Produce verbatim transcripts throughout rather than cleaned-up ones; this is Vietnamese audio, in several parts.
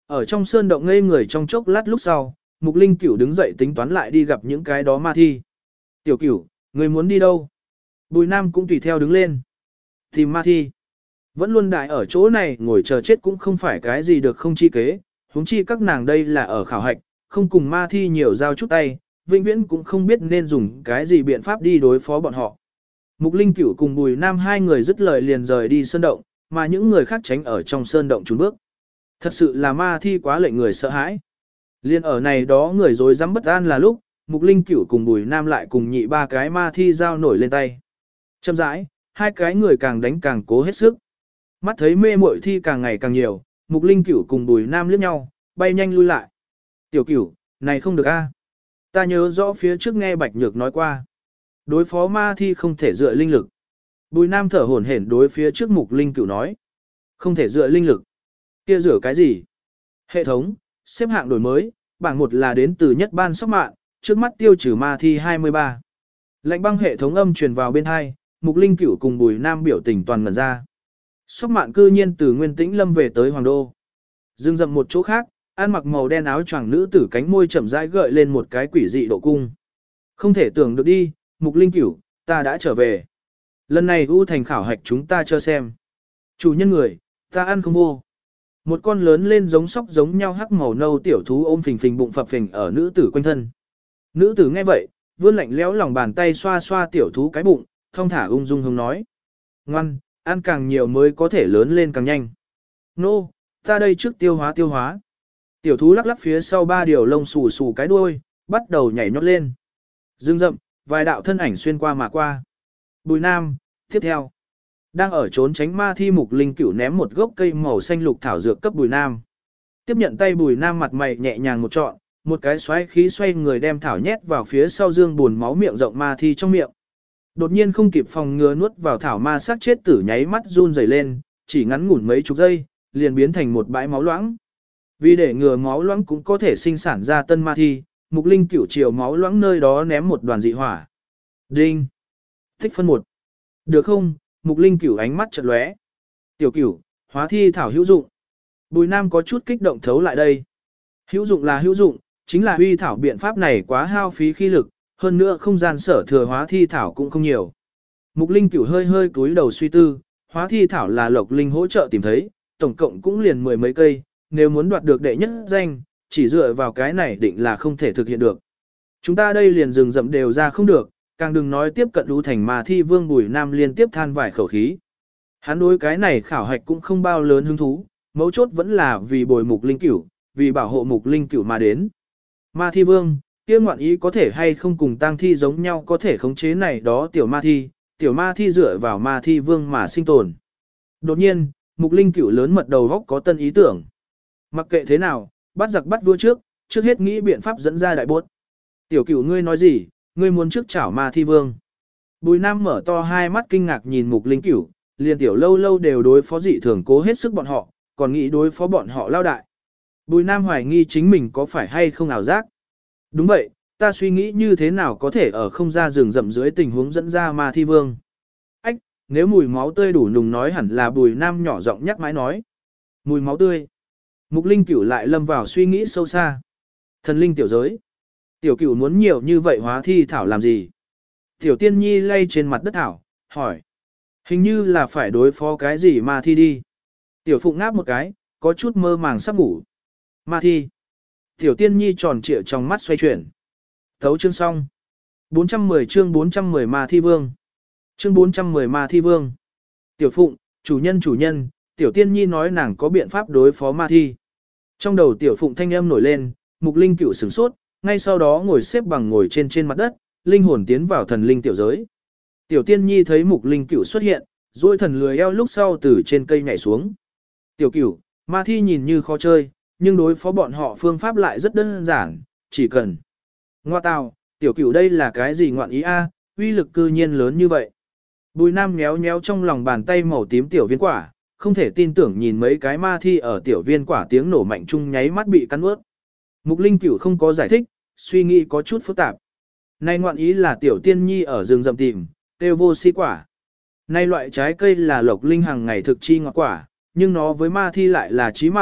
Ở trong sơn động ngây người trong chốc lát lúc sau, Mục Linh Cửu đứng dậy tính toán lại đi gặp những cái đó ma thi. Tiểu Cửu, người muốn đi đâu? Bùi Nam cũng tùy theo đứng lên. Tìm ma thi. Vẫn luôn đại ở chỗ này ngồi chờ chết cũng không phải cái gì được không chi kế, huống chi các nàng đây là ở khảo hạch, không cùng ma thi nhiều giao chút tay, vĩnh viễn cũng không biết nên dùng cái gì biện pháp đi đối phó bọn họ. Mục Linh Cửu cùng Bùi Nam hai người dứt lời liền rời đi sơn động, mà những người khác tránh ở trong sơn động trốn bước. Thật sự là ma thi quá lệnh người sợ hãi. Liên ở này đó người dối dám bất an là lúc, Mục Linh Cửu cùng Bùi Nam lại cùng nhị ba cái ma thi giao nổi lên tay. Châm rãi, hai cái người càng đánh càng cố hết sức. Mắt thấy mê muội thi càng ngày càng nhiều, Mục Linh Cửu cùng Bùi Nam liếc nhau, bay nhanh lui lại. Tiểu Cửu, này không được a. Ta nhớ rõ phía trước nghe Bạch Nhược nói qua. Đối phó ma thi không thể dựa linh lực. Bùi Nam thở hổn hển đối phía trước Mục Linh Cửu nói. Không thể dựa linh lực. Kia rửa cái gì? Hệ thống, xếp hạng đổi mới, bảng một là đến từ nhất ban sóc mạng, trước mắt tiêu trừ ma thi hai mươi ba. Lệnh băng hệ thống âm truyền vào bên hai, Mục Linh Cửu cùng Bùi Nam biểu tình toàn ngẩn ra. Sóc mạn cư nhiên từ Nguyên Tĩnh Lâm về tới Hoàng Đô. Dừng dậm một chỗ khác, ăn mặc màu đen áo choàng nữ tử cánh môi chậm rãi gợi lên một cái quỷ dị độ cung. Không thể tưởng được đi, Mục Linh Cửu, ta đã trở về. Lần này U Thành khảo hạch chúng ta cho xem. Chủ nhân người, ta ăn không vô. Một con lớn lên giống sóc giống nhau hắc màu nâu tiểu thú ôm phình phình bụng phập phình ở nữ tử quanh thân. Nữ tử nghe vậy, vươn lạnh lẽo lòng bàn tay xoa xoa tiểu thú cái bụng, thong thả ung dung hướng nói. Ngoan, ăn càng nhiều mới có thể lớn lên càng nhanh. Nô, no, ta đây trước tiêu hóa tiêu hóa. Tiểu thú lắc lắc phía sau ba điều lông xù xù cái đuôi, bắt đầu nhảy nhót lên. Dương rậm, vài đạo thân ảnh xuyên qua mà qua. Bùi Nam, tiếp theo. Đang ở trốn tránh ma thi Mục Linh Cửu ném một gốc cây màu xanh lục thảo dược cấp Bùi Nam. Tiếp nhận tay Bùi Nam mặt mày nhẹ nhàng một trọn, một cái xoáy khí xoay người đem thảo nhét vào phía sau dương buồn máu miệng rộng ma thi trong miệng. Đột nhiên không kịp phòng ngừa nuốt vào thảo ma sát chết tử nháy mắt run rẩy lên, chỉ ngắn ngủn mấy chục giây, liền biến thành một bãi máu loãng. Vì để ngừa máu loãng cũng có thể sinh sản ra tân ma thi, Mục Linh Cửu chiều máu loãng nơi đó ném một đoàn dị hỏa. Đinh! Tích phân một. Được không? Mục Linh Cửu ánh mắt chợt lóe. Tiểu Cửu, hóa thi thảo hữu dụng. Bùi Nam có chút kích động thấu lại đây. Hữu dụng là hữu dụng, chính là huy thảo biện pháp này quá hao phí khí lực, hơn nữa không gian sở thừa hóa thi thảo cũng không nhiều. Mục Linh Cửu hơi hơi cúi đầu suy tư, hóa thi thảo là Lộc Linh hỗ trợ tìm thấy, tổng cộng cũng liền mười mấy cây, nếu muốn đoạt được đệ nhất danh, chỉ dựa vào cái này định là không thể thực hiện được. Chúng ta đây liền rừng rậm đều ra không được, càng đừng nói tiếp cận U Thành mà thi vương Bùi Nam liên tiếp than vài khẩu khí. Hắn đối cái này khảo hạch cũng không bao lớn hứng thú, mấu chốt vẫn là vì bồi Mục Linh Cửu, vì bảo hộ Mục Linh Cửu mà đến. Ma thi vương, kia ngoạn ý có thể hay không cùng tang thi giống nhau có thể khống chế này đó tiểu ma thi, tiểu ma thi dựa vào ma thi vương mà sinh tồn. Đột nhiên, Mục Linh Cửu lớn mật đầu góc có tân ý tưởng. Mặc kệ thế nào, bắt giặc bắt vua trước, trước hết nghĩ biện pháp dẫn ra đại buốt. Tiểu Cửu ngươi nói gì, ngươi muốn trước chảo ma thi vương. Bùi Nam mở to hai mắt kinh ngạc nhìn Mục Linh Cửu, liền tiểu lâu lâu đều đối phó dị thường cố hết sức bọn họ, còn nghĩ đối phó bọn họ lao đại. Bùi Nam hoài nghi chính mình có phải hay không ảo giác. Đúng vậy, ta suy nghĩ như thế nào có thể ở không ra rừng rậm dưới tình huống dẫn ra ma thi vương. Ách, nếu mùi máu tươi đủ nùng nói hẳn là Bùi Nam nhỏ giọng nhắc mãi nói. Mùi máu tươi. Mục Linh Cửu lại lâm vào suy nghĩ sâu xa. Thần linh tiểu giới. Tiểu Cửu muốn nhiều như vậy hóa thi thảo làm gì? Tiểu Tiên Nhi lay trên mặt đất thảo, hỏi. Hình như là phải đối phó cái gì ma thi đi. Tiểu Phụng ngáp một cái, có chút mơ màng sắp ngủ. Ma thi. Tiểu Tiên Nhi tròn trịa trong mắt xoay chuyển. Thấu chương xong. bốn trăm mười chương bốn trăm mười ma thi vương. Chương bốn trăm mười ma thi vương. Tiểu Phụng, chủ nhân chủ nhân, Tiểu Tiên Nhi nói nàng có biện pháp đối phó ma thi. Trong đầu Tiểu Phụng thanh âm nổi lên, Mục Linh Cửu sửng sốt, ngay sau đó ngồi xếp bằng ngồi trên trên mặt đất, linh hồn tiến vào thần linh tiểu giới. Tiểu Tiên Nhi thấy Mục Linh Cửu xuất hiện, duỗi thần lười eo lúc sau từ trên cây nhảy xuống. Tiểu Cửu, ma thi nhìn như khó chơi, nhưng đối phó bọn họ phương pháp lại rất đơn giản, chỉ cần. Ngoa tào, Tiểu Cửu đây là cái gì ngoạn ý a, uy lực cư nhiên lớn như vậy. Bùi Nam méo méo trong lòng bàn tay màu tím tiểu viên quả, không thể tin tưởng nhìn mấy cái ma thi ở tiểu viên quả tiếng nổ mạnh chung nháy mắt bị cắn ướt. Mục Linh Cửu không có giải thích, suy nghĩ có chút phức tạp. Này ngoạn ý là Tiểu Tiên Nhi ở rừng rậm tìm, tiêu vô si quả. Này loại trái cây là Lộc Linh hàng ngày thực chi ngọt quả, nhưng nó với ma thi lại là chí mạng,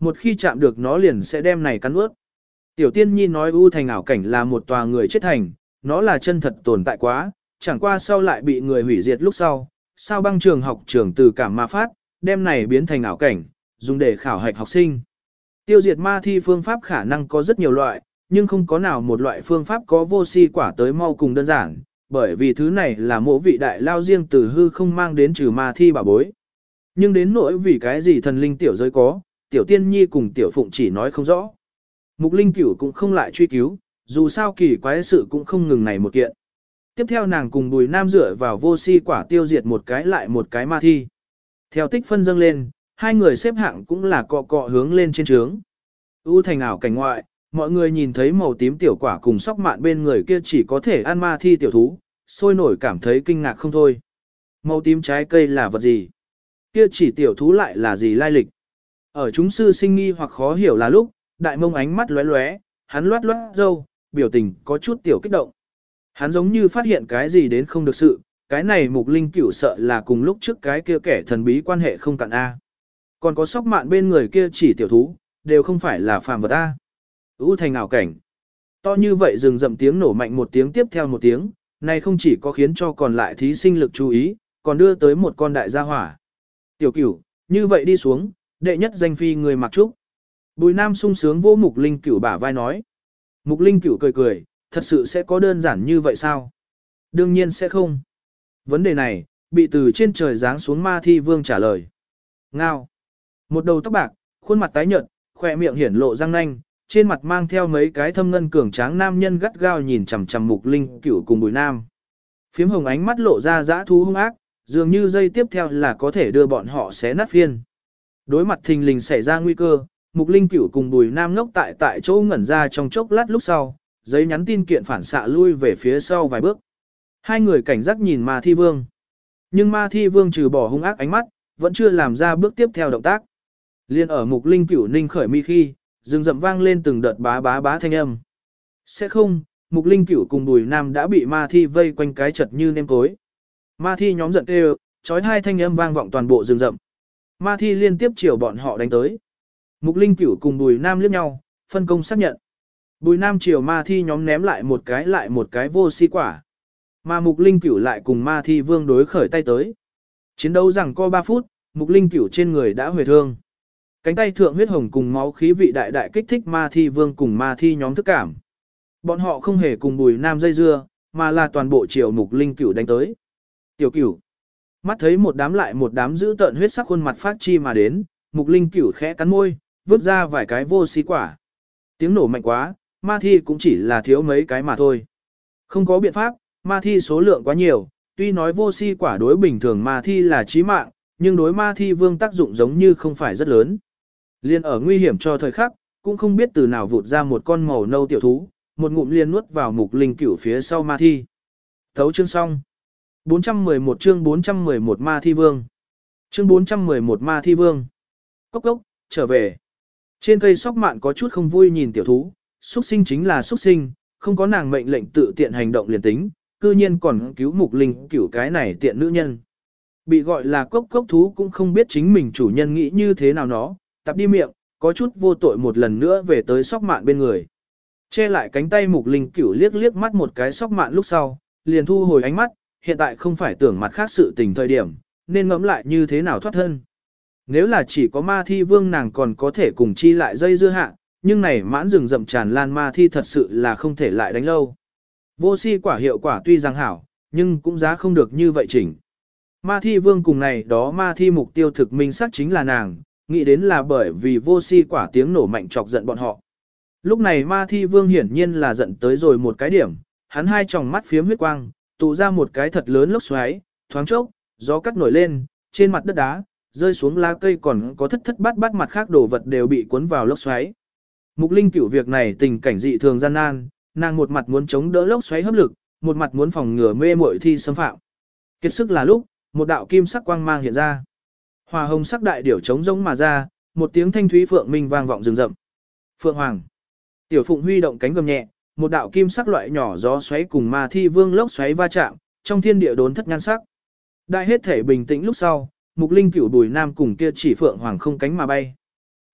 một khi chạm được nó liền sẽ đem này cắn ướt. Tiểu tiên nhi nói U thành ảo cảnh là một tòa người chết thành, nó là chân thật tồn tại quá, chẳng qua sau lại bị người hủy diệt lúc sau, sao băng trường học trường từ cảm ma phát, đem này biến thành ảo cảnh, dùng để khảo hạch học sinh. Tiêu diệt ma thi phương pháp khả năng có rất nhiều loại, nhưng không có nào một loại phương pháp có vô si quả tới mau cùng đơn giản, bởi vì thứ này là mộ vị đại lao riêng từ hư không mang đến trừ ma thi bảo bối. Nhưng đến nỗi vì cái gì thần linh tiểu giới có, tiểu tiên nhi cùng tiểu phụng chỉ nói không rõ. Mục linh cửu cũng không lại truy cứu, dù sao kỳ quái sự cũng không ngừng này một kiện. Tiếp theo nàng cùng Bùi Nam dựa vào vô si quả tiêu diệt một cái lại một cái ma thi. Theo tích phân dâng lên, hai người xếp hạng cũng là cọ cọ hướng lên trên trướng. U thành ảo cảnh ngoại, mọi người nhìn thấy màu tím tiểu quả cùng sóc mạn bên người kia chỉ có thể ăn ma thi tiểu thú, sôi nổi cảm thấy kinh ngạc không thôi. Màu tím trái cây là vật gì? Kia chỉ tiểu thú lại là gì lai lịch? Ở chúng sư sinh nghi hoặc khó hiểu là lúc, đại mông ánh mắt lóe lóe, hắn loát loát râu, biểu tình có chút tiểu kích động. Hắn giống như phát hiện cái gì đến không được sự, cái này mục linh cửu sợ là cùng lúc trước cái kia kẻ thần bí quan hệ không cạn A. Còn có sóc mạn bên người kia chỉ tiểu thú, đều không phải là phàm vật A. U thành ảo cảnh. To như vậy rừng rậm tiếng nổ mạnh một tiếng tiếp theo một tiếng, này không chỉ có khiến cho còn lại thí sinh lực chú ý, còn đưa tới một con đại gia hỏa. Tiểu cửu, như vậy đi xuống, đệ nhất danh phi người mặc trúc. Bùi Nam sung sướng vô mục linh cửu bả vai nói. Mục linh cửu cười cười, thật sự sẽ có đơn giản như vậy sao? Đương nhiên sẽ không. Vấn đề này, bị từ trên trời giáng xuống ma thi vương trả lời. Ngao. Một đầu tóc bạc, khuôn mặt tái nhợt, khỏe miệng hiển lộ răng nanh, trên mặt mang theo mấy cái thâm ngân cường tráng nam nhân gắt gao nhìn chằm chằm mục linh cửu cùng Bùi Nam. Phiếm hồng ánh mắt lộ ra dã thú hung ác, dường như dây tiếp theo là có thể đưa bọn họ xé nát phiên. Đối mặt thình lình xảy ra nguy cơ, mục linh cửu cùng Bùi Nam ngốc tại tại chỗ ngẩn ra trong chốc lát lúc sau, giấy nhắn tin kiện phản xạ lui về phía sau vài bước. Hai người cảnh giác nhìn ma thi vương. Nhưng ma thi vương trừ bỏ hung ác ánh mắt, vẫn chưa làm ra bước tiếp theo động tác. Liên ở mục linh cửu ninh khởi mi khi, rừng rậm vang lên từng đợt bá bá bá thanh âm. Sẽ không, mục linh cửu cùng Bùi Nam đã bị ma thi vây quanh cái chật như nêm cối. Ma thi nhóm giận kêu, chói hai thanh âm vang vọng toàn bộ rừng rậm. Ma thi liên tiếp chiều bọn họ đánh tới. Mục linh cửu cùng Bùi Nam liếc nhau, phân công xác nhận. Bùi Nam chiều ma thi nhóm ném lại một cái lại một cái vô si quả. Mà mục linh cửu lại cùng ma thi vương đối khởi tay tới. Chiến đấu rằng co ba phút, mục linh cửu trên người đã huề thương. Cánh tay thượng huyết hồng cùng máu khí vị đại đại kích thích ma thi vương cùng ma thi nhóm thức cảm. Bọn họ không hề cùng Bùi Nam dây dưa, mà là toàn bộ chiều mục linh cửu đánh tới. Tiểu cửu. Mắt thấy một đám lại một đám giữ tợn huyết sắc khuôn mặt phát chi mà đến, mục linh cửu khẽ cắn môi, vứt ra vài cái vô si quả. Tiếng nổ mạnh quá, ma thi cũng chỉ là thiếu mấy cái mà thôi. Không có biện pháp, ma thi số lượng quá nhiều, tuy nói vô si quả đối bình thường ma thi là chí mạng, nhưng đối ma thi vương tác dụng giống như không phải rất lớn. Liên ở nguy hiểm cho thời khắc, cũng không biết từ nào vụt ra một con màu nâu tiểu thú, một ngụm liền nuốt vào mục linh cửu phía sau ma thi. Thấu chương xong. bốn trăm mười một chương bốn trăm mười một ma thi vương. Chương bốn trăm mười một ma thi vương. Cốc cốc, trở về. Trên cây sóc mạn có chút không vui nhìn tiểu thú, xuất sinh chính là xuất sinh, không có nàng mệnh lệnh tự tiện hành động liền tính, cư nhiên còn cứu mục linh cửu cái này tiện nữ nhân. Bị gọi là cốc cốc thú cũng không biết chính mình chủ nhân nghĩ như thế nào nó, tập đi miệng, có chút vô tội một lần nữa về tới sóc mạn bên người. Che lại cánh tay mục linh cửu liếc liếc mắt một cái sóc mạn lúc sau, liền thu hồi ánh mắt, hiện tại không phải tưởng mặt khác sự tình thời điểm, nên ngẫm lại như thế nào thoát thân. Nếu là chỉ có ma thi vương nàng còn có thể cùng chi lại dây dưa hạ, nhưng này mãn rừng rậm tràn lan ma thi thật sự là không thể lại đánh lâu. Vô si quả hiệu quả tuy rằng hảo, nhưng cũng giá không được như vậy chỉnh. Ma thi vương cùng này đó ma thi mục tiêu thực minh xác chính là nàng, nghĩ đến là bởi vì vô si quả tiếng nổ mạnh chọc giận bọn họ. Lúc này ma thi vương hiển nhiên là giận tới rồi một cái điểm, hắn hai tròng mắt phiếm huyết quang, tụ ra một cái thật lớn lốc xoáy, thoáng chốc, gió cắt nổi lên, trên mặt đất đá, rơi xuống lá cây còn có thất thất bát bát mặt khác đồ vật đều bị cuốn vào lốc xoáy. Mục linh cửu việc này tình cảnh dị thường gian nan, nàng một mặt muốn chống đỡ lốc xoáy hấp lực, một mặt muốn phòng ngừa mê muội thi xâm phạm. Kiệt sức là lúc, một đạo kim sắc quang mang hiện ra. Hòa hồng sắc đại điểu trống rỗng mà ra, một tiếng thanh thúy phượng minh vang vọng rừng rậm. Phượng hoàng. Tiểu phụng huy động cánh gầm nhẹ, một đạo kim sắc loại nhỏ gió xoáy cùng ma thi vương lốc xoáy va chạm, trong thiên địa đốn thất nhan sắc. Đại hết thể bình tĩnh lúc sau, mục linh cửu Bùi Nam cùng kia chỉ phượng hoàng không cánh mà bay.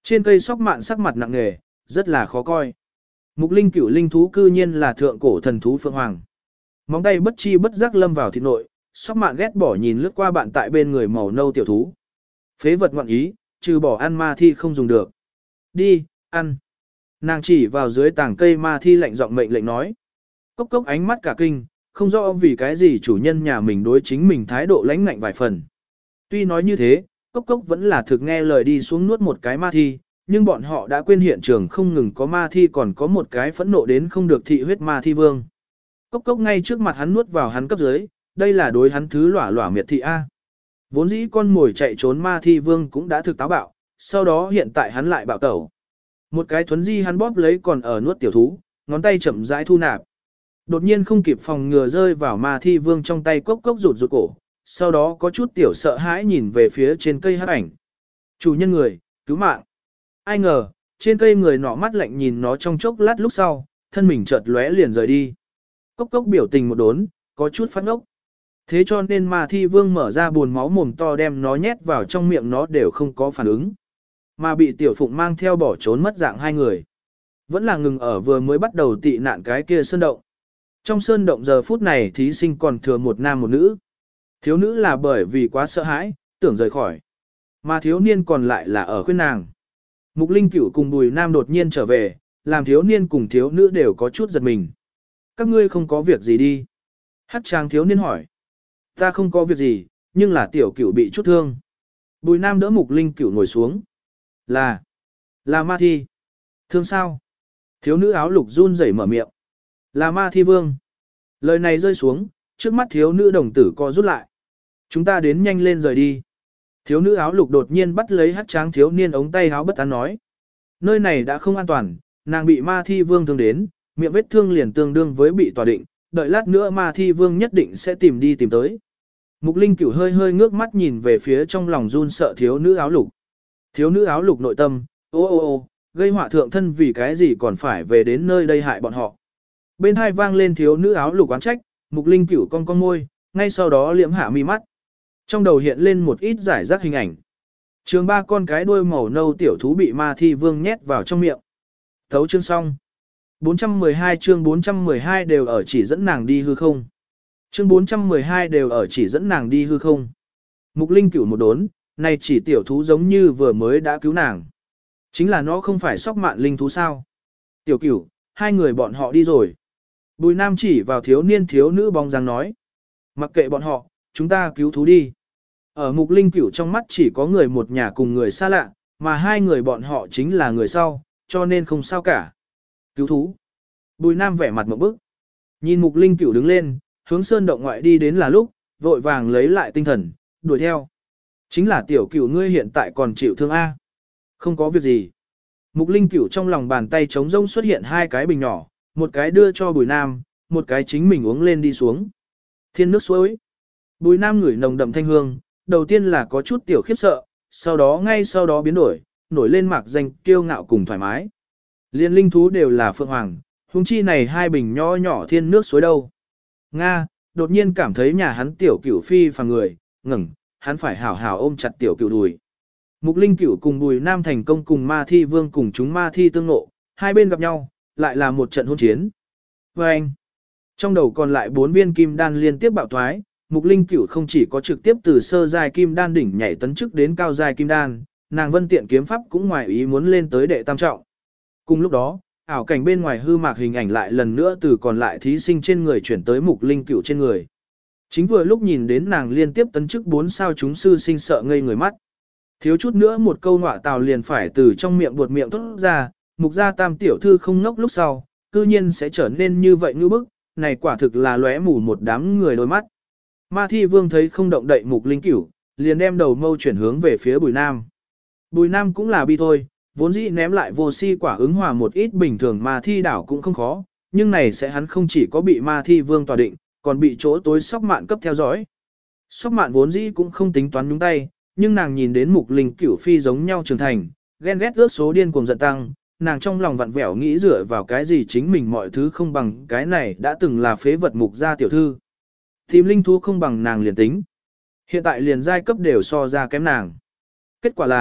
Trên cây sóc mạn sắc mặt nặng nề, rất là khó coi. Mục linh cửu linh thú cư nhiên là thượng cổ thần thú phượng hoàng. Móng tay bất chi bất giác lâm vào thịt nội, sóc mạn ghét bỏ nhìn lướt qua bạn tại bên người màu nâu tiểu thú. Phế vật ngoạn ý, trừ bỏ ăn ma thi không dùng được. Đi, ăn. Nàng chỉ vào dưới tảng cây ma thi lạnh giọng mệnh lệnh nói. Cốc cốc ánh mắt cả kinh, không rõ vì cái gì chủ nhân nhà mình đối chính mình thái độ lãnh ngạnh vài phần. Tuy nói như thế, cốc cốc vẫn là thực nghe lời đi xuống nuốt một cái ma thi, nhưng bọn họ đã quên hiện trường không ngừng có ma thi còn có một cái phẫn nộ đến không được thị huyết ma thi vương. Cốc cốc ngay trước mặt hắn nuốt vào hắn cấp dưới, đây là đối hắn thứ lỏa lỏa miệt thị A. Vốn dĩ con mồi chạy trốn ma thi vương cũng đã thực táo bạo, sau đó hiện tại hắn lại bạo tẩu. Một cái thuấn di hắn bóp lấy còn ở nuốt tiểu thú, ngón tay chậm rãi thu nạp. Đột nhiên không kịp phòng ngừa rơi vào ma thi vương trong tay cốc cốc rụt rụt cổ, sau đó có chút tiểu sợ hãi nhìn về phía trên cây hắc ảnh. Chủ nhân người, cứu mạng. Ai ngờ, trên cây người nọ mắt lạnh nhìn nó trong chốc lát lúc sau, thân mình chợt lóe liền rời đi. Cốc cốc biểu tình một đốn, có chút phát ngốc. Thế cho nên ma thi vương mở ra buồn máu mồm to đem nó nhét vào trong miệng nó đều không có phản ứng. Mà bị tiểu phụng mang theo bỏ trốn mất dạng hai người. Vẫn là ngừng ở vừa mới bắt đầu tị nạn cái kia sơn động. Trong sơn động giờ phút này thí sinh còn thừa một nam một nữ. Thiếu nữ là bởi vì quá sợ hãi, tưởng rời khỏi. Mà thiếu niên còn lại là ở khuyên nàng. Mục Linh Cửu cùng Bùi Nam đột nhiên trở về, làm thiếu niên cùng thiếu nữ đều có chút giật mình. Các ngươi không có việc gì đi. Hắc Trang thiếu niên hỏi. Ta không có việc gì, nhưng là tiểu cửu bị chút thương. Bùi Nam đỡ Mục Linh Cửu ngồi xuống. Là, là ma thi. Thương sao? Thiếu nữ áo lục run rẩy mở miệng. Là ma thi vương. Lời này rơi xuống, trước mắt thiếu nữ đồng tử co rút lại. Chúng ta đến nhanh lên rời đi. Thiếu nữ áo lục đột nhiên bắt lấy Hắc Tráng thiếu niên ống tay áo bất an nói. Nơi này đã không an toàn, nàng bị ma thi vương thương đến, miệng vết thương liền tương đương với bị tòa định, đợi lát nữa ma thi vương nhất định sẽ tìm đi tìm tới. Mục Linh Cửu hơi hơi ngước mắt nhìn về phía trong lòng run sợ thiếu nữ áo lục. Thiếu nữ áo lục nội tâm, ô ô ô, gây họa thượng thân vì cái gì còn phải về đến nơi đây hại bọn họ. Bên hai vang lên thiếu nữ áo lục oán trách, Mục Linh Cửu cong cong môi, ngay sau đó liễm hạ mi mắt. Trong đầu hiện lên một ít giải rác hình ảnh. Trường ba con cái đuôi màu nâu tiểu thú bị ma thi vương nhét vào trong miệng. Thấu chương xong. bốn trăm mười hai chương bốn trăm mười hai đều ở chỉ dẫn nàng đi hư không. Chương bốn trăm mười hai đều ở chỉ dẫn nàng đi hư không. Mục Linh Cửu một đốn, này chỉ tiểu thú giống như vừa mới đã cứu nàng. Chính là nó không phải sóc mạn linh thú sao. Tiểu Cửu, hai người bọn họ đi rồi. Bùi Nam chỉ vào thiếu niên thiếu nữ bóng dáng nói. Mặc kệ bọn họ, chúng ta cứu thú đi. Ở Mục Linh Cửu trong mắt chỉ có người một nhà cùng người xa lạ, mà hai người bọn họ chính là người sau, cho nên không sao cả. Cứu thú. Bùi Nam vẻ mặt một bức. Nhìn Mục Linh Cửu đứng lên, hướng sơn động ngoại đi đến là lúc, vội vàng lấy lại tinh thần, đuổi theo. Chính là tiểu Cửu ngươi hiện tại còn chịu thương A. Không có việc gì. Mục Linh Cửu trong lòng bàn tay trống rỗng xuất hiện hai cái bình nhỏ, một cái đưa cho Bùi Nam, một cái chính mình uống lên đi xuống. Thiên nước suối. Bùi Nam ngửi nồng đậm thanh hương, đầu tiên là có chút tiểu khiếp sợ, sau đó ngay sau đó biến đổi, nổi lên mạc danh kiêu ngạo cùng thoải mái. Liên linh thú đều là phượng hoàng, huống chi này hai bình nho nhỏ thiên nước suối đâu. Nga, đột nhiên cảm thấy nhà hắn tiểu Cửu phi phàm người, ngẩng, hắn phải hảo hảo ôm chặt tiểu Cửu đùi. Mục Linh Cửu cùng Bùi Nam thành công cùng ma thi vương cùng chúng ma thi tương ngộ, hai bên gặp nhau, lại là một trận hôn chiến. Và anh, trong đầu còn lại bốn viên kim đan liên tiếp bạo thoái, Mục Linh Cửu không chỉ có trực tiếp từ sơ giai kim đan đỉnh nhảy tấn chức đến cao giai kim đan, nàng vân tiện kiếm pháp cũng ngoài ý muốn lên tới đệ tam trọng. Cùng lúc đó, ảo cảnh bên ngoài hư mạc hình ảnh lại lần nữa từ còn lại thí sinh trên người chuyển tới Mục Linh Cửu trên người. Chính vừa lúc nhìn đến nàng liên tiếp tấn chức bốn sao chúng sư sinh sợ ngây người mắt. Thiếu chút nữa một câu nọa tào liền phải từ trong miệng buột miệng thốt ra, Mục gia tam tiểu thư không ngốc lúc sau, cư nhiên sẽ trở nên như vậy như bức, này quả thực là lóe mù một đám người đôi mắt. Ma thi vương thấy không động đậy Mục Linh Cửu, liền đem đầu mâu chuyển hướng về phía Bùi Nam. Bùi Nam cũng là bi thôi, vốn dĩ ném lại vô si quả ứng hòa một ít bình thường ma thi đảo cũng không khó, nhưng này sẽ hắn không chỉ có bị ma thi vương tòa định, còn bị chỗ tối sóc mạn cấp theo dõi. Sóc mạn vốn dĩ cũng không tính toán nhúng tay, nhưng nàng nhìn đến Mục Linh Cửu phi giống nhau trưởng thành, ghen ghét ước số điên cuồng giận tăng, nàng trong lòng vặn vẹo nghĩ dựa vào cái gì chính mình mọi thứ không bằng cái này đã từng là phế vật Mục gia tiểu thư. Tìm linh thú không bằng nàng liền tính. Hiện tại liền giai cấp đều so ra kém nàng. Kết quả là,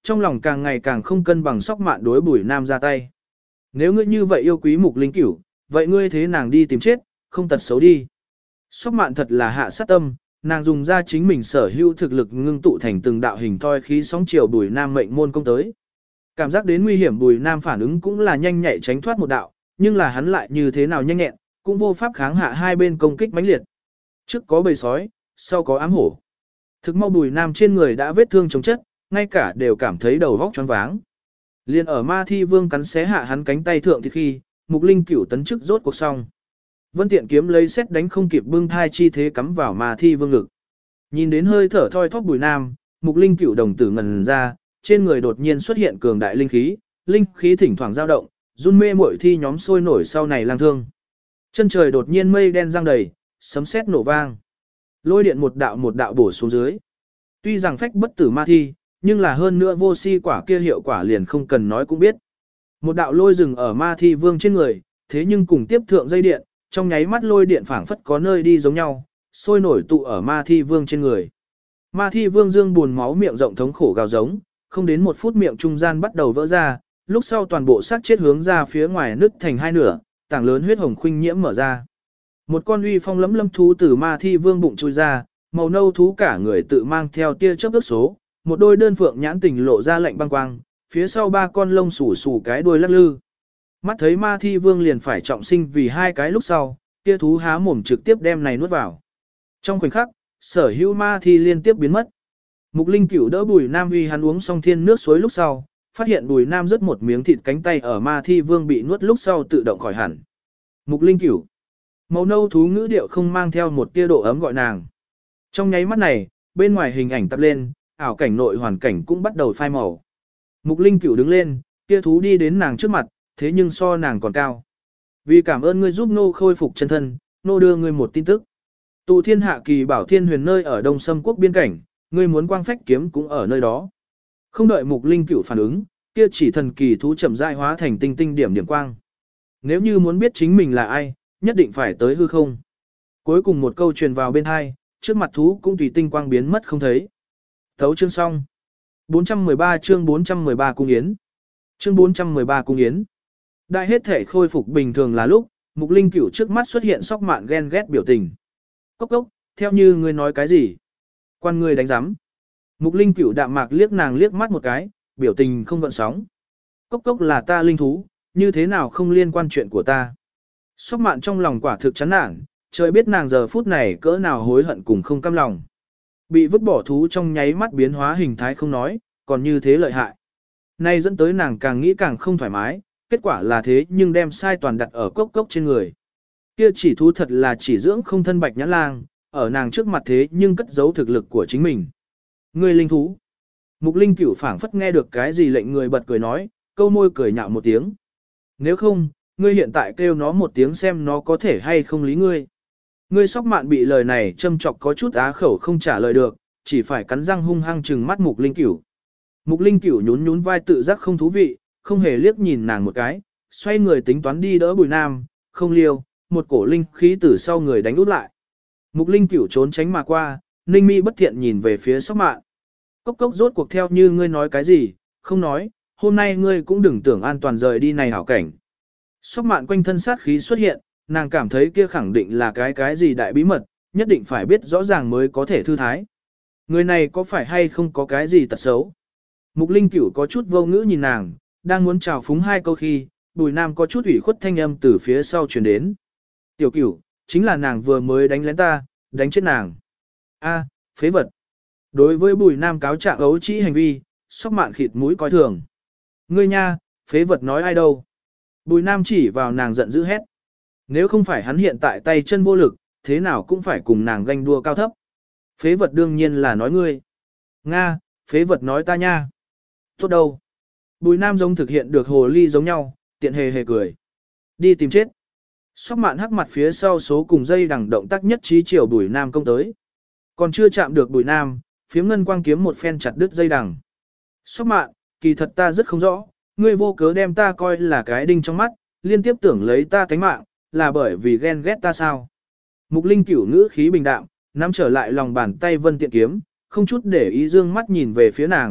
trong lòng càng ngày càng không cân bằng Sóc Mạn đối Bùi Nam ra tay. Nếu ngươi như vậy yêu quý Mục Linh Cửu, vậy ngươi thế nàng đi tìm chết, không tật xấu đi. Sóc Mạn thật là hạ sát tâm, nàng dùng ra chính mình sở hữu thực lực ngưng tụ thành từng đạo hình thoi khí sóng chiều Bùi Nam mệnh môn công tới. Cảm giác đến nguy hiểm Bùi Nam phản ứng cũng là nhanh nhạy tránh thoát một đạo, nhưng là hắn lại như thế nào nhanh nhẹn, cũng vô pháp kháng hạ hai bên công kích mãnh liệt. Trước có bầy sói, sau có ám hổ. Thực mau Bùi Nam trên người đã vết thương chống chất, ngay cả đều cảm thấy đầu vóc choáng váng. Liên ở Ma Thi Vương cắn xé hạ hắn cánh tay thượng thì khi, Mục Linh Cửu tấn chức rốt cuộc xong. Vân Tiện kiếm lấy xét đánh không kịp bưng thai chi thế cắm vào Ma Thi Vương ngực. Nhìn đến hơi thở thoi thóp Bùi Nam, Mục Linh Cửu đồng tử ngần ra, trên người đột nhiên xuất hiện cường đại linh khí, linh khí thỉnh thoảng dao động, run mê muội thi nhóm sôi nổi sau này lang thương. Chân trời đột nhiên mây đen giăng đầy, sấm sét nổ vang. Lôi điện một đạo một đạo bổ xuống dưới. Tuy rằng phách bất tử ma thi, nhưng là hơn nữa vô si quả kia hiệu quả liền không cần nói cũng biết. Một đạo lôi rừng ở ma thi vương trên người, thế nhưng cùng tiếp thượng dây điện, trong nháy mắt lôi điện phảng phất có nơi đi giống nhau, sôi nổi tụ ở ma thi vương trên người. Ma thi vương dương buồn máu miệng rộng thống khổ gào giống, không đến một phút miệng trung gian bắt đầu vỡ ra, lúc sau toàn bộ xác chết hướng ra phía ngoài nứt thành hai nửa, tảng lớn huyết hồng khuynh nhiễm mở ra. Một con uy phong lẫm lâm thú từ ma thi vương bụng chui ra, màu nâu thú cả người tự mang theo tia chớp ước số, một đôi đơn phượng nhãn tình lộ ra lạnh băng quang, phía sau ba con lông xù xù cái đuôi lắc lư. Mắt thấy ma thi vương liền phải trọng sinh vì hai cái lúc sau, kia thú há mồm trực tiếp đem này nuốt vào. Trong khoảnh khắc, sở hữu ma thi liên tiếp biến mất. Mục Linh Cửu đỡ Bùi Nam uy hắn uống xong thiên nước suối lúc sau, phát hiện Bùi Nam rớt một miếng thịt cánh tay ở ma thi vương bị nuốt lúc sau tự động khỏi hẳn. Mục Linh Cửu. Màu nâu thú ngữ điệu không mang theo một tia độ ấm gọi nàng. Trong nháy mắt này, bên ngoài hình ảnh tập lên, ảo cảnh nội hoàn cảnh cũng bắt đầu phai màu. Mục Linh Cửu đứng lên, kia thú đi đến nàng trước mặt, thế nhưng so nàng còn cao. Vì cảm ơn ngươi giúp nô khôi phục chân thân, nô đưa ngươi một tin tức. Tụ thiên hạ kỳ bảo thiên huyền nơi ở Đông Sâm quốc biên cảnh, ngươi muốn quang phách kiếm cũng ở nơi đó. Không đợi Mục Linh Cửu phản ứng, kia chỉ thần kỳ thú chậm rãi hóa thành tinh tinh điểm điểm quang. Nếu như muốn biết chính mình là ai, nhất định phải tới hư không. Cuối cùng một câu truyền vào bên hai, trước mặt thú cũng tùy tinh quang biến mất không thấy. Thấu chương xong. bốn trăm mười ba chương bốn trăm mười ba cung yến. Chương bốn trăm mười ba cung yến. Đại hết thể khôi phục bình thường là lúc, Mục Linh Cửu trước mắt xuất hiện Sóc Mạn ghen ghét biểu tình. Cốc cốc, theo như ngươi nói cái gì? Quan ngươi đánh giám. Mục Linh Cửu đạm mạc liếc nàng liếc mắt một cái, biểu tình không gợn sóng. Cốc cốc là ta linh thú, như thế nào không liên quan chuyện của ta? Sóc Mạn trong lòng quả thực chán nản, trời biết nàng giờ phút này cỡ nào hối hận cùng không cam lòng. Bị vứt bỏ thú trong nháy mắt biến hóa hình thái không nói, còn như thế lợi hại. Nay dẫn tới nàng càng nghĩ càng không thoải mái, kết quả là thế nhưng đem sai toàn đặt ở cốc cốc trên người. Kia chỉ thú thật là chỉ dưỡng không thân bạch nhãn lang, ở nàng trước mặt thế nhưng cất giấu thực lực của chính mình. Ngươi linh thú. Mục Linh Cửu phảng phất nghe được cái gì lệnh người bật cười nói, câu môi cười nhạo một tiếng. Nếu không, ngươi hiện tại kêu nó một tiếng xem nó có thể hay không lý ngươi. Ngươi Sóc Mạn bị lời này châm chọc có chút á khẩu không trả lời được, chỉ phải cắn răng hung hăng trừng mắt Mục Linh Cửu. Mục Linh Cửu nhún nhún vai tự giác không thú vị, không hề liếc nhìn nàng một cái, xoay người tính toán đi đỡ Bùi Nam, không liêu, một cổ linh khí từ sau người đánh út lại. Mục Linh Cửu trốn tránh mà qua, Ninh Mi bất thiện nhìn về phía Sóc Mạn. Cốc cốc rốt cuộc theo như ngươi nói cái gì, không nói, hôm nay ngươi cũng đừng tưởng an toàn rời đi này hảo cảnh. Sóc Mạn quanh thân sát khí xuất hiện, nàng cảm thấy kia khẳng định là cái cái gì đại bí mật, nhất định phải biết rõ ràng mới có thể thư thái. Người này có phải hay không có cái gì tật xấu? Mục Linh Cửu có chút vô ngữ nhìn nàng, đang muốn chào phúng hai câu khi, Bùi Nam có chút ủy khuất thanh âm từ phía sau truyền đến. Tiểu Cửu, chính là nàng vừa mới đánh lén ta, đánh chết nàng. A, phế vật. Đối với Bùi Nam cáo trạng ấu trĩ hành vi, Sóc Mạn khịt mũi coi thường. Ngươi nha, phế vật nói ai đâu? Bùi Nam chỉ vào nàng giận dữ hét. Nếu không phải hắn hiện tại tay chân vô lực, thế nào cũng phải cùng nàng ganh đua cao thấp. Phế vật đương nhiên là nói ngươi. Nga, phế vật nói ta nha. Tốt đâu. Bùi Nam giống thực hiện được hồ ly giống nhau, tiện hề hề cười. Đi tìm chết. Sóc Mạn hắc mặt phía sau số cùng dây đằng động tác nhất trí chiều Bùi Nam công tới. Còn chưa chạm được Bùi Nam, phiếm ngân quang kiếm một phen chặt đứt dây đằng. Sóc Mạn, kỳ thật ta rất không rõ, ngươi vô cớ đem ta coi là cái đinh trong mắt, liên tiếp tưởng lấy ta tánh mạng, là bởi vì ghen ghét ta sao? Mục Linh Cửu ngữ khí bình đạm, nắm trở lại lòng bàn tay vân tiện kiếm, không chút để ý dương mắt nhìn về phía nàng,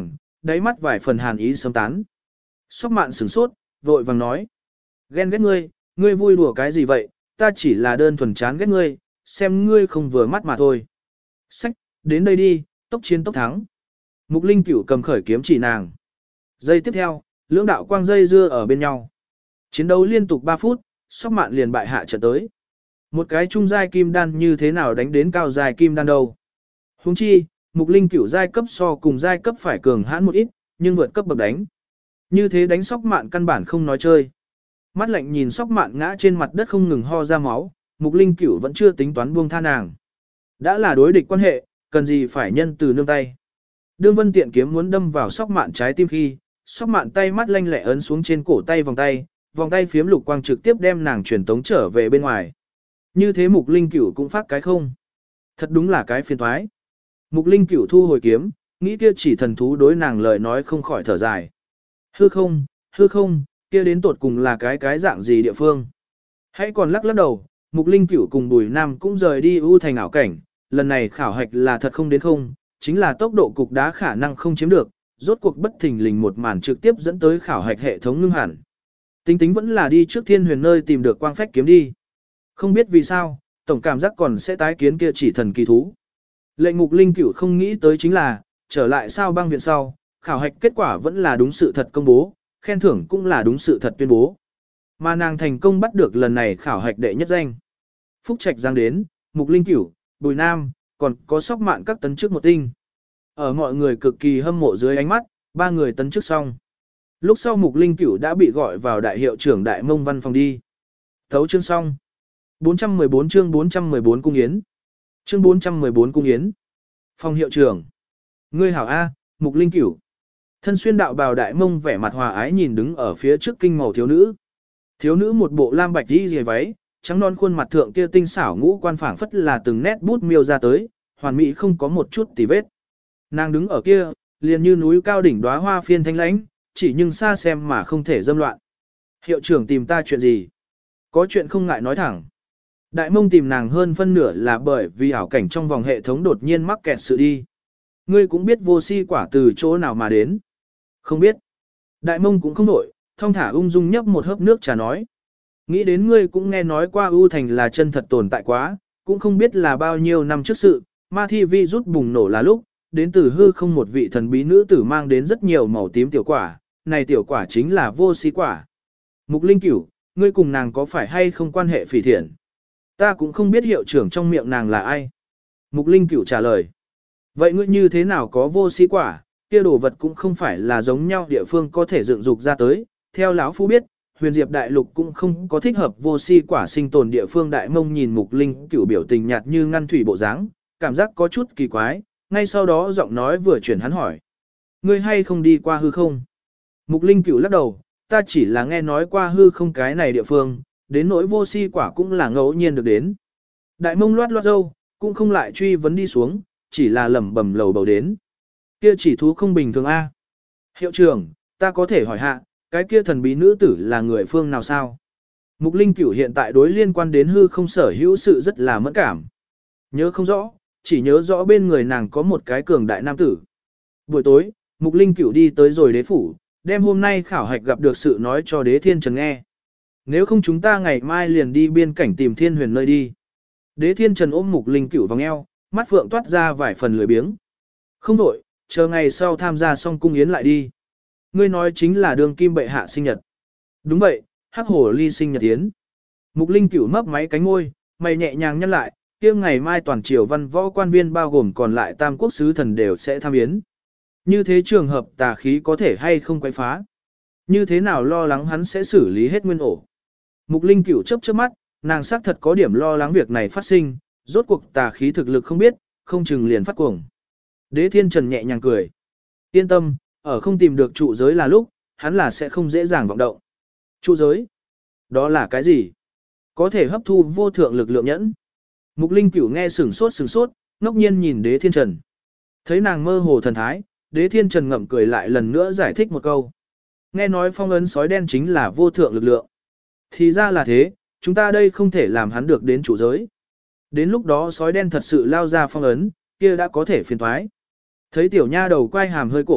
đáy mắt vài phần hàn ý sớm tán. Sóc mạn sửng sốt, vội vàng nói. Ghen ghét ngươi, ngươi vui đùa cái gì vậy, ta chỉ là đơn thuần chán ghét ngươi, xem ngươi không vừa mắt mà thôi. Sách, đến đây đi, tốc chiến tốc thắng. Mục Linh Cửu cầm khởi kiếm chỉ nàng. Giây tiếp theo, lưỡng đạo quang dây dưa ở bên nhau. Chiến đấu liên tục ba phút, Sóc Mạn liền bại hạ trận tới. Một cái trung giai kim đan như thế nào đánh đến cao giai kim đan đâu. Huống chi, Mục Linh Cửu giai cấp so cùng giai cấp phải cường hãn một ít, nhưng vượt cấp bậc đánh. Như thế đánh Sóc Mạn căn bản không nói chơi. Mắt lạnh nhìn Sóc Mạn ngã trên mặt đất không ngừng ho ra máu, Mục Linh Cửu vẫn chưa tính toán buông tha nàng. Đã là đối địch quan hệ, cần gì phải nhân từ nương tay. Đương Vân tiện kiếm muốn đâm vào Sóc Mạn trái tim khi, Sóc Mạn tay mắt lanh lẹ ấn xuống trên cổ tay vòng tay, vòng tay phiếm lục quang trực tiếp đem nàng truyền tống trở về bên ngoài. Như thế Mục Linh Cửu cũng phát cái không. Thật đúng là cái phiền toái. Mục Linh Cửu thu hồi kiếm, nghĩ kia chỉ thần thú đối nàng lời nói không khỏi thở dài. Hư không, hư không, kia đến tột cùng là cái cái dạng gì địa phương. Hãy còn lắc lắc đầu, Mục Linh Cửu cùng Bùi Nam cũng rời đi ưu thành ảo cảnh, lần này khảo hạch là thật không đến không, chính là tốc độ cục đá khả năng không chiếm được, rốt cuộc bất thình lình một màn trực tiếp dẫn tới khảo hạch hệ thống ngưng hẳn. Tính tính vẫn là đi trước Thiên Huyền nơi tìm được quang phách kiếm đi. Không biết vì sao, tổng cảm giác còn sẽ tái kiến kia chỉ thần kỳ thú. Lệnh Mục Linh Cửu không nghĩ tới chính là, trở lại sao băng viện sau, khảo hạch kết quả vẫn là đúng sự thật công bố, khen thưởng cũng là đúng sự thật tuyên bố. Mà nàng thành công bắt được lần này khảo hạch đệ nhất danh. Phúc Trạch giang đến, Mục Linh Cửu, Bùi Nam, còn có Sóc Mạn các tấn chức một tinh. Ở mọi người cực kỳ hâm mộ dưới ánh mắt, ba người tấn chức xong. Lúc sau Mục Linh Cửu đã bị gọi vào đại hiệu trưởng Đại Mông văn phòng đi. Thấu chương xong. bốn trăm mười bốn chương bốn trăm mười bốn cung yến. Chương bốn trăm mười bốn cung yến. Phòng hiệu trưởng. Ngươi hảo A, Mục Linh Cửu. Thân xuyên đạo bào Đại Mông vẻ mặt hòa ái nhìn đứng ở phía trước kinh màu thiếu nữ. Thiếu nữ một bộ lam bạch đi dề váy, trắng non khuôn mặt thượng kia tinh xảo ngũ quan phảng phất là từng nét bút miêu ra tới, hoàn mỹ không có một chút tì vết. Nàng đứng ở kia, liền như núi cao đỉnh đóa hoa phiên thanh lãnh, chỉ nhưng xa xem mà không thể dâm loạn. Hiệu trưởng tìm ta chuyện gì? Có chuyện không ngại nói thẳng. Đại Mông tìm nàng hơn phân nửa là bởi vì ảo cảnh trong vòng hệ thống đột nhiên mắc kẹt sự đi. Ngươi cũng biết vô si quả từ chỗ nào mà đến. Không biết. Đại Mông cũng không nổi, thong thả ung dung nhấp một hớp nước trà nói. Nghĩ đến ngươi cũng nghe nói qua ưu thành là chân thật tồn tại quá, cũng không biết là bao nhiêu năm trước sự, ma thi vi rút bùng nổ là lúc, đến từ hư không một vị thần bí nữ tử mang đến rất nhiều màu tím tiểu quả, này tiểu quả chính là vô si quả. Mục Linh Cửu, ngươi cùng nàng có phải hay không quan hệ phỉ thiện? Ta cũng không biết hiệu trưởng trong miệng nàng là ai. Mục Linh Cửu trả lời. Vậy ngươi như thế nào có vô si quả, kia đồ vật cũng không phải là giống nhau địa phương có thể dựng dục ra tới, theo lão phu biết. Huyền Diệp Đại Lục cũng không có thích hợp vô si quả sinh tồn địa phương. Đại Mông nhìn Mục Linh Cửu biểu tình nhạt như ngăn thủy bộ dáng, cảm giác có chút kỳ quái, ngay sau đó giọng nói vừa chuyển hắn hỏi. Ngươi hay không đi qua hư không? Mục Linh Cửu lắc đầu, ta chỉ là nghe nói qua hư không cái này địa phương, đến nỗi vô si quả cũng là ngẫu nhiên được đến. Đại Mông loát loát râu, cũng không lại truy vấn đi xuống, chỉ là lẩm bẩm lầu bầu đến. Kia chỉ thú không bình thường a. Hiệu trưởng, ta có thể hỏi hạ, cái kia thần bí nữ tử là người phương nào sao? Mục Linh Cửu hiện tại đối liên quan đến hư không sở hữu sự rất là mẫn cảm. Nhớ không rõ, chỉ nhớ rõ bên người nàng có một cái cường đại nam tử. Buổi tối, Mục Linh Cửu đi tới rồi đế phủ, đem hôm nay khảo hạch gặp được sự nói cho đế thiên trần nghe. Nếu không chúng ta ngày mai liền đi biên cảnh tìm Thiên Huyền nơi đi. Đế thiên trần ôm Mục Linh Cửu vòng eo, mắt phượng toát ra vài phần lười biếng. Không đổi, chờ ngày sau tham gia xong cung yến lại đi. Ngươi nói chính là đường kim bệ hạ sinh nhật. Đúng vậy, hắc hổ ly sinh nhật yến. Mục Linh Cửu mấp máy cánh ngôi, mày nhẹ nhàng nhăn lại, kia ngày mai toàn triều văn võ quan viên bao gồm còn lại tam quốc sứ thần đều sẽ tham yến. Như thế trường hợp tà khí có thể hay không quấy phá? Như thế nào lo lắng hắn sẽ xử lý hết nguyên ổ? Mục Linh Cửu chớp chớp mắt, nàng xác thật có điểm lo lắng việc này phát sinh, rốt cuộc tà khí thực lực không biết, không chừng liền phát cuồng. Đế Thiên Trần nhẹ nhàng cười. Yên tâm, ở không tìm được trụ giới là lúc, hắn là sẽ không dễ dàng vọng động. Trụ giới? Đó là cái gì? Có thể hấp thu vô thượng lực lượng nhẫn. Mục Linh Cửu nghe sửng sốt sửng sốt, ngốc nhiên nhìn Đế Thiên Trần. Thấy nàng mơ hồ thần thái, Đế Thiên Trần ngậm cười lại lần nữa giải thích một câu. Nghe nói phong ấn sói đen chính là vô thượng lực lượng. Thì ra là thế, chúng ta đây không thể làm hắn được đến chủ giới. Đến lúc đó sói đen thật sự lao ra phong ấn, kia đã có thể phiền toái. Thấy tiểu nha đầu quay hàm hơi cổ,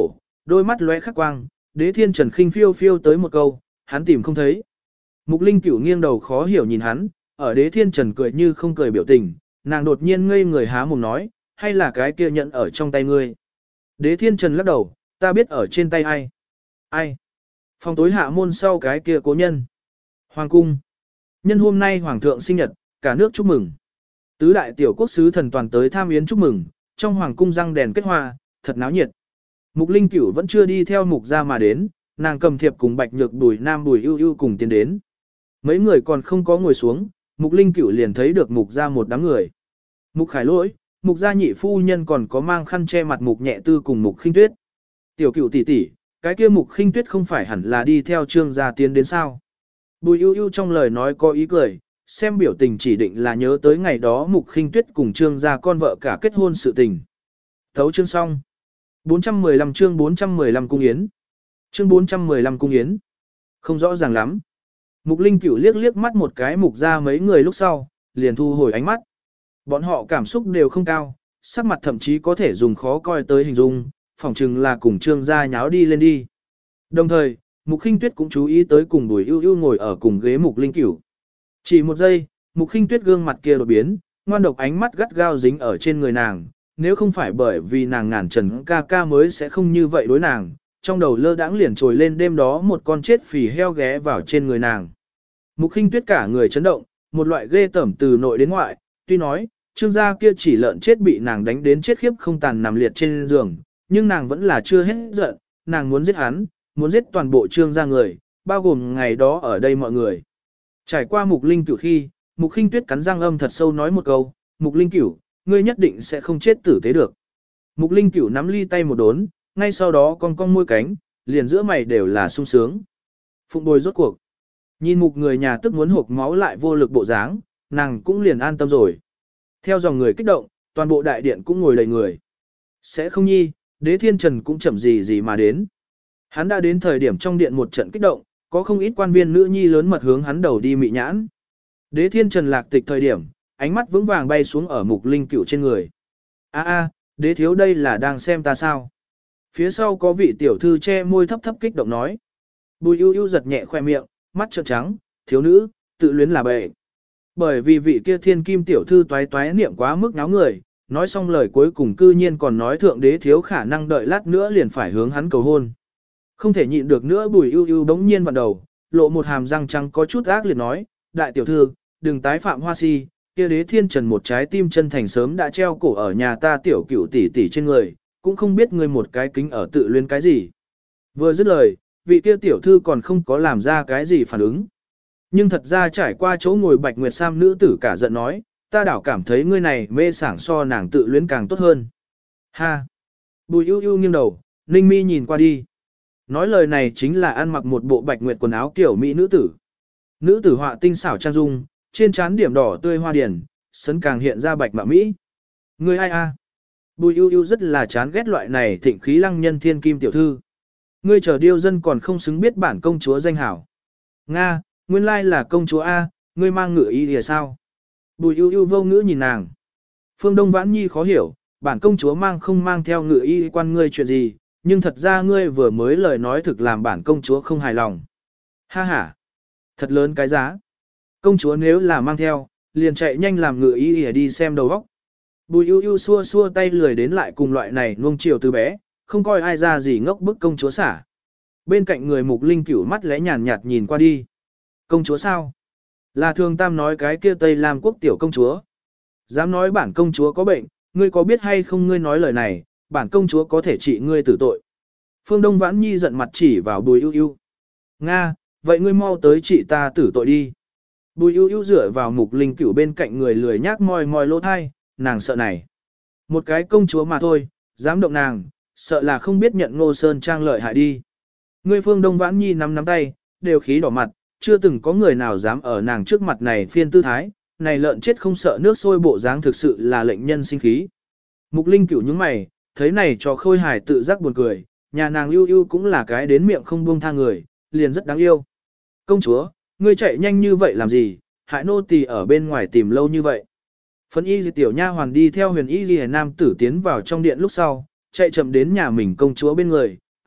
đôi mắt lóe khắc quang, Đế Thiên Trần khinh phiêu phiêu tới một câu, hắn tìm không thấy. Mục Linh Cửu nghiêng đầu khó hiểu nhìn hắn, ở Đế Thiên Trần cười như không cười biểu tình, nàng đột nhiên ngây người há mồm nói, hay là cái kia nhận ở trong tay ngươi. Đế Thiên Trần lắc đầu, ta biết ở trên tay ai. Ai? Phòng tối hạ môn sau cái kia cố nhân. Hoàng cung. Nhân hôm nay Hoàng thượng sinh nhật, cả nước chúc mừng. Tứ đại tiểu quốc sứ thần toàn tới tham yến chúc mừng, trong Hoàng cung răng đèn kết hoa, thật náo nhiệt. Mục Linh Cửu vẫn chưa đi theo mục ra mà đến, nàng cầm thiệp cùng Bạch Nhược Bùi Nam Bùi ưu ưu cùng tiến đến. Mấy người còn không có ngồi xuống, Mục Linh Cửu liền thấy được mục ra một đám người. Mục Khải Lỗi, mục gia nhị phu nhân còn có mang khăn che mặt mục nhẹ tư cùng mục khinh tuyết. Tiểu Cửu tỷ tỷ, cái kia mục khinh tuyết không phải hẳn là đi theo trương gia tiến đến sao? Bùi ưu ưu trong lời nói có ý cười, xem biểu tình chỉ định là nhớ tới ngày đó mục khinh tuyết cùng trương gia con vợ cả kết hôn sự tình. Thấu chương xong. bốn trăm mười lăm chương bốn trăm mười lăm cung yến. Chương bốn trăm mười lăm cung yến. Không rõ ràng lắm. Mục Linh Cửu liếc liếc mắt một cái mục ra mấy người lúc sau, liền thu hồi ánh mắt. Bọn họ cảm xúc đều không cao, sắc mặt thậm chí có thể dùng khó coi tới hình dung, phỏng chừng là cùng trương gia nháo đi lên đi. Đồng thời, Mục Khinh Tuyết cũng chú ý tới cùng Bùi Ưu Ưu ngồi ở cùng ghế Mục Linh Cửu. Chỉ một giây, Mục Khinh Tuyết gương mặt kia đột biến, ngoan độc ánh mắt gắt gao dính ở trên người nàng, nếu không phải bởi vì nàng ngàn trần ca ca mới sẽ không như vậy đối nàng, trong đầu lơ đãng liền trồi lên đêm đó một con chết phì heo ghé vào trên người nàng. Mục Khinh Tuyết cả người chấn động, một loại ghê tởm từ nội đến ngoại, tuy nói, trương gia kia chỉ lợn chết bị nàng đánh đến chết khiếp không tàn nằm liệt trên giường, nhưng nàng vẫn là chưa hết giận, nàng muốn giết hắn, muốn giết toàn bộ trương gia người, bao gồm ngày đó ở đây mọi người. Trải qua Mục Linh Cửu khi, Mục Khinh Tuyết cắn răng âm thật sâu nói một câu, Mục Linh Cửu, ngươi nhất định sẽ không chết tử tế được. Mục Linh Cửu nắm ly tay một đốn, ngay sau đó cong cong môi cánh, liền giữa mày đều là sung sướng. Phụng bồi rốt cuộc. Nhìn Mục người nhà tức muốn hộc máu lại vô lực bộ dáng, nàng cũng liền an tâm rồi. Theo dòng người kích động, toàn bộ đại điện cũng ngồi đầy người. Sẽ không nhi, Đế Thiên Trần cũng chậm gì gì mà đến. Hắn đã đến thời điểm trong điện một trận kích động, có không ít quan viên nữ nhi lớn mật hướng hắn đầu đi mị nhãn. Đế Thiên Trần lạc tịch thời điểm, ánh mắt vững vàng bay xuống ở Mục Linh Cửu trên người. A a, đế thiếu đây là đang xem ta sao? Phía sau có vị tiểu thư che môi thấp thấp kích động nói. Bùi ưu ưu giật nhẹ khoe miệng, mắt trợn trắng, thiếu nữ, tự luyến là bệ. Bởi vì vị kia thiên kim tiểu thư toái toái niệm quá mức náo người, nói xong lời cuối cùng cư nhiên còn nói thượng đế thiếu khả năng đợi lát nữa liền phải hướng hắn cầu hôn. Không thể nhịn được nữa Bùi ưu ưu bỗng nhiên vặn đầu, lộ một hàm răng trắng có chút ác liệt nói, đại tiểu thư, đừng tái phạm hoa si, kia đế thiên trần một trái tim chân thành sớm đã treo cổ ở nhà ta tiểu cửu tỷ tỷ trên người, cũng không biết ngươi một cái kính ở tự luyến cái gì. Vừa dứt lời, vị kia tiểu thư còn không có làm ra cái gì phản ứng. Nhưng thật ra trải qua chỗ ngồi Bạch Nguyệt Sam nữ tử cả giận nói, ta đảo cảm thấy ngươi này mê sảng so nàng tự luyến càng tốt hơn. Ha! Bùi ưu ưu nghiêng đầu, Ninh Mi nhìn qua đi. Nói lời này chính là ăn mặc một bộ bạch nguyệt quần áo kiểu mỹ nữ tử. Nữ tử họa tinh xảo trang dung, trên trán điểm đỏ tươi hoa điển, sấn càng hiện ra bạch mạ mỹ. Ngươi ai a? Bùi ưu ưu rất là chán ghét loại này thịnh khí lăng nhân thiên kim tiểu thư. Ngươi chờ điêu dân còn không xứng biết bản công chúa danh hảo. Nga, nguyên lai là công chúa A, ngươi mang ngựa ý thì sao? Bùi ưu ưu vô ngữ nhìn nàng. Phương Đông Vãn Nhi khó hiểu, bản công chúa mang không mang theo ngựa y quan ngươi chuyện gì, nhưng thật ra ngươi vừa mới lời nói thực làm bản công chúa không hài lòng. Ha ha, thật lớn cái giá. Công chúa nếu là mang theo, liền chạy nhanh làm ngựa y để đi xem đầu óc. Bùi ưu ưu xua xua tay lười đến lại cùng loại này nuông chiều từ bé, không coi ai ra gì ngốc bức công chúa xả. Bên cạnh người Mục Linh Cửu mắt lẽ nhàn nhạt nhìn qua đi. Công chúa sao? Là Thường Tam nói cái kia Tây Lam quốc tiểu công chúa. Dám nói bản công chúa có bệnh, ngươi có biết hay không ngươi nói lời này, bản công chúa có thể trị ngươi tử tội. Phương Đông Vãn Nhi giận mặt chỉ vào Bùi ưu ưu. Nga, vậy ngươi mau tới trị ta tử tội đi. Bùi ưu ưu dựa vào Mục Linh Cửu bên cạnh người lười nhác moi moi lỗ thai, nàng sợ này. Một cái công chúa mà thôi, dám động nàng, sợ là không biết nhận Ngô Sơn Trang lợi hại đi. Ngươi Phương Đông Vãn Nhi nắm nắm tay, đều khí đỏ mặt, chưa từng có người nào dám ở nàng trước mặt này phiên tư thái, này lợn chết không sợ nước sôi bộ dáng thực sự là lệnh nhân sinh khí. Mục Linh Cửu nhướng mày, thấy này cho khôi hài tự giác buồn cười, nhà nàng ưu ưu cũng là cái đến miệng không buông tha người, liền rất đáng yêu. Công chúa, ngươi chạy nhanh như vậy làm gì, hại nô tỳ ở bên ngoài tìm lâu như vậy. Phấn y tiểu nha hoàn đi theo huyền y ghi nam tử tiến vào trong điện lúc sau, chạy chậm đến nhà mình công chúa bên người,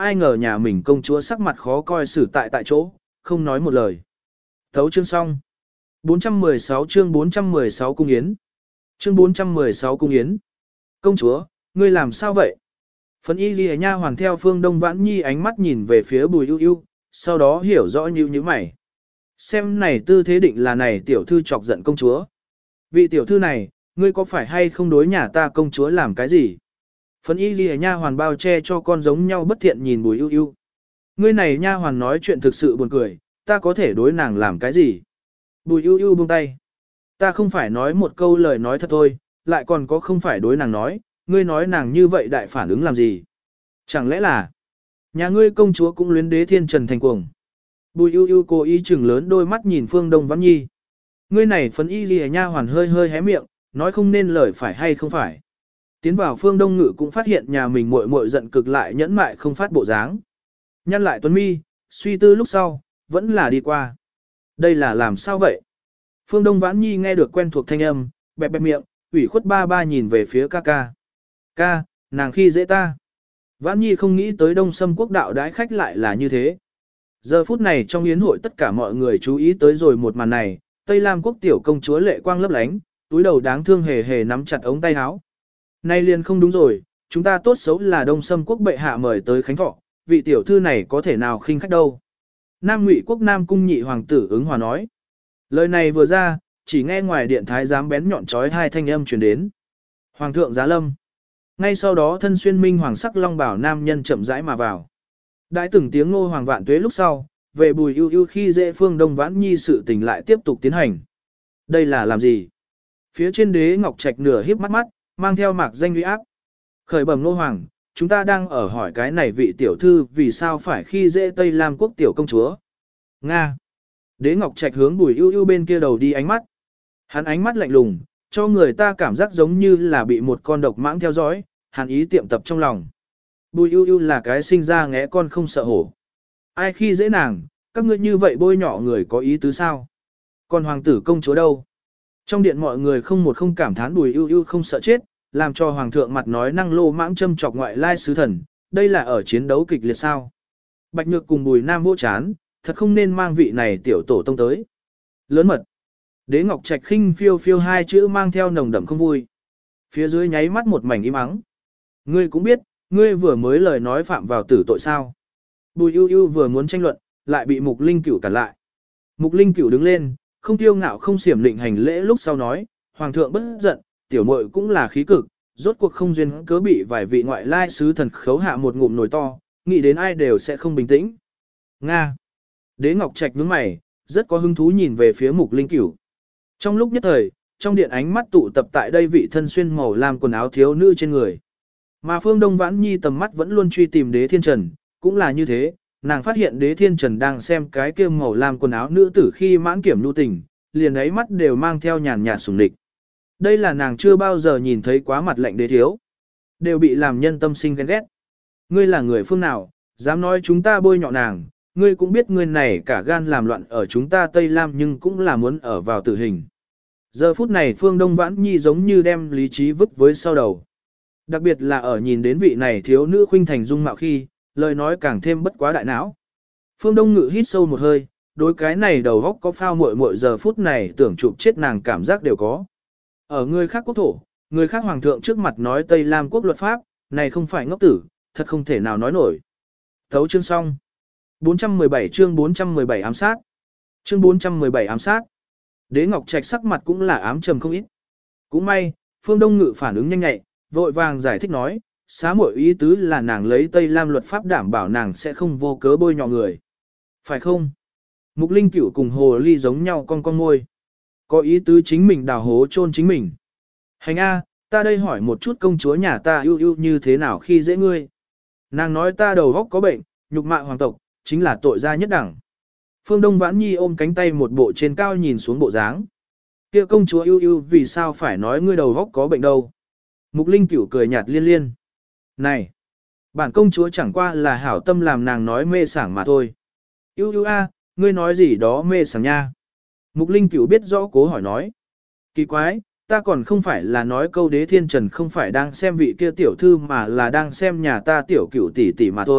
ai ngờ nhà mình công chúa sắc mặt khó coi xử tại tại chỗ, không nói một lời. Thấu chương xong. bốn trăm mười sáu chương bốn trăm mười sáu cung yến. Chương bốn trăm mười sáu cung yến. Công chúa, ngươi làm sao vậy? Phấn y ghi nha hoàn theo Phương Đông Vãn Nhi ánh mắt nhìn về phía Bùi Ưu Ưu, sau đó hiểu rõ nhíu nhíu mày. Xem này tư thế định là này tiểu thư chọc giận công chúa. Vị tiểu thư này, ngươi có phải hay không đối nhà ta công chúa làm cái gì? Phấn y ghi nha hoàn bao che cho con giống nhau bất thiện nhìn Bùi Ưu Ưu. Ngươi này nha hoàn nói chuyện thực sự buồn cười, ta có thể đối nàng làm cái gì? Bùi Ưu Ưu buông tay. Ta không phải nói một câu lời nói thật thôi, lại còn có không phải đối nàng nói, ngươi nói nàng như vậy đại phản ứng làm gì? Chẳng lẽ là nhà ngươi công chúa cũng luyến đế thiên trần thành cuồng? Bùi Ưu Ưu cố ý chừng lớn đôi mắt nhìn Phương Đông Vãn Nhi. Ngươi này phấn y ghi nha hoàn hơi hơi hé miệng, nói không nên lời phải hay không phải. Tiến vào Phương Đông Ngự cũng phát hiện nhà mình muội muội giận cực lại nhẫn mại không phát bộ dáng. Nhăn lại tuấn mi, suy tư lúc sau, vẫn là đi qua. Đây là làm sao vậy? Phương Đông Vãn Nhi nghe được quen thuộc thanh âm, bẹp bẹp miệng, ủy khuất ba ba nhìn về phía ca ca. Ca, nàng khi dễ ta. Vãn Nhi không nghĩ tới Đông Sâm quốc đạo đãi khách lại là như thế. Giờ phút này trong yến hội tất cả mọi người chú ý tới rồi một màn này, Tây Lam quốc tiểu công chúa lệ quang lấp lánh, túi đầu đáng thương hề hề nắm chặt ống tay áo. Nay liền không đúng rồi, chúng ta tốt xấu là Đông Sâm quốc bệ hạ mời tới khánh thọ, vị tiểu thư này có thể nào khinh khách đâu. Nam Ngụy quốc Nam cung nhị hoàng tử ứng hòa nói. Lời này vừa ra, chỉ nghe ngoài điện thái giám bén nhọn chói hai thanh âm truyền đến. Hoàng thượng giá lâm. Ngay sau đó thân xuyên minh hoàng sắc long bảo nam nhân chậm rãi mà vào. Đãi từng tiếng ngô hoàng vạn tuế lúc sau, về Bùi Ưu Ưu khi dễ Phương Đông Vãn Nhi sự tình lại tiếp tục tiến hành. Đây là làm gì? Phía trên đế ngọc trạch nửa híp mắt mắt, mang theo mạc danh uy áp. Khởi bẩm ngô hoàng, chúng ta đang ở hỏi cái này vị tiểu thư vì sao phải khi dễ Tây Lam quốc tiểu công chúa. Nga. Đế ngọc trạch hướng Bùi Ưu Ưu bên kia đầu đi ánh mắt. Hắn ánh mắt lạnh lùng, cho người ta cảm giác giống như là bị một con độc mãng theo dõi, hàn ý tiệm tập trong lòng. Bùi Ưu Ưu là cái sinh ra ngẽ con không sợ hổ. Ai khi dễ nàng, các ngươi như vậy bôi nhọ người có ý tứ sao? Còn hoàng tử công chúa đâu? Trong điện mọi người không một không cảm thán Bùi Ưu Ưu không sợ chết, làm cho hoàng thượng mặt nói năng lô mãng châm chọc ngoại lai sứ thần, đây là ở chiến đấu kịch liệt sao? Bạch Nhược cùng Bùi Nam vô chán, thật không nên mang vị này tiểu tổ tông tới. Lớn mật. Đế Ngọc Trạch khinh phiêu phiêu hai chữ mang theo nồng đậm không vui. Phía dưới nháy mắt một mảnh im ắng. Ngươi cũng biết, ngươi vừa mới lời nói phạm vào tử tội sao? Bùi Ưu Ưu vừa muốn tranh luận, lại bị Mục Linh Cửu cản lại. Mục Linh Cửu đứng lên, không tiêu ngạo không xiểm lịnh hành lễ lúc sau nói, hoàng thượng bất giận, tiểu muội cũng là khí cực, rốt cuộc không duyên cớ bị vài vị ngoại lai sứ thần khấu hạ một ngụm nồi to, nghĩ đến ai đều sẽ không bình tĩnh. Nga. Đế Ngọc Trạch nhướng mày, rất có hứng thú nhìn về phía Mục Linh Cửu. Trong lúc nhất thời, trong điện ánh mắt tụ tập tại đây vị thân xuyên màu lam quần áo thiếu nữ trên người. Mà Phương Đông Vãn Nhi tầm mắt vẫn luôn truy tìm Đế Thiên Trần, cũng là như thế, nàng phát hiện Đế Thiên Trần đang xem cái kia màu lam quần áo nữ tử khi mãn kiểm nhu tình, liền ấy mắt đều mang theo nhàn nhạt sủng địch. Đây là nàng chưa bao giờ nhìn thấy quá mặt lạnh đế thiếu, đều bị làm nhân tâm sinh ghen ghét. Ngươi là người phương nào, dám nói chúng ta bôi nhọ nàng, ngươi cũng biết ngươi này cả gan làm loạn ở chúng ta Tây Lam nhưng cũng là muốn ở vào tử hình. Giờ phút này Phương Đông Vãn Nhi giống như đem lý trí vứt với sau đầu. Đặc biệt là ở nhìn đến vị này thiếu nữ khuynh thành dung mạo khi, lời nói càng thêm bất quá đại não. Phương Đông Ngự hít sâu một hơi, đối cái này đầu góc có phao muội muội giờ phút này tưởng chụp chết nàng cảm giác đều có. Ở người khác quốc thổ, người khác hoàng thượng trước mặt nói Tây Lam quốc luật pháp, này không phải ngốc tử, thật không thể nào nói nổi. Thấu chương xong. bốn trăm mười bảy chương bốn trăm mười bảy ám sát. Chương bốn trăm mười bảy ám sát. Đế Ngọc Trạch sắc mặt cũng là ám trầm không ít. Cũng may, Phương Đông Ngự phản ứng nhanh nhạy, vội vàng giải thích nói, xá muội ý tứ là nàng lấy Tây Lam luật pháp đảm bảo nàng sẽ không vô cớ bôi nhọ người. Phải không? Mục Linh Cửu cùng Hồ Ly giống nhau con con môi. Có ý tứ chính mình đào hố chôn chính mình. Hành A, ta đây hỏi một chút công chúa nhà ta yêu yêu như thế nào khi dễ ngươi. Nàng nói ta đầu góc có bệnh, nhục mạ hoàng tộc, chính là tội gia nhất đẳng. Phương Đông Vãn Nhi ôm cánh tay một bộ trên cao nhìn xuống bộ dáng. Kia công chúa yêu yêu vì sao phải nói ngươi đầu góc có bệnh đâu. Mục Linh Cửu cười nhạt liên liên. Này, bản công chúa chẳng qua là hảo tâm làm nàng nói mê sảng mà thôi. Yêu yêu a, ngươi nói gì đó mê sảng nha. Mục Linh Cửu biết rõ cố hỏi nói. Kỳ quái, ta còn không phải là nói câu Đế Thiên Trần không phải đang xem vị kia tiểu thư mà là đang xem nhà ta tiểu cửu tỷ tỷ mà thôi.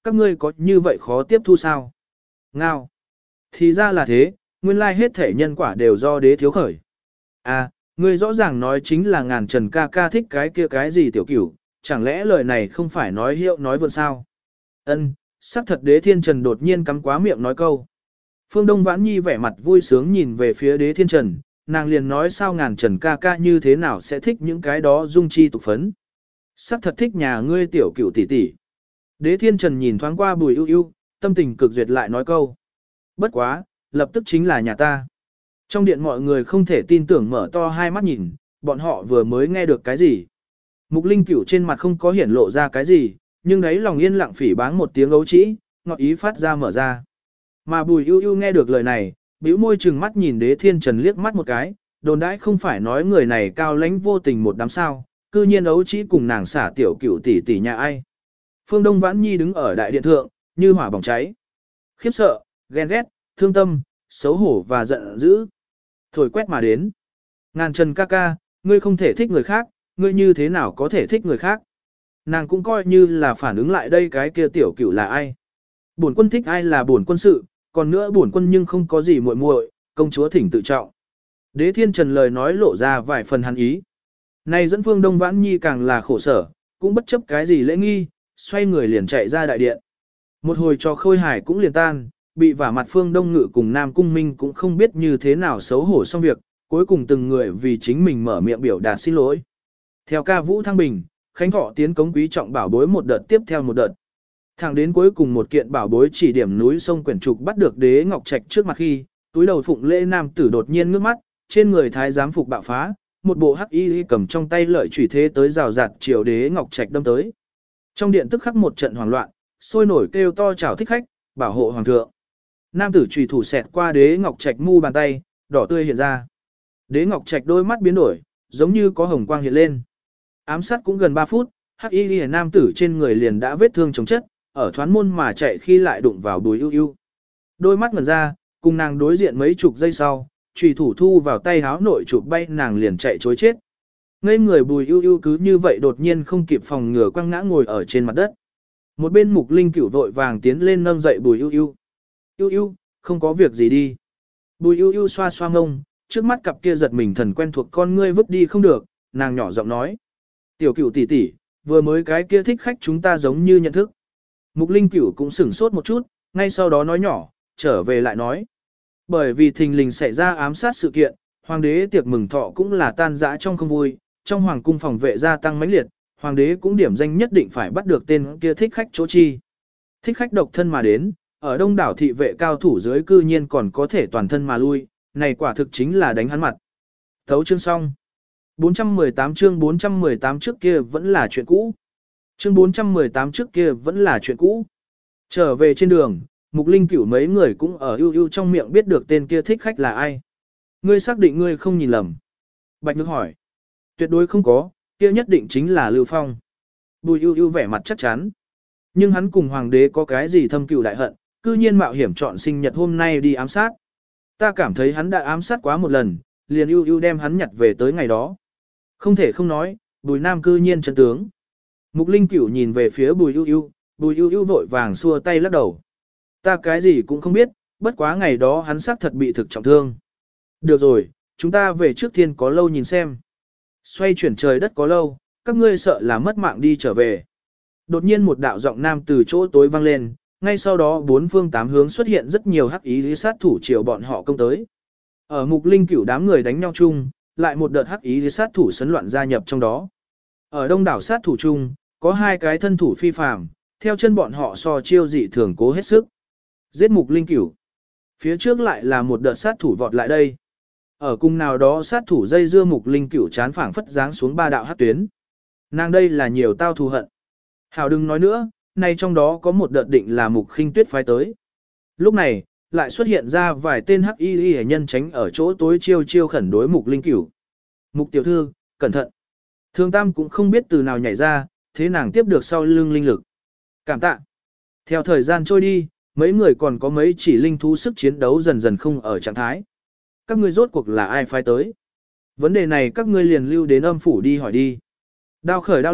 các ngươi có như vậy khó tiếp thu sao? Ngao. Thì ra là thế, nguyên lai hết thể nhân quả đều do đế thiếu khởi. À, ngươi rõ ràng nói chính là ngàn trần ca ca thích cái kia cái gì tiểu cửu, chẳng lẽ lời này không phải nói hiệu nói vượn sao? Ân, sắc thật đế thiên trần đột nhiên cắm quá miệng nói câu. Phương Đông Vãn Nhi vẻ mặt vui sướng nhìn về phía đế thiên trần, nàng liền nói sao ngàn trần ca ca như thế nào sẽ thích những cái đó dung chi tục phấn. Sắc thật thích nhà ngươi tiểu cửu tỷ tỷ. Đế thiên trần nhìn thoáng qua bùi ưu ưu, tâm tình cực duyệt lại nói câu. Bất quá, lập tức chính là nhà ta. Trong điện mọi người không thể tin tưởng mở to hai mắt nhìn, bọn họ vừa mới nghe được cái gì. Mục linh cửu trên mặt không có hiển lộ ra cái gì, nhưng đấy lòng yên lặng phỉ báng một tiếng ấu trĩ, ngọt ý phát ra mở ra. Mà bùi ưu ưu nghe được lời này, bĩu môi chừng mắt nhìn đế thiên trần liếc mắt một cái, đồn đãi không phải nói người này cao lãnh vô tình một đám sao, cư nhiên ấu trĩ cùng nàng xả tiểu cửu tỷ tỷ nhà ai. Phương Đông Vãn Nhi đứng ở đại điện thượng, như hỏa bỏng cháy. Khiếp sợ, ghen ghét, thương tâm, xấu hổ và giận dữ. Thổi quét mà đến. Ngàn trần ca ca, ngươi không thể thích người khác, ngươi như thế nào có thể thích người khác. Nàng cũng coi như là phản ứng lại đây cái kia tiểu cửu là ai. Bổn quân thích ai là bổn quân sự, còn nữa bổn quân nhưng không có gì muội muội, công chúa thỉnh tự trọng. Đế thiên trần lời nói lộ ra vài phần hắn ý. Này dẫn Phương Đông Vãn Nhi càng là khổ sở, cũng bất chấp cái gì lễ nghi, xoay người liền chạy ra đại điện. Một hồi cho khôi hài cũng liền tan, bị vả mặt Phương Đông Ngự cùng Nam Cung Minh cũng không biết như thế nào xấu hổ xong việc, cuối cùng từng người vì chính mình mở miệng biểu đạt xin lỗi. Theo ca vũ thăng bình, Khánh Thọ tiến cống quý trọng bảo bối một đợt tiếp theo một đợt. Thẳng đến cuối cùng một kiện bảo bối chỉ điểm núi sông quyển trục bắt được đế ngọc trạch trước mặt khi, túi đầu phụng lễ nam tử đột nhiên ngước mắt, trên người thái giám phục bạo phá, một bộ hắc y cầm trong tay lợi chủy thế tới rào rạt chiều đế ngọc trạch đâm tới. Trong điện tức khắc một trận hoảng loạn, sôi nổi kêu to chào thích khách, bảo hộ hoàng thượng. Nam tử chủy thủ xẹt qua đế ngọc trạch mu bàn tay, đỏ tươi hiện ra. Đế ngọc trạch đôi mắt biến đổi, giống như có hồng quang hiện lên. Ám sát cũng gần ba phút, hắc y liễu nam tử trên người liền đã vết thương chồng chất, ở thoán môn mà chạy khi lại đụng vào Bùi Ưu Ưu. Đôi mắt ngẩn ra, cùng nàng đối diện mấy chục giây sau, chủy thủ thu vào tay háo nội chụp bay nàng liền chạy trối chết. Ngây người Bùi Ưu Ưu cứ như vậy đột nhiên không kịp phòng ngừa quăng ngã ngồi ở trên mặt đất. Một bên Mục Linh Cửu vội vàng tiến lên nâng dậy Bùi Ưu Ưu. "Ưu Ưu, không có việc gì đi." Bùi Ưu Ưu xoa xoa ngông, trước mắt cặp kia giật mình thần quen thuộc con ngươi vứt đi không được, nàng nhỏ giọng nói: "Tiểu Cửu tỷ tỷ, vừa mới cái kia thích khách chúng ta giống như nhận thức." Mục Linh Cửu cũng sửng sốt một chút, ngay sau đó nói nhỏ, trở về lại nói. Bởi vì thình lình xảy ra ám sát sự kiện, hoàng đế tiệc mừng thọ cũng là tan rã trong không vui, trong hoàng cung phòng vệ gia tăng mãnh liệt, hoàng đế cũng điểm danh nhất định phải bắt được tên kia thích khách chỗ chi. Thích khách độc thân mà đến, ở đông đảo thị vệ cao thủ dưới cư nhiên còn có thể toàn thân mà lui, này quả thực chính là đánh hắn mặt. Thấu chương xong. bốn trăm mười tám chương bốn trăm mười tám trước kia vẫn là chuyện cũ. Chương bốn trăm mười tám trước kia vẫn là chuyện cũ. Trở về trên đường, Mục Linh Cửu mấy người cũng ở ưu ưu trong miệng biết được tên kia thích khách là ai. Ngươi xác định ngươi không nhìn lầm. Bạch Nhược hỏi. Tuyệt đối không có, kia nhất định chính là Lưu Phong. Bùi ưu ưu vẻ mặt chắc chắn. Nhưng hắn cùng hoàng đế có cái gì thâm cừu đại hận, cư nhiên mạo hiểm chọn sinh nhật hôm nay đi ám sát. Ta cảm thấy hắn đã ám sát quá một lần, liền ưu ưu đem hắn nhặt về tới ngày đó. Không thể không nói, Bùi Nam cư nhiên chân tướng. Mục Linh Cửu nhìn về phía Bùi ưu ưu, Bùi ưu ưu vội vàng xua tay lắc đầu. Ta cái gì cũng không biết, bất quá ngày đó hắn xác thật bị thực trọng thương. Được rồi, chúng ta về trước thiên có lâu nhìn xem. Xoay chuyển trời đất có lâu, các ngươi sợ là mất mạng đi trở về. Đột nhiên một đạo giọng nam từ chỗ tối vang lên, ngay sau đó bốn phương tám hướng xuất hiện rất nhiều hắc ý lý sát thủ chiều bọn họ công tới. Ở Mục Linh Cửu đám người đánh nhau chung, lại một đợt hắc ý lý sát thủ sấn loạn gia nhập trong đó. Ở đông đảo sát thủ chung, có hai cái thân thủ phi phàm, theo chân bọn họ so chiêu dị thường cố hết sức. Giết Mục Linh Cửu. Phía trước lại là một đợt sát thủ vọt lại đây. Ở cung nào đó sát thủ dây dưa Mục Linh Cửu chán phảng phất giáng xuống ba đạo hắc tuyến. Nàng đây là nhiều tao thù hận. Hảo đừng nói nữa, nay trong đó có một đợt định là Mục Khinh Tuyết phái tới. Lúc này, lại xuất hiện ra vài tên hắc y y nhân tránh ở chỗ tối chiêu chiêu khẩn đối Mục Linh Cửu. Mục tiểu thư, cẩn thận. Thương Tam cũng không biết từ nào nhảy ra, thế nàng tiếp được sau lưng linh lực. Cảm tạ. Theo thời gian trôi đi, mấy người còn có mấy chỉ linh thú sức chiến đấu dần dần không ở trạng thái. Các ngươi rốt cuộc là ai phái tới? Vấn đề này các ngươi liền lưu đến âm phủ đi hỏi đi. Đao khởi đao lạc,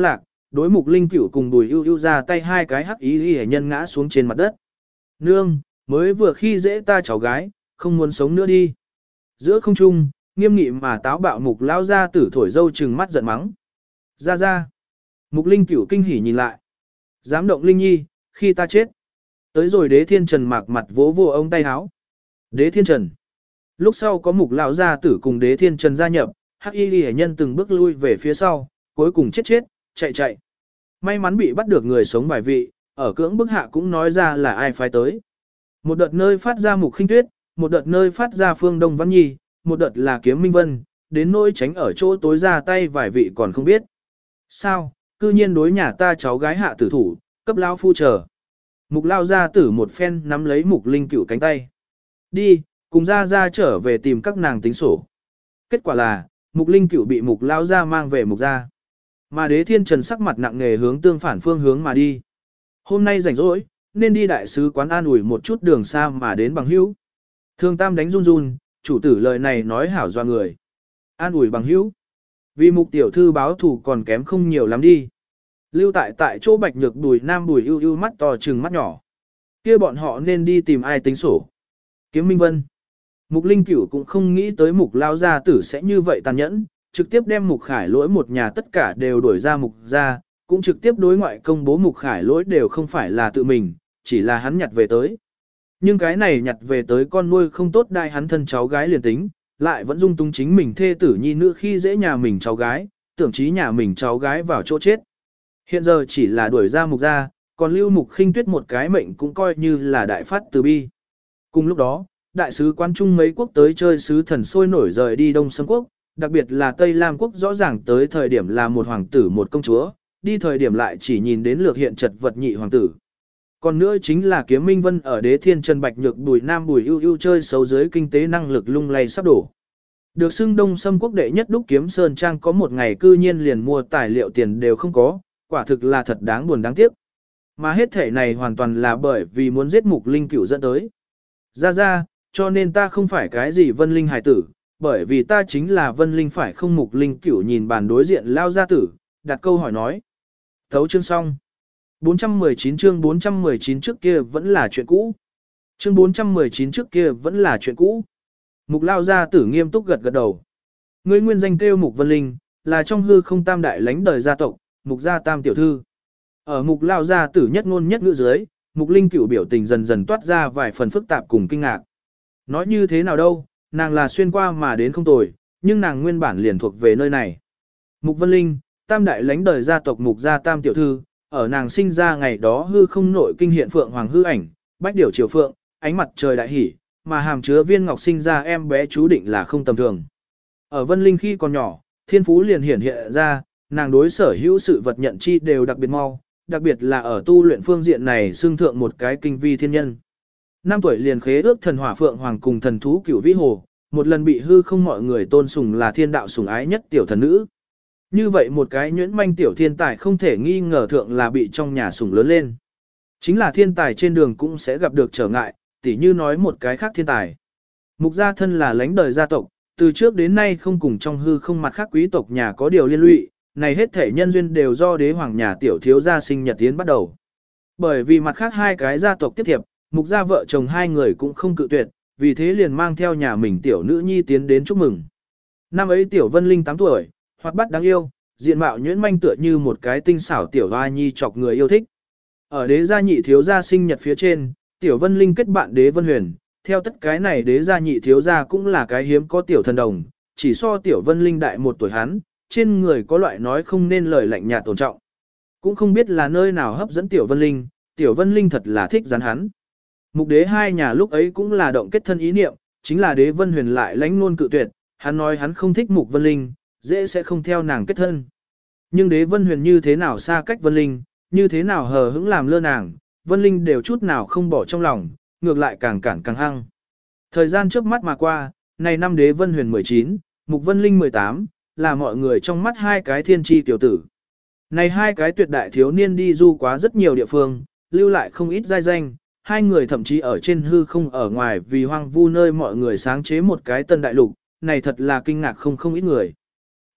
đối Mục Linh Cửu cùng Bùi Ưu Ưu ra tay hai cái hắc ý y nhân ngã xuống trên mặt đất. Nương, mới vừa khi dễ ta cháu gái, không muốn sống nữa đi. Giữa không trung, nghiêm nghị mà táo bạo Mục lao ra tử thổi dâu trừng mắt giận mắng. Ra ra. Mục Linh Cửu kinh hỉ nhìn lại. Dám động Linh Nhi, khi ta chết. Tới rồi Đế Thiên Trần mạc mặt vỗ vô ông tay háo. Đế Thiên Trần. Lúc sau có Mục lão gia tử cùng Đế Thiên Trần gia nhập, hắc y liễu nhân từng bước lui về phía sau, cuối cùng chết chết, chạy chạy. May mắn bị bắt được người sống bài vị, ở cưỡng bức hạ cũng nói ra là ai phái tới. Một đợt nơi phát ra Mục Khinh Tuyết, một đợt nơi phát ra Phương Đông Văn Nhi, một đợt là Kiếm Minh Vân, đến nỗi tránh ở chỗ tối ra tay vài vị còn không biết. Sao, cư nhiên đối nhà ta cháu gái hạ tử thủ, cấp lao phu chờ. Mục lao gia tử một phen nắm lấy Mục Linh Cửu cánh tay. Đi, cùng ra ra trở về tìm các nàng tính sổ. Kết quả là, Mục Linh Cửu bị Mục lao gia mang về Mục gia. Mà Đế Thiên Trần sắc mặt nặng nề hướng tương phản phương hướng mà đi. Hôm nay rảnh rỗi, nên đi đại sứ quán an ủi một chút đường xa mà đến bằng hữu. Thương Tam đánh run run, chủ tử lời này nói hảo doa người. An ủi bằng hữu. Vì Mục tiểu thư báo thù còn kém không nhiều lắm đi. Lưu tại tại chỗ Bạch Nhược Bùi Nam Bùi ưu ưu mắt to trừng mắt nhỏ. Kia bọn họ nên đi tìm ai tính sổ. Kiếm Minh Vân. Mục Linh Cửu cũng không nghĩ tới Mục lao gia tử sẽ như vậy tàn nhẫn, trực tiếp đem Mục Khải Lỗi một nhà tất cả đều đuổi ra Mục gia, cũng trực tiếp đối ngoại công bố Mục Khải Lỗi đều không phải là tự mình, chỉ là hắn nhặt về tới. Nhưng cái này nhặt về tới con nuôi không tốt đai hắn thân cháu gái liền tính, lại vẫn dung túng chính mình thê tử nhi nữ khi dễ nhà mình cháu gái, tưởng chí nhà mình cháu gái vào chỗ chết. Hiện giờ chỉ là đuổi ra Mục gia, còn lưu Mục Khinh Tuyết một cái mệnh cũng coi như là đại phát từ bi. Cùng lúc đó, đại sứ quan trung mấy quốc tới chơi sứ thần sôi nổi rời đi Đông Sâm quốc, đặc biệt là Tây Lam quốc rõ ràng tới thời điểm là một hoàng tử một công chúa, đi thời điểm lại chỉ nhìn đến lược hiện chật vật nhị hoàng tử. Còn nữa chính là Kiếm Minh Vân ở Đế Thiên Trần Bạch Nhược Bùi Nam Bùi ưu ưu chơi xấu dưới kinh tế năng lực lung lay sắp đổ. Được xưng Đông Sâm quốc đệ nhất đúc kiếm sơn trang có một ngày cư nhiên liền mua tài liệu tiền đều không có, quả thực là thật đáng buồn đáng tiếc. Mà hết thể này hoàn toàn là bởi vì muốn giết Mục Linh Cửu dẫn tới. Ra ra, cho nên ta không phải cái gì Vân Linh hài tử, bởi vì ta chính là Vân Linh phải không. Mục Linh Cửu nhìn bàn đối diện lao gia tử, đặt câu hỏi nói. Thấu chương xong. bốn trăm mười chín chương bốn trăm mười chín trước kia vẫn là chuyện cũ. Chương bốn trăm mười chín trước kia vẫn là chuyện cũ. Mục lao gia tử nghiêm túc gật gật đầu. Ngươi nguyên danh kêu Mục Vân Linh, là trong hư không tam đại lãnh đời gia tộc, Mục gia tam tiểu thư. Ở Mục lao gia tử nhất ngôn nhất ngữ dưới, Mục Linh Cửu biểu tình dần dần toát ra vài phần phức tạp cùng kinh ngạc. Nói như thế nào đâu, nàng là xuyên qua mà đến không tồi, nhưng nàng nguyên bản liền thuộc về nơi này. Mục Vân Linh, tam đại lãnh đời gia tộc Mục gia tam tiểu thư, ở nàng sinh ra ngày đó hư không nội kinh hiện phượng hoàng hư ảnh, bách điểu triều phượng, ánh mặt trời đại hỉ, mà hàm chứa viên ngọc sinh ra em bé chú định là không tầm thường. Ở Vân Linh khi còn nhỏ, thiên phú liền hiển hiện ra, nàng đối sở hữu sự vật nhận chi đều đặc biệt mau, đặc biệt là ở tu luyện phương diện này xương thượng một cái kinh vi thiên nhân. Năm tuổi liền khế ước thần hỏa phượng hoàng cùng thần thú cửu vĩ hồ, một lần bị hư không mọi người tôn sùng là thiên đạo sùng ái nhất tiểu thần nữ. Như vậy một cái nhuyễn manh tiểu thiên tài không thể nghi ngờ thượng là bị trong nhà sùng lớn lên. Chính là thiên tài trên đường cũng sẽ gặp được trở ngại, tỉ như nói một cái khác thiên tài. Mục gia thân là lãnh đời gia tộc, từ trước đến nay không cùng trong hư không mặt khác quý tộc nhà có điều liên lụy, này hết thể nhân duyên đều do đế hoàng nhà tiểu thiếu gia sinh nhật tiến bắt đầu. Bởi vì mặt khác hai cái gia tộc tiếp thiệp, Mục gia vợ chồng hai người cũng không cự tuyệt, vì thế liền mang theo nhà mình tiểu nữ nhi tiến đến chúc mừng. Năm ấy tiểu Vân Linh tám tuổi, hoạt bát đáng yêu, diện mạo nhuyễn manh tựa như một cái tinh xảo tiểu hoa nhi chọc người yêu thích. Ở đế gia nhị thiếu gia sinh nhật phía trên, tiểu Vân Linh kết bạn đế Vân Huyền, theo tất cái này đế gia nhị thiếu gia cũng là cái hiếm có tiểu thần đồng, chỉ so tiểu Vân Linh đại một tuổi hắn, trên người có loại nói không nên lời lạnh nhạt tôn trọng. Cũng không biết là nơi nào hấp dẫn tiểu Vân Linh, tiểu Vân Linh thật là thích rắn hắn. Mục đế hai nhà lúc ấy cũng là động kết thân ý niệm, chính là đế Vân Huyền lại lãnh luôn cự tuyệt, hắn nói hắn không thích Mục Vân Linh, dễ sẽ không theo nàng kết thân. Nhưng đế Vân Huyền như thế nào xa cách Vân Linh, như thế nào hờ hững làm lơ nàng, Vân Linh đều chút nào không bỏ trong lòng, ngược lại càng cản càng hăng. Thời gian trước mắt mà qua, này năm đế Vân Huyền mười chín, Mục Vân Linh mười tám, là mọi người trong mắt hai cái thiên tri tiểu tử. Này hai cái tuyệt đại thiếu niên đi du quá rất nhiều địa phương, lưu lại không ít giai danh, hai người thậm chí ở trên hư không ở ngoài vì hoang vu nơi mọi người sáng chế một cái tân đại lục, này thật là kinh ngạc không không ít người.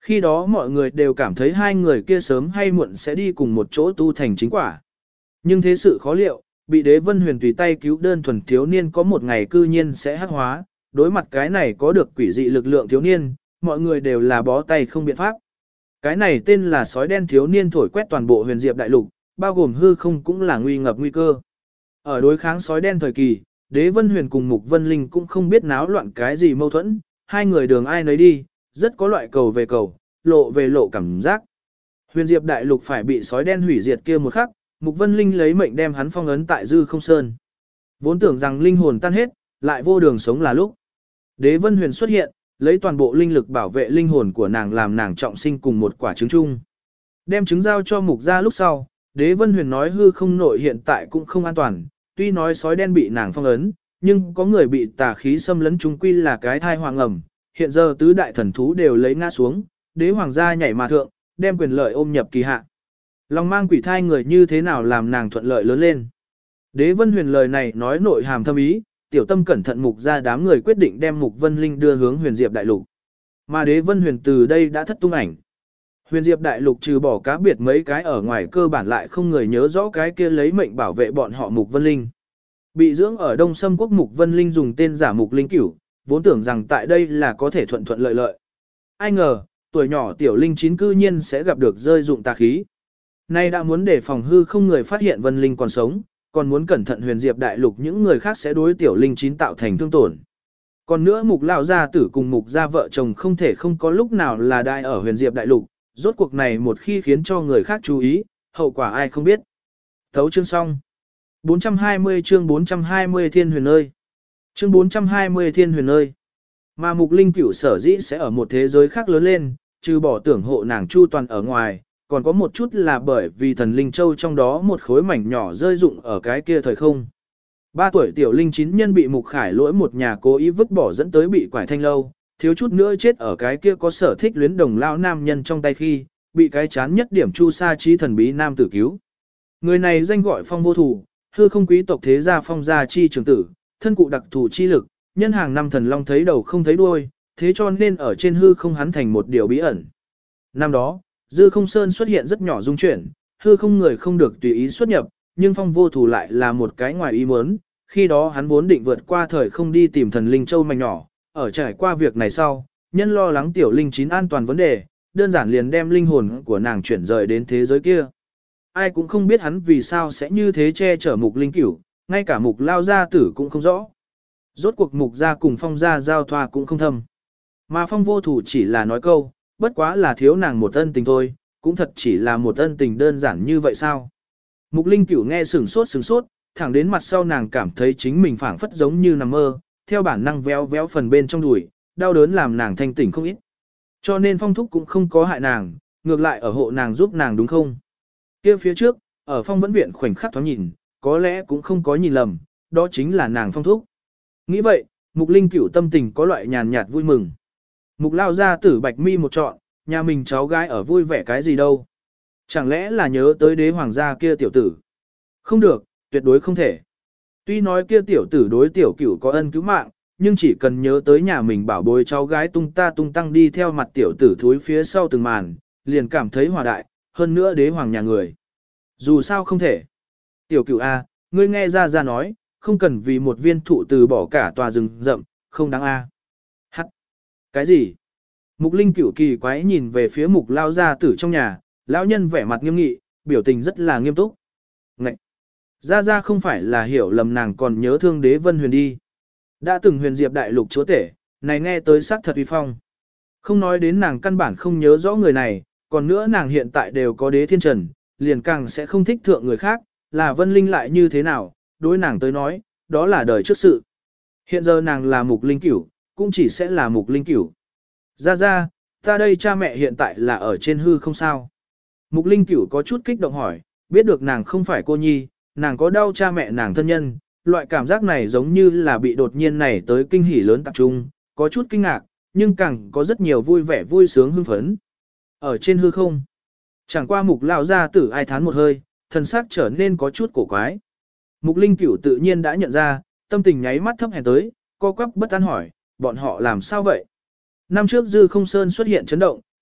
Khi đó mọi người đều cảm thấy hai người kia sớm hay muộn sẽ đi cùng một chỗ tu thành chính quả. Nhưng thế sự khó liệu, bị Đế Vân Huyền tùy tay cứu đơn thuần thiếu niên có một ngày cư nhiên sẽ hắc hóa, đối mặt cái này có được quỷ dị lực lượng thiếu niên, mọi người đều là bó tay không biện pháp. Cái này tên là sói đen thiếu niên thổi quét toàn bộ huyền diệp đại lục, bao gồm hư không cũng là nguy ngập nguy cơ. Ở đối kháng sói đen thời kỳ, Đế Vân Huyền cùng Mục Vân Linh cũng không biết náo loạn cái gì mâu thuẫn, hai người đường ai nấy đi, rất có loại cầu về cầu, lộ về lộ cảm giác. Huyền diệp đại lục phải bị sói đen hủy diệt kia một khắc, Mục Vân Linh lấy mệnh đem hắn phong ấn tại Dư Không Sơn. Vốn tưởng rằng linh hồn tan hết, lại vô đường sống là lúc. Đế Vân Huyền xuất hiện, lấy toàn bộ linh lực bảo vệ linh hồn của nàng làm nàng trọng sinh cùng một quả trứng chung. Đem trứng giao cho Mục gia lúc sau, Đế Vân Huyền nói hư không nội hiện tại cũng không an toàn, tuy nói sói đen bị nàng phong ấn, nhưng có người bị tà khí xâm lấn chung quy là cái thai hoàng ẩm. Hiện giờ tứ đại thần thú đều lấy ngã xuống, đế hoàng gia nhảy mà thượng, đem quyền lợi ôm nhập kỳ hạ. Lòng mang quỷ thai người như thế nào làm nàng thuận lợi lớn lên. Đế Vân Huyền lời này nói nội hàm thâm ý, tiểu tâm cẩn thận Mục gia đám người quyết định đem Mục Vân Linh đưa hướng Huyền Diệp đại lục. Mà Đế Vân Huyền từ đây đã thất tung ảnh. Huyền Diệp đại lục trừ bỏ cá biệt mấy cái ở ngoài cơ bản lại không người nhớ rõ cái kia lấy mệnh bảo vệ bọn họ Mục Vân Linh. Bị dưỡng ở Đông Sâm quốc Mục Vân Linh dùng tên giả Mục Linh Cửu, vốn tưởng rằng tại đây là có thể thuận thuận lợi lợi. Ai ngờ, tuổi nhỏ tiểu linh chín cư nhiên sẽ gặp được rơi dụng tà khí. Nay đã muốn để phòng hư không người phát hiện Vân Linh còn sống, còn muốn cẩn thận Huyền Diệp đại lục những người khác sẽ đối tiểu linh chín tạo thành thương tổn. Còn nữa Mục lão gia tử cùng Mục gia vợ chồng không thể không có lúc nào là đại ở Huyền Diệp đại lục, rốt cuộc này một khi khiến cho người khác chú ý, hậu quả ai không biết. Thấu chương xong. bốn trăm hai mươi chương bốn trăm hai mươi Thiên Huyền ơi. Chương bốn trăm hai mươi Thiên Huyền ơi. Mà Mục Linh Cửu sở dĩ sẽ ở một thế giới khác lớn lên, trừ bỏ tưởng hộ nàng chu toàn ở ngoài, còn có một chút là bởi vì thần Linh Châu trong đó một khối mảnh nhỏ rơi rụng ở cái kia thời không. Ba tuổi tiểu linh chín nhân bị Mục Khải lỗi một nhà cố ý vứt bỏ dẫn tới bị quải thanh lâu, thiếu chút nữa chết ở cái kia có sở thích luyến đồng lao nam nhân trong tay khi, bị cái chán nhất điểm chu sa trí thần bí nam tử cứu. Người này danh gọi Phong Vô Thủ, hư không quý tộc thế gia Phong gia chi trưởng tử, thân cụ đặc thù chi lực, nhân hàng năm thần long thấy đầu không thấy đuôi, thế cho nên ở trên hư không hắn thành một điều bí ẩn. Năm đó, Dư Không Sơn xuất hiện rất nhỏ dung chuyển, hư không người không được tùy ý xuất nhập, nhưng Phong Vô Thủ lại là một cái ngoài ý muốn, khi đó hắn vốn định vượt qua thời không đi tìm thần linh châu mảnh nhỏ, ở trải qua việc này sau, nhân lo lắng tiểu linh chín an toàn vấn đề, đơn giản liền đem linh hồn của nàng chuyển rời đến thế giới kia. Ai cũng không biết hắn vì sao sẽ như thế che chở Mục Linh Cửu, ngay cả Mục lao gia tử cũng không rõ. Rốt cuộc Mục gia cùng Phong gia giao thoa cũng không thâm. Mà Phong Vô Thủ chỉ là nói câu, bất quá là thiếu nàng một ân tình thôi, cũng thật chỉ là một ân tình đơn giản như vậy sao. Mục Linh Cửu nghe sửng sốt sửng sốt, thẳng đến mặt sau nàng cảm thấy chính mình phảng phất giống như nằm mơ, theo bản năng véo véo phần bên trong đùi, đau đớn làm nàng thanh tỉnh không ít. Cho nên Phong thúc cũng không có hại nàng, ngược lại ở hộ nàng giúp nàng đúng không? Kia phía trước, ở Phong vẫn viện khoảnh khắc thoáng nhìn, có lẽ cũng không có nhìn lầm, đó chính là nàng Phong thúc. Nghĩ vậy, Mục Linh Cửu tâm tình có loại nhàn nhạt vui mừng. Mục lao ra tử bạch mi một trọn, nhà mình cháu gái ở vui vẻ cái gì đâu. Chẳng lẽ là nhớ tới đế hoàng gia kia tiểu tử? Không được, tuyệt đối không thể. Tuy nói kia tiểu tử đối tiểu cửu có ân cứu mạng, nhưng chỉ cần nhớ tới nhà mình bảo bối cháu gái tung ta tung tăng đi theo mặt tiểu tử thúi phía sau từng màn, liền cảm thấy hòa đại, hơn nữa đế hoàng nhà người. Dù sao không thể. Tiểu cửu A, ngươi nghe ra ra nói, không cần vì một viên thụ từ bỏ cả tòa rừng rậm, không đáng A. Hắc. Cái gì? Mục Linh Cửu kỳ quái nhìn về phía Mục lao gia tử trong nhà, lão nhân vẻ mặt nghiêm nghị, biểu tình rất là nghiêm túc. Ngậy! Gia Gia không phải là hiểu lầm nàng còn nhớ thương đế Vân Huyền đi. Đã từng huyền diệp đại lục chúa tể, này nghe tới sắc thật uy phong. Không nói đến nàng căn bản không nhớ rõ người này, còn nữa nàng hiện tại đều có đế thiên trần, liền càng sẽ không thích thượng người khác, là Vân Linh lại như thế nào, đối nàng tới nói, đó là đời trước sự. Hiện giờ nàng là Mục Linh Cửu, cũng chỉ sẽ là Mục Linh Cửu. Gia Gia, ta đây cha mẹ hiện tại là ở trên hư không sao? Mục Linh Cửu có chút kích động hỏi, biết được nàng không phải cô nhi, nàng có đau cha mẹ nàng thân nhân, loại cảm giác này giống như là bị đột nhiên này tới kinh hỉ lớn tập trung, có chút kinh ngạc, nhưng càng có rất nhiều vui vẻ vui sướng hưng phấn. Ở trên hư không, chẳng qua Mục lão gia tử ai thán một hơi, thần sắc trở nên có chút cổ quái. Mục Linh Cửu tự nhiên đã nhận ra, tâm tình nháy mắt thấp hèn tới, co quắp bất an hỏi, bọn họ làm sao vậy? Năm trước Dư Không Sơn xuất hiện chấn động,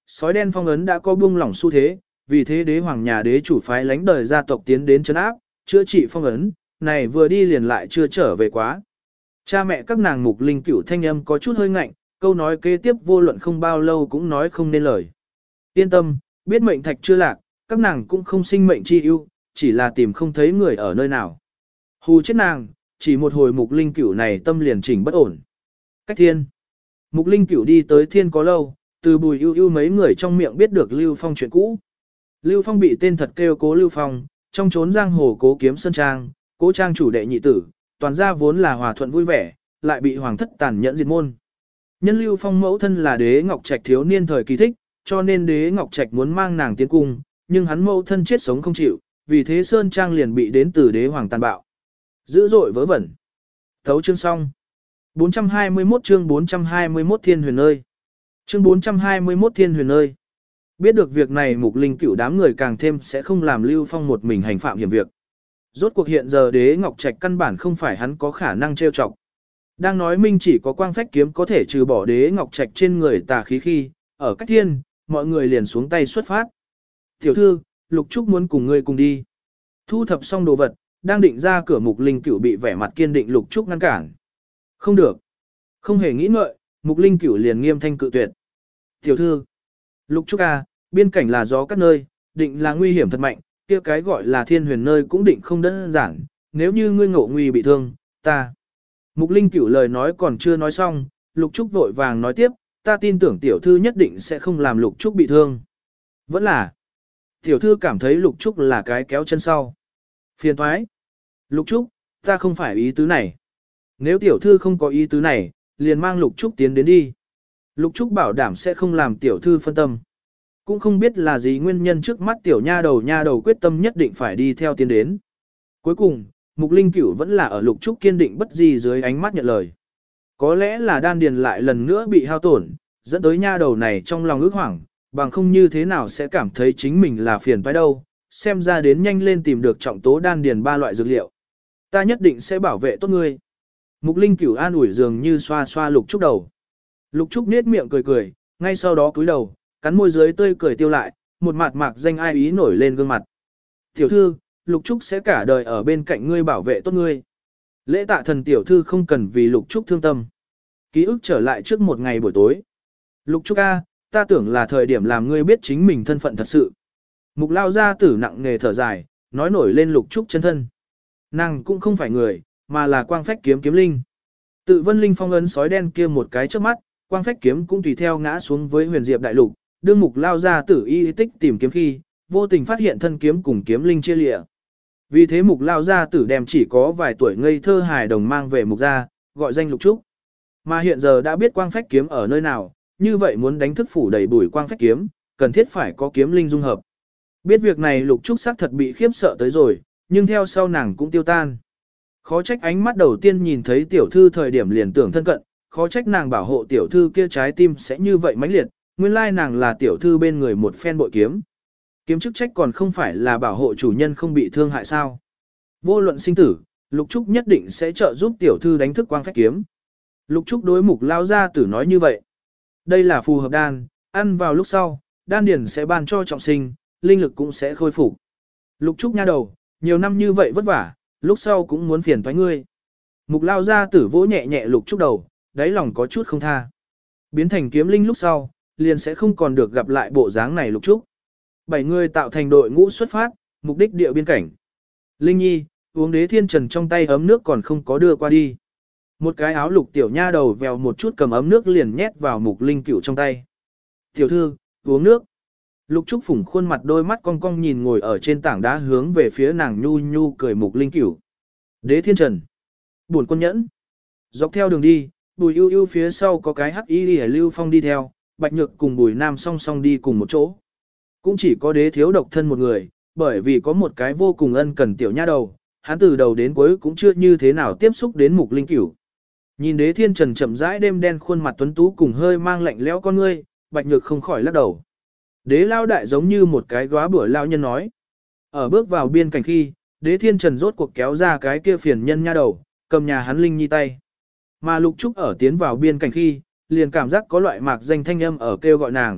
sói đen phong ấn đã có buông lỏng xu thế, vì thế đế hoàng nhà đế chủ phái lãnh đời gia tộc tiến đến trấn áp, chữa trị phong ấn, này vừa đi liền lại chưa trở về quá. Cha mẹ các nàng Mục Linh Cửu thanh âm có chút hơi ngạnh, câu nói kế tiếp vô luận không bao lâu cũng nói không nên lời. Yên tâm, biết mệnh thạch chưa lạc, các nàng cũng không sinh mệnh chi ưu, chỉ là tìm không thấy người ở nơi nào. Hù chết nàng, chỉ một hồi Mục Linh Cửu này tâm liền chỉnh bất ổn. Cách thiên. Mục Linh Cửu đi tới thiên có lâu, từ Bùi Ưu Ưu mấy người trong miệng biết được Lưu Phong chuyện cũ. Lưu Phong bị tên thật kêu Cố Lưu Phong, trong trốn giang hồ Cố Kiếm Sơn Trang, Cố Trang chủ đệ nhị tử, toàn gia vốn là hòa thuận vui vẻ, lại bị hoàng thất tàn nhẫn diệt môn. Nhân Lưu Phong mẫu thân là Đế Ngọc Trạch thiếu niên thời kỳ thích, cho nên Đế Ngọc Trạch muốn mang nàng tiến cung, nhưng hắn mẫu thân chết sống không chịu, vì thế Sơn Trang liền bị đến từ Đế hoàng tàn bạo. Dữ dội vớ vẩn. Thấu chương xong. bốn trăm hai mươi mốt chương bốn trăm hai mươi mốt Thiên Huyền ơi. Chương bốn trăm hai mươi mốt Thiên Huyền ơi. Biết được việc này Mục Linh Cửu đám người càng thêm sẽ không làm Lưu Phong một mình hành phạm hiểm việc. Rốt cuộc hiện giờ Đế Ngọc Trạch căn bản không phải hắn có khả năng trêu chọc. Đang nói minh chỉ có quang phách kiếm có thể trừ bỏ Đế Ngọc Trạch trên người tà khí khi, ở cách thiên, mọi người liền xuống tay xuất phát. Tiểu thư, Lục Trúc muốn cùng ngươi cùng đi. Thu thập xong đồ vật, đang định ra cửa Mục Linh Cửu bị vẻ mặt kiên định Lục Trúc ngăn cản. Không được. Không hề nghĩ ngợi, Mục Linh Cửu liền nghiêm thanh cự tuyệt. Tiểu thư, Lục Trúc à, biên cảnh là gió các nơi, định là nguy hiểm thật mạnh, kia cái gọi là thiên huyền nơi cũng định không đơn giản, nếu như ngươi ngộ nguy bị thương, ta. Mục Linh Cửu lời nói còn chưa nói xong, Lục Trúc vội vàng nói tiếp, ta tin tưởng tiểu thư nhất định sẽ không làm Lục Trúc bị thương. Vẫn là, tiểu thư cảm thấy Lục Trúc là cái kéo chân sau. Phiền thoái. Lục Trúc, ta không phải ý tứ này. Nếu tiểu thư không có ý tứ này, liền mang Lục Trúc tiến đến đi. Lục Trúc bảo đảm sẽ không làm tiểu thư phân tâm. Cũng không biết là gì nguyên nhân trước mắt tiểu nha đầu nha đầu quyết tâm nhất định phải đi theo tiến đến. Cuối cùng, Mục Linh Cửu vẫn là ở Lục Trúc kiên định bất di dưới ánh mắt nhận lời. Có lẽ là đan điền lại lần nữa bị hao tổn, dẫn tới nha đầu này trong lòng ước hoảng, bằng không như thế nào sẽ cảm thấy chính mình là phiền phải đâu, xem ra đến nhanh lên tìm được trọng tố đan điền ba loại dược liệu. Ta nhất định sẽ bảo vệ tốt ngươi. Mục Linh Cửu an ủi dường như xoa xoa Lục Trúc đầu. Lục Trúc nết miệng cười cười, ngay sau đó cúi đầu, cắn môi dưới tươi cười tiêu lại, một mặt mạc danh ai ý nổi lên gương mặt. Tiểu thư, Lục Trúc sẽ cả đời ở bên cạnh ngươi bảo vệ tốt ngươi. Lễ tạ thần tiểu thư không cần vì Lục Trúc thương tâm. Ký ức trở lại trước một ngày buổi tối. Lục Trúc a, ta tưởng là thời điểm làm ngươi biết chính mình thân phận thật sự. Mục lao gia tử nặng nghề thở dài, nói nổi lên Lục Trúc chân thân. Nàng cũng không phải người, mà là quang phách kiếm kiếm linh. Tự Vân Linh phong ấn sói đen kia một cái trước mắt, quang phách kiếm cũng tùy theo ngã xuống với huyền diệp đại lục, đương mục lao gia tử y tích tìm kiếm khi, vô tình phát hiện thân kiếm cùng kiếm linh chia lịa. Vì thế mục lao gia tử đem chỉ có vài tuổi ngây thơ hài đồng mang về mục gia, gọi danh Lục Trúc. Mà hiện giờ đã biết quang phách kiếm ở nơi nào, như vậy muốn đánh thức phủ đầy bùi quang phách kiếm, cần thiết phải có kiếm linh dung hợp. Biết việc này Lục Trúc xác thật bị khiếp sợ tới rồi, nhưng theo sau nàng cũng tiêu tan. Khó trách ánh mắt đầu tiên nhìn thấy tiểu thư thời điểm liền tưởng thân cận, khó trách nàng bảo hộ tiểu thư kia trái tim sẽ như vậy mãnh liệt, nguyên lai nàng là tiểu thư bên người một phen bội kiếm. Kiếm chức trách còn không phải là bảo hộ chủ nhân không bị thương hại sao. Vô luận sinh tử, Lục Trúc nhất định sẽ trợ giúp tiểu thư đánh thức quang phách kiếm. Lục Trúc đối mục lao gia tử nói như vậy. Đây là phù hợp đan, ăn vào lúc sau, đan điển sẽ ban cho trọng sinh, linh lực cũng sẽ khôi phục. Lục Trúc nha đầu, nhiều năm như vậy vất vả, lúc sau cũng muốn phiền toái ngươi. Mục lao gia tử vỗ nhẹ nhẹ Lục Trúc đầu, đáy lòng có chút không tha. Biến thành kiếm linh lúc sau, liền sẽ không còn được gặp lại bộ dáng này Lục Trúc. Bảy người tạo thành đội ngũ xuất phát, mục đích địa biên cảnh. Linh Nhi, uống Đế Thiên Trần trong tay ấm nước còn không có đưa qua đi. Một cái áo lục tiểu nha đầu vèo một chút cầm ấm nước liền nhét vào Mục Linh Cửu trong tay. Tiểu thư, uống nước. Lục Trúc phủng khuôn mặt đôi mắt cong cong nhìn ngồi ở trên tảng đá hướng về phía nàng nhu nhu cười Mục Linh Cửu. Đế Thiên Trần. Buồn quân nhẫn. Dọc theo đường đi, Bùi Ưu Ưu phía sau có cái hắc y Lìa Lưu Phong đi theo, Bạch Nhược cùng Bùi Nam song song đi cùng một chỗ. Cũng chỉ có Đế thiếu độc thân một người, bởi vì có một cái vô cùng ân cần tiểu nha đầu, hắn từ đầu đến cuối cũng chưa như thế nào tiếp xúc đến Mục Linh Cửu. Nhìn Đế Thiên Trần chậm rãi đêm đen khuôn mặt tuấn tú cùng hơi mang lạnh lẽo con ngươi, Bạch Nhược không khỏi lắc đầu. Đế lao đại giống như một cái góa bữa lao nhân nói. Ở bước vào biên cảnh khi, Đế Thiên Trần rốt cuộc kéo ra cái kia phiền nhân nha đầu, cầm nhà hắn Linh Nhi tay. Mà Lục Trúc ở tiến vào biên cảnh khi, liền cảm giác có loại mạc danh thanh âm ở kêu gọi nàng,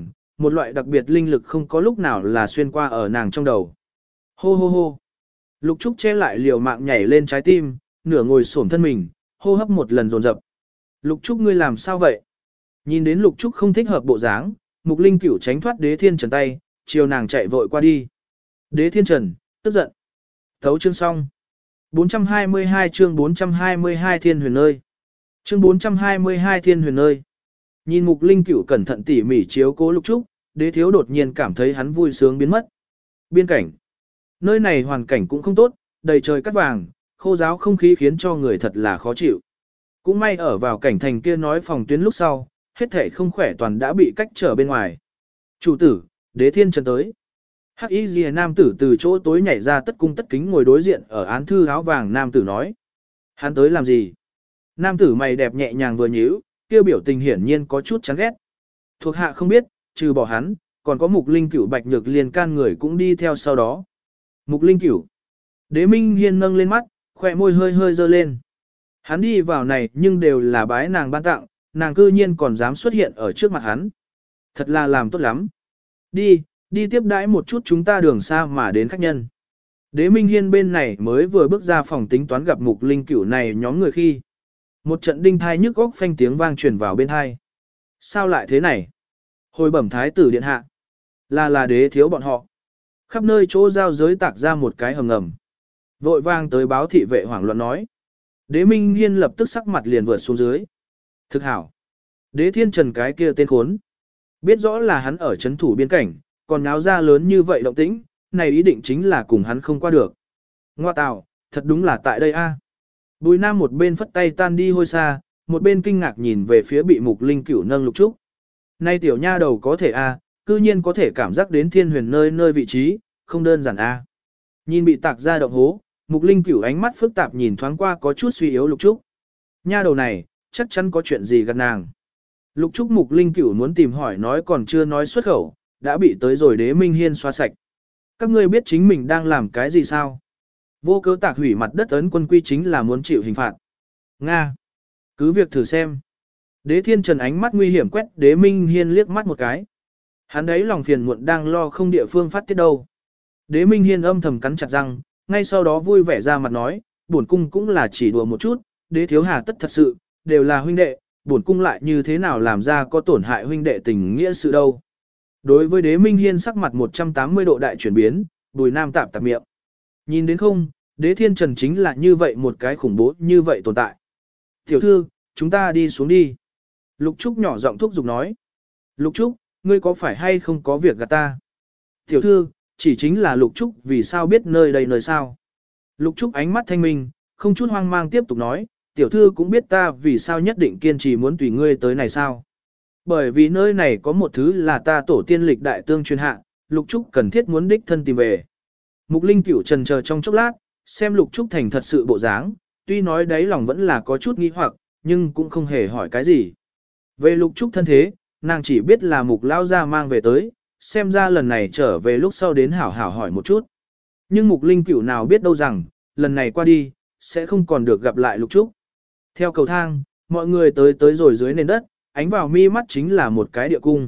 một loại đặc biệt linh lực không có lúc nào là xuyên qua ở nàng trong đầu. Hô hô hô. Lục Trúc che lại liều mạng nhảy lên trái tim, nửa ngồi xổm thân mình, hô hấp một lần dồn dập. Lục Trúc ngươi làm sao vậy? Nhìn đến Lục Trúc không thích hợp bộ dáng, Mục Linh Cửu tránh thoát Đế Thiên Trần tay, chiều nàng chạy vội qua đi. Đế Thiên Trần, tức giận. Thấu chương xong. bốn trăm hai mươi hai chương bốn trăm hai mươi hai Thiên Huyền Nơi. Chương bốn trăm hai mươi hai Thiên Huyền Nơi. Nhìn Mục Linh Cửu cẩn thận tỉ mỉ chiếu cố Lục Trúc, Đế Thiếu đột nhiên cảm thấy hắn vui sướng biến mất. Biên cảnh. Nơi này hoàn cảnh cũng không tốt, đầy trời cát vàng, khô ráo không khí khiến cho người thật là khó chịu. Cũng may ở vào cảnh thành kia nói phòng tuyến lúc sau, hết thể không khỏe toàn đã bị cách trở bên ngoài. Chủ tử, Đế Thiên Trần tới. Hắc Y Liễu nam tử từ chỗ tối nhảy ra tất cung tất kính ngồi đối diện ở án thư áo vàng nam tử nói. Hắn tới làm gì? Nam tử mày đẹp nhẹ nhàng vừa nhíu, kêu biểu tình hiển nhiên có chút chán ghét. Thuộc hạ không biết, trừ bỏ hắn, còn có Mục Linh Cửu Bạch Nhược liền can người cũng đi theo sau đó. Mục Linh Cửu. Đế Minh Hiên nâng lên mắt, khỏe môi hơi hơi dơ lên. Hắn đi vào này nhưng đều là bái nàng ban tặng, nàng cư nhiên còn dám xuất hiện ở trước mặt hắn. Thật là làm tốt lắm. Đi, đi tiếp đãi một chút chúng ta đường xa mà đến khách nhân. Đế Minh Hiên bên này mới vừa bước ra phòng tính toán gặp Mục Linh Cửu này nhóm người khi. Một trận đinh thai nhức góc phanh tiếng vang truyền vào bên thai. Sao lại thế này? Hồi bẩm thái tử điện hạ. Là là đế thiếu bọn họ. Khắp nơi chỗ giao giới tạc ra một cái hầm ngầm. Vội vang tới báo thị vệ hoảng loạn nói. Đế Minh Hiên lập tức sắc mặt liền vượt xuống dưới. Thực hảo. Đế Thiên Trần cái kia tên khốn. Biết rõ là hắn ở chấn thủ biên cảnh, còn náo ra lớn như vậy động tĩnh, này ý định chính là cùng hắn không qua được. Ngoa tào, thật đúng là tại đây a. Bùi Nam một bên phất tay tan đi hôi xa, một bên kinh ngạc nhìn về phía bị Mục Linh Cửu nâng Lục Trúc. Nay tiểu nha đầu có thể a, cư nhiên có thể cảm giác đến Thiên Huyền nơi nơi vị trí, không đơn giản a. Nhìn bị tạc ra động hố, Mục Linh Cửu ánh mắt phức tạp nhìn thoáng qua có chút suy yếu Lục Trúc. Nha đầu này, chắc chắn có chuyện gì gạt nàng. Lục Trúc Mục Linh Cửu muốn tìm hỏi nói còn chưa nói xuất khẩu, đã bị tới rồi Đế Minh Hiên xóa sạch. Các ngươi biết chính mình đang làm cái gì sao? Vô cớ tạc hủy mặt đất ấn quân quy chính là muốn chịu hình phạt. Nga! Cứ việc thử xem. Đế Thiên Trần ánh mắt nguy hiểm quét Đế Minh Hiên liếc mắt một cái. Hắn đấy lòng phiền muộn đang lo không địa phương phát tiết đâu. Đế Minh Hiên âm thầm cắn chặt răng, ngay sau đó vui vẻ ra mặt nói, bổn cung cũng là chỉ đùa một chút, đế thiếu hà tất thật sự, đều là huynh đệ, bổn cung lại như thế nào làm ra có tổn hại huynh đệ tình nghĩa sự đâu. Đối với Đế Minh Hiên sắc mặt một trăm tám mươi độ đại chuyển biến, Bùi Nam tạm tạm miệng. Nhìn đến không, Đế Thiên Trần chính là như vậy một cái khủng bố như vậy tồn tại. Tiểu thư, chúng ta đi xuống đi. Lục Trúc nhỏ giọng thúc giục nói. Lục Trúc, ngươi có phải hay không có việc gạt ta? Tiểu thư, chỉ chính là Lục Trúc vì sao biết nơi đây nơi sao. Lục Trúc ánh mắt thanh minh, không chút hoang mang tiếp tục nói, tiểu thư cũng biết ta vì sao nhất định kiên trì muốn tùy ngươi tới này sao. Bởi vì nơi này có một thứ là ta tổ tiên lịch đại tương truyền hạ, Lục Trúc cần thiết muốn đích thân tìm về. Mục Linh Cửu trần chờ trong chốc lát, xem Lục Trúc thành thật sự bộ dáng, tuy nói đáy lòng vẫn là có chút nghi hoặc, nhưng cũng không hề hỏi cái gì. Về Lục Trúc thân thế, nàng chỉ biết là Mục Lao Gia mang về tới, xem ra lần này trở về lúc sau đến hảo hảo hỏi một chút. Nhưng Mục Linh Cửu nào biết đâu rằng, lần này qua đi, sẽ không còn được gặp lại Lục Trúc. Theo cầu thang, mọi người tới tới rồi dưới nền đất, ánh vào mi mắt chính là một cái địa cung.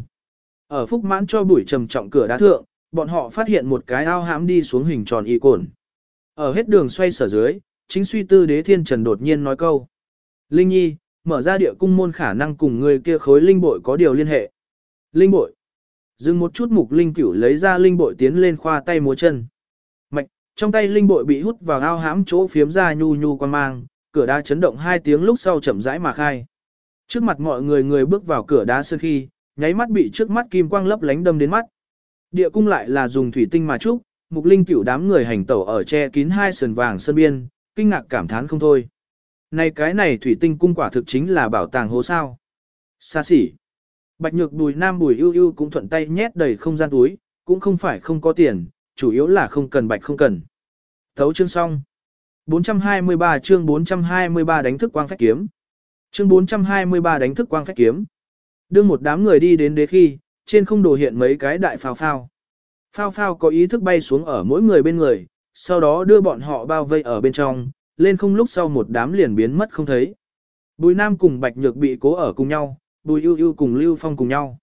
Ở Phúc Mãn cho bụi trầm trọng cửa đá thượng, bọn họ phát hiện một cái ao hãm đi xuống hình tròn y cồn. Ở hết đường xoay sở dưới, chính suy tư Đế Thiên Trần đột nhiên nói câu. Linh Nhi, mở ra địa cung môn khả năng cùng người kia khối linh bội có điều liên hệ. Linh bội. Dừng một chút Mục Linh Cửu lấy ra linh bội tiến lên khoa tay múa chân. Mạch, trong tay linh bội bị hút vào ao hãm chỗ phiếm ra nhu nhu quan mang, cửa đá chấn động hai tiếng lúc sau chậm rãi mà khai. Trước mặt mọi người người bước vào cửa đá sơn khi, nháy mắt bị trước mắt kim quang lấp lánh đâm đến mắt. Địa cung lại là dùng thủy tinh mà trúc, Mục Linh Cửu đám người hành tẩu ở che kín hai sườn vàng sơn biên, kinh ngạc cảm thán không thôi. Này cái này thủy tinh cung quả thực chính là bảo tàng hố sao. Xa xỉ. Bạch Nhược Bùi Nam Bùi Ưu Ưu cũng thuận tay nhét đầy không gian túi, cũng không phải không có tiền, chủ yếu là không cần bạch không cần. Thấu chương xong. bốn trăm hai mươi ba chương bốn trăm hai mươi ba đánh thức quang phách kiếm. Chương bốn trăm hai mươi ba đánh thức quang phách kiếm. Đưa một đám người đi đến đế khi, trên không đồ hiện mấy cái đại phao phao. Phao phao có ý thức bay xuống ở mỗi người bên người, sau đó đưa bọn họ bao vây ở bên trong, lên không lúc sau một đám liền biến mất không thấy. Bùi Nam cùng Bạch Nhược bị cố ở cùng nhau, Bùi Ưu Ưu cùng Lưu Phong cùng nhau.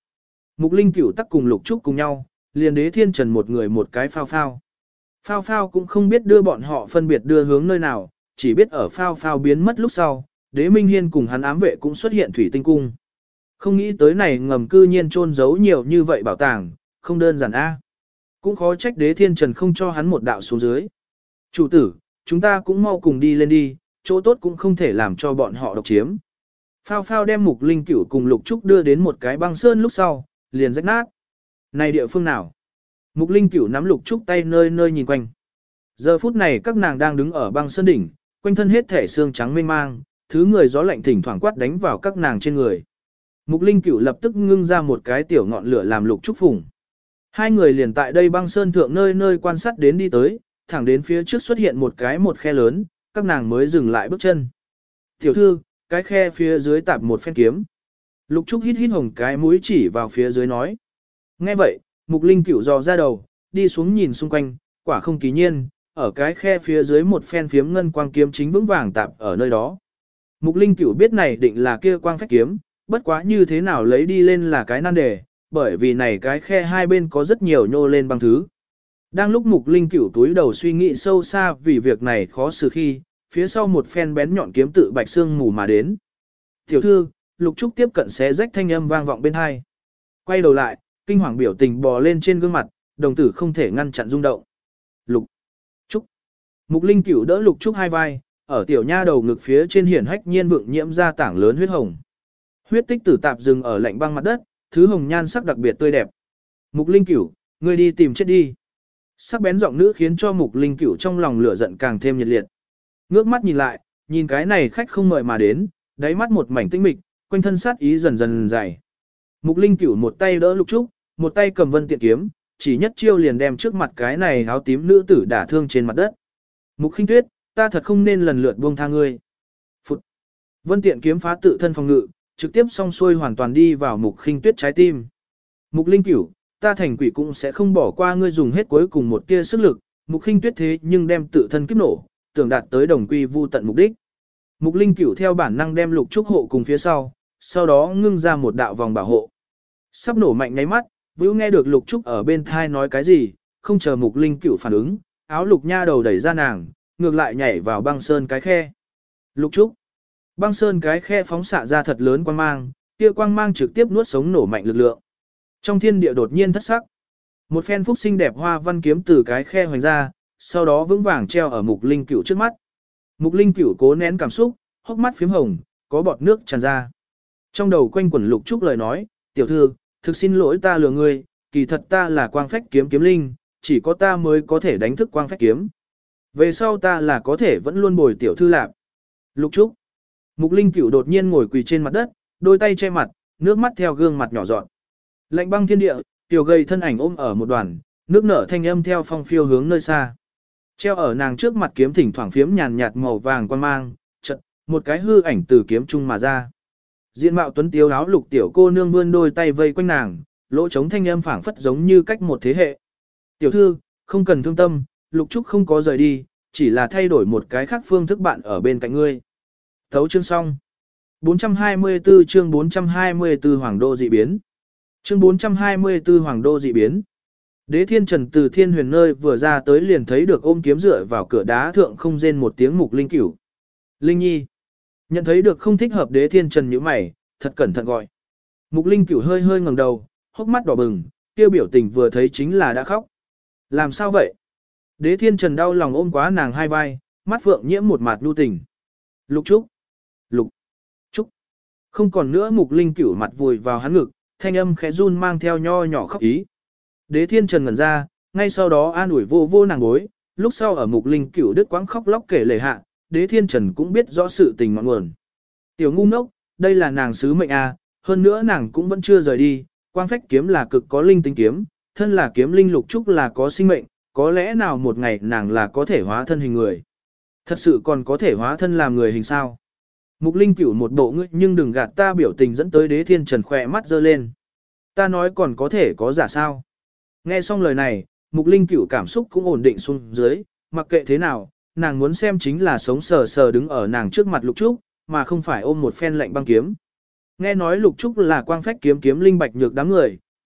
Mục Linh Cửu tắc cùng Lục Trúc cùng nhau, liền Đế Thiên Trần một người một cái phao phao. Phao phao cũng không biết đưa bọn họ phân biệt đưa hướng nơi nào, chỉ biết ở phao phao biến mất lúc sau, Đế Minh Hiên cùng hắn ám vệ cũng xuất hiện thủy tinh cung. Không nghĩ tới này ngầm cư nhiên trôn giấu nhiều như vậy bảo tàng, không đơn giản a. Cũng khó trách Đế Thiên Trần không cho hắn một đạo xuống dưới. Chủ tử, chúng ta cũng mau cùng đi lên đi, chỗ tốt cũng không thể làm cho bọn họ độc chiếm. Phao phao đem Mục Linh Cửu cùng Lục Trúc đưa đến một cái băng sơn lúc sau, liền rách nát. Này địa phương nào? Mục Linh Cửu nắm Lục Trúc tay nơi nơi nhìn quanh. Giờ phút này các nàng đang đứng ở băng sơn đỉnh, quanh thân hết thể xương trắng mênh mang, thứ người gió lạnh thỉnh thoảng quát đánh vào các nàng trên người. Mục Linh Cửu lập tức ngưng ra một cái tiểu ngọn lửa làm Lục Trúc phủng. Hai người liền tại đây băng sơn thượng nơi nơi quan sát đến đi tới, thẳng đến phía trước xuất hiện một cái một khe lớn, các nàng mới dừng lại bước chân. Tiểu thư, cái khe phía dưới tạp một phen kiếm. Lục Trúc hít hít hồng cái mũi chỉ vào phía dưới nói. Nghe vậy, Mục Linh Cửu dò ra đầu, đi xuống nhìn xung quanh, quả không kỳ nhiên, ở cái khe phía dưới một phen phiếm ngân quang kiếm chính vững vàng tạp ở nơi đó. Mục Linh Cửu biết này định là kia quang phách kiếm, bất quá như thế nào lấy đi lên là cái nan đề, bởi vì này cái khe hai bên có rất nhiều nhô lên băng thứ. Đang lúc Mục Linh Cửu túi đầu suy nghĩ sâu xa vì việc này khó xử khi, phía sau một phen bén nhọn kiếm tự bạch xương mù mà đến. Tiểu thư, Lục Trúc tiếp cận xé rách thanh âm vang vọng bên hai. Quay đầu lại, kinh hoàng biểu tình bò lên trên gương mặt, đồng tử không thể ngăn chặn rung động. Lục Trúc. Mục Linh Cửu đỡ Lục Trúc hai vai, ở tiểu nha đầu ngực phía trên hiển hách nhiên vượng nhiễm ra tảng lớn huyết hồng. Huyết tích tử tạp dừng ở lạnh băng mặt đất, thứ hồng nhan sắc đặc biệt tươi đẹp. Mục Linh Cửu, ngươi đi tìm chết đi. Sắc bén giọng nữ khiến cho Mục Linh Cửu trong lòng lửa giận càng thêm nhiệt liệt. Ngước mắt nhìn lại, nhìn cái này khách không mời mà đến, đáy mắt một mảnh tinh mịch, quanh thân sát ý dần dần dày. Mục Linh Cửu một tay đỡ Lục Trúc, một tay cầm vân tiện kiếm, chỉ nhất chiêu liền đem trước mặt cái này áo tím nữ tử đả thương trên mặt đất. Mục Khinh Tuyết, ta thật không nên lần lượt buông tha ngươi. Phụt. Vân tiện kiếm phá tự thân phòng ngự, trực tiếp song xuôi hoàn toàn đi vào Mục Khinh Tuyết trái tim. Mục Linh Cửu, ta thành quỷ cũng sẽ không bỏ qua ngươi dùng hết cuối cùng một tia sức lực. Mục Khinh Tuyết thế nhưng đem tự thân kiếp nổ, tưởng đạt tới đồng quy vu tận mục đích. Mục Linh Cửu theo bản năng đem Lục Trúc hộ cùng phía sau, sau đó ngưng ra một đạo vòng bảo hộ. Sắp nổ mạnh nháy mắt, Vưu nghe được Lục Trúc ở bên thai nói cái gì, không chờ Mục Linh Cửu phản ứng, áo lục nha đầu đẩy ra nàng, ngược lại nhảy vào băng sơn cái khe. Lục Trúc. Băng sơn cái khe phóng xạ ra thật lớn quang mang, kia quang mang trực tiếp nuốt sống nổ mạnh lực lượng. Trong thiên địa đột nhiên thất sắc. Một phen phúc xinh đẹp hoa văn kiếm từ cái khe hoành ra, sau đó vững vàng treo ở Mục Linh Cửu trước mắt. Mục Linh Cửu cố nén cảm xúc, hốc mắt phím hồng, có bọt nước tràn ra. Trong đầu quanh quẩn Lục Trúc lời nói, tiểu thư, thực xin lỗi ta lừa ngươi, kỳ thật ta là quang phách kiếm kiếm linh, chỉ có ta mới có thể đánh thức quang phách kiếm. Về sau ta là có thể vẫn luôn bồi tiểu thư lạp. Lục Trúc. Mục Linh Cửu đột nhiên ngồi quỳ trên mặt đất, đôi tay che mặt, nước mắt theo gương mặt nhỏ giọt. Lạnh băng thiên địa, tiểu gầy thân ảnh ôm ở một đoàn, nước nở thanh âm theo phong phiêu hướng nơi xa. Treo ở nàng trước mặt kiếm thỉnh thoảng phiếm nhàn nhạt màu vàng quan mang, chợt một cái hư ảnh từ kiếm trung mà ra. Diện mạo tuấn tiếu áo lục tiểu cô nương vươn đôi tay vây quanh nàng, lỗ trống thanh âm phảng phất giống như cách một thế hệ. Tiểu thư, không cần thương tâm, Lục Trúc không có rời đi, chỉ là thay đổi một cái khác phương thức bạn ở bên cạnh ngươi. Thấu chương xong. bốn trăm hai mươi tư chương bốn trăm hai mươi tư Hoàng đô dị biến. Chương bốn trăm hai mươi tư Hoàng đô dị biến. Đế Thiên Trần từ Thiên Huyền nơi vừa ra tới liền thấy được ôm kiếm dựa vào cửa đá thượng không rên một tiếng Mục Linh Cửu. Linh Nhi. Nhận thấy được không thích hợp Đế Thiên Trần nhíu mày, thật cẩn thận gọi. Mục Linh Cửu hơi hơi ngẩng đầu, hốc mắt đỏ bừng, kêu biểu tình vừa thấy chính là đã khóc. Làm sao vậy? Đế Thiên Trần đau lòng ôm quá nàng hai vai, mắt phượng nhiễm một mạt nhu tình. Lục Trúc. Lục Trúc. Không còn nữa Mục Linh Cửu mặt vùi vào hắn ngực, thanh âm khẽ run mang theo nho nhỏ khóc ý. Đế Thiên Trần ngẩn ra, ngay sau đó an ủi vô vô nàng gối, lúc sau ở Mục Linh Cửu đứt quãng khóc lóc kể lể hạ, Đế Thiên Trần cũng biết rõ sự tình ngọn nguồn. Tiểu ngu ngốc, đây là nàng sứ mệnh a, hơn nữa nàng cũng vẫn chưa rời đi, quang phách kiếm là cực có linh tính kiếm, thân là kiếm linh Lục Trúc là có sinh mệnh, có lẽ nào một ngày nàng là có thể hóa thân hình người. Thật sự còn có thể hóa thân làm người hình sao? Mục Linh Cửu một bộ ngươi nhưng đừng gạt ta biểu tình dẫn tới Đế Thiên Trần khỏe mắt giơ lên. Ta nói còn có thể có giả sao? Nghe xong lời này, Mục Linh Cửu cảm xúc cũng ổn định xuống dưới, mặc kệ thế nào, nàng muốn xem chính là sống sờ sờ đứng ở nàng trước mặt Lục Trúc, mà không phải ôm một phen lạnh băng kiếm. Nghe nói Lục Trúc là quang phách kiếm kiếm linh bạch nhược đám người,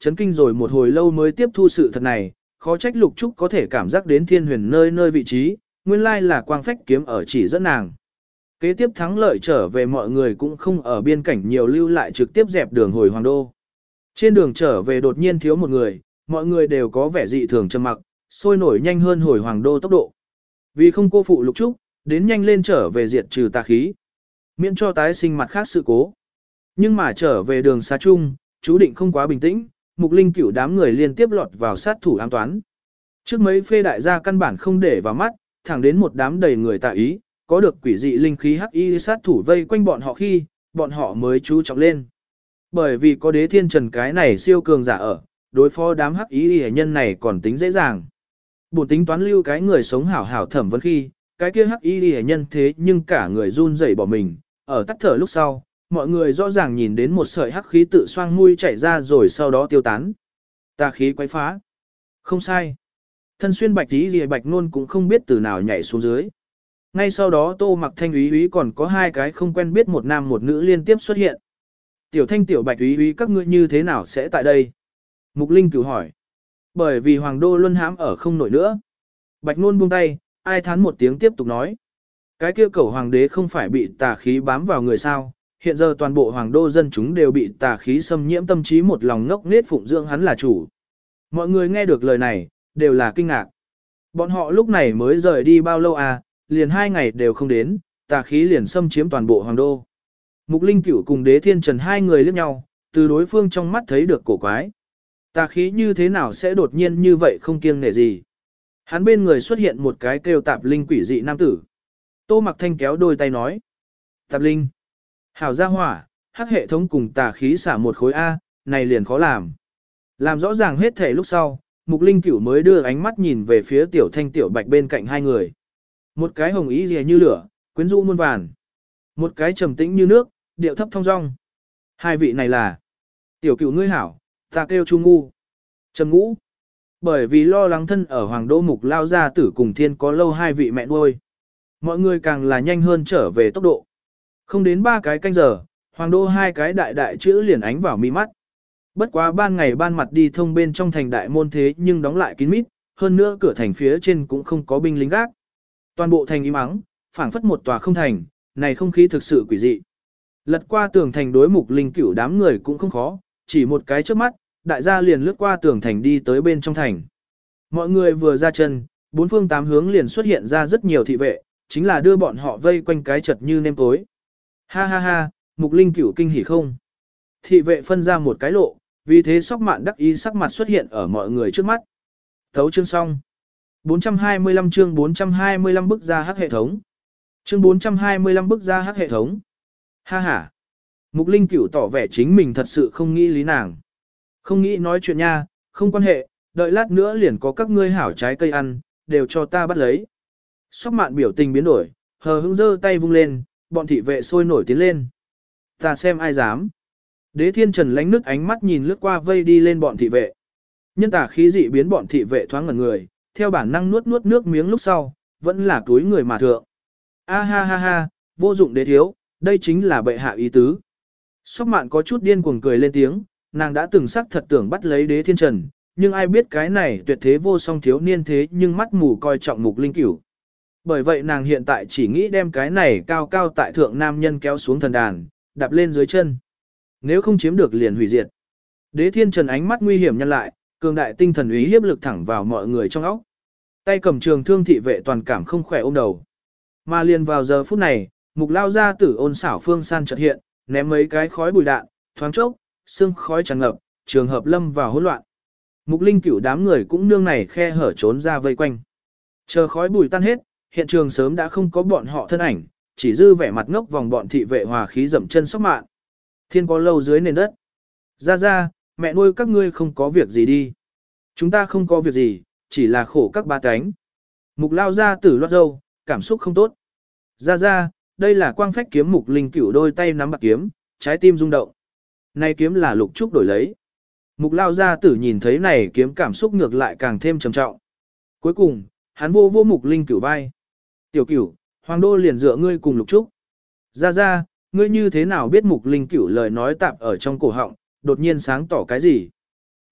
chấn kinh rồi một hồi lâu mới tiếp thu sự thật này, khó trách Lục Trúc có thể cảm giác đến thiên huyền nơi nơi vị trí, nguyên lai là quang phách kiếm ở chỉ dẫn nàng. Kế tiếp thắng lợi trở về mọi người cũng không ở biên cảnh nhiều lưu lại trực tiếp dẹp đường hồi Hoàng Đô. Trên đường trở về đột nhiên thiếu một người, mọi người đều có vẻ dị thường trầm mặc, sôi nổi nhanh hơn hồi Hoàng Đô tốc độ. Vì không cô phụ Lục Trúc, đến nhanh lên trở về diệt trừ tà khí, miễn cho tái sinh mặt khác sự cố. Nhưng mà trở về đường xa chung, chú định không quá bình tĩnh, Mục Linh Cửu đám người liên tiếp lọt vào sát thủ ám toán. Trước mấy phê đại gia căn bản không để vào mắt, thẳng đến một đám đầy người tà ý, có được quỷ dị linh khí hắc y sát thủ vây quanh bọn họ khi, bọn họ mới chú trọng lên. Bởi vì có Đế Thiên Trần cái này siêu cường giả ở, đối phó đám hắc y hệ nhân này còn tính dễ dàng. Bổn tính toán lưu cái người sống hảo hảo thẩm vấn khi, cái kia hắc y hệ nhân thế nhưng cả người run rẩy bỏ mình, ở tắt thở lúc sau, mọi người rõ ràng nhìn đến một sợi hắc khí tự xoang mũi chảy ra rồi sau đó tiêu tán. Tà khí quấy phá. Không sai. Thân xuyên bạch tí gì bạch nôn cũng không biết từ nào nhảy xuống dưới. Ngay sau đó Tô Mặc Thanh úy úy còn có hai cái không quen biết một nam một nữ liên tiếp xuất hiện. Tiểu Thanh tiểu bạch úy úy các ngươi như thế nào sẽ tại đây? Mục Linh Cửu hỏi. Bởi vì Hoàng Đô luân hãm ở không nổi nữa. Bạch nôn buông tay, ai thán một tiếng tiếp tục nói. Cái kia cẩu hoàng đế không phải bị tà khí bám vào người sao? Hiện giờ toàn bộ Hoàng Đô dân chúng đều bị tà khí xâm nhiễm tâm trí một lòng ngốc nghếch phụng dưỡng hắn là chủ. Mọi người nghe được lời này, đều là kinh ngạc. Bọn họ lúc này mới rời đi bao lâu à, liền hai ngày đều không đến, tà khí liền xâm chiếm toàn bộ Hoàng Đô. Mục Linh Cửu cùng Đế Thiên Trần hai người liếc nhau, từ đối phương trong mắt thấy được cổ quái. Tà khí như thế nào sẽ đột nhiên như vậy không kiêng nể gì. Hắn bên người xuất hiện một cái kêu Tạp Linh quỷ dị nam tử. Tô Mặc Thanh kéo đôi tay nói. Tạp Linh. Hảo gia hỏa, hắc hệ thống cùng tà khí xả một khối A, này liền khó làm. Làm rõ ràng hết thể lúc sau, Mục Linh Cửu mới đưa ánh mắt nhìn về phía Tiểu Thanh Tiểu Bạch bên cạnh hai người. Một cái hồng ý rìa như lửa, quyến rũ muôn vàn. Một cái trầm tĩnh như nước, điệu thấp thong dong. Hai vị này là Tiểu Cửu ngươi hảo, ta kêu Chu Ngu. Trầm Ngũ. Bởi vì lo lắng thân ở Hoàng Đô Mục lao gia tử cùng thiên có lâu hai vị mẹ nuôi. Mọi người càng là nhanh hơn trở về tốc độ. Không đến ba cái canh giờ, Hoàng Đô hai cái đại đại chữ liền ánh vào mi mắt. Bất quá ban ngày ban mặt đi thông bên trong thành đại môn thế nhưng đóng lại kín mít, hơn nữa cửa thành phía trên cũng không có binh lính gác. Toàn bộ thành im ắng, phảng phất một tòa không thành, này không khí thực sự quỷ dị. Lật qua tường thành đối Mục Linh Cửu đám người cũng không khó, chỉ một cái trước mắt, đại gia liền lướt qua tường thành đi tới bên trong thành. Mọi người vừa ra chân, bốn phương tám hướng liền xuất hiện ra rất nhiều thị vệ, chính là đưa bọn họ vây quanh cái chật như nêm tối. Ha ha ha, Mục Linh Cửu kinh hỉ không? Thị vệ phân ra một cái lộ, vì thế Sóc Mạn đắc ý sắc mặt xuất hiện ở mọi người trước mắt. Thấu chương xong. bốn trăm hai mươi lăm chương bốn trăm hai mươi lăm bức ra hắc hệ thống. Chương bốn trăm hai mươi lăm bức ra hắc hệ thống. Ha ha. Mục Linh Cửu tỏ vẻ chính mình thật sự không nghĩ lý nàng. Không nghĩ nói chuyện nha, không quan hệ, đợi lát nữa liền có các ngươi hảo trái cây ăn, đều cho ta bắt lấy. Sóc Mạn biểu tình biến đổi, hờ hững giơ tay vung lên, bọn thị vệ sôi nổi tiến lên. Ta xem ai dám. Đế Thiên Trần lánh nước ánh mắt nhìn lướt qua vây đi lên bọn thị vệ. Nhân tà khí dị biến bọn thị vệ thoáng ngẩn người, theo bản năng nuốt nuốt nước miếng lúc sau, vẫn là túi người mà thượng. A ha ha ha, vô dụng đế thiếu, đây chính là bệ hạ ý tứ. Sóc Mạn có chút điên cuồng cười lên tiếng, nàng đã từng sắc thật tưởng bắt lấy Đế Thiên Trần, nhưng ai biết cái này tuyệt thế vô song thiếu niên thế nhưng mắt mù coi trọng Mục Linh Cửu. Bởi vậy nàng hiện tại chỉ nghĩ đem cái này cao cao tại thượng nam nhân kéo xuống thần đàn, đạp lên dưới chân. Nếu không chiếm được liền hủy diệt. Đế Thiên Trần ánh mắt nguy hiểm nhân lại, cường đại tinh thần ý hiếp lực thẳng vào mọi người trong óc. Tay cầm trường thương thị vệ toàn cảm không khỏe ôm đầu. Mà liền vào giờ phút này, Mục lao gia tử ôn xảo phương san chợt hiện, ném mấy cái khói bụi đạn, thoáng chốc, sương khói tràn ngập, trường hợp lâm vào hỗn loạn. Mục Linh Cửu đám người cũng nương này khe hở trốn ra vây quanh. Chờ khói bụi tan hết, hiện trường sớm đã không có bọn họ thân ảnh, chỉ dư vẻ mặt ngốc vòng bọn thị vệ hòa khí dậm chân Sóc Mạn. Thiên có lâu dưới nền đất. Ra ra, mẹ nuôi các ngươi không có việc gì đi. Chúng ta không có việc gì, chỉ là khổ các ba cánh. Mục lao ra tử loát dâu, cảm xúc không tốt. Ra ra, đây là quang phách kiếm. Mục Linh Cửu đôi tay nắm bạc kiếm, trái tim rung động. Này kiếm là Lục Trúc đổi lấy. Mục lao gia tử nhìn thấy này kiếm cảm xúc ngược lại càng thêm trầm trọng. Cuối cùng, hắn vô vô Mục Linh Cửu vai. Tiểu Cửu, Hoàng Đô liền dựa ngươi cùng Lục Trúc. Ra ra, ngươi như thế nào biết Mục Linh Cửu lời nói tạp ở trong cổ họng, đột nhiên sáng tỏ cái gì?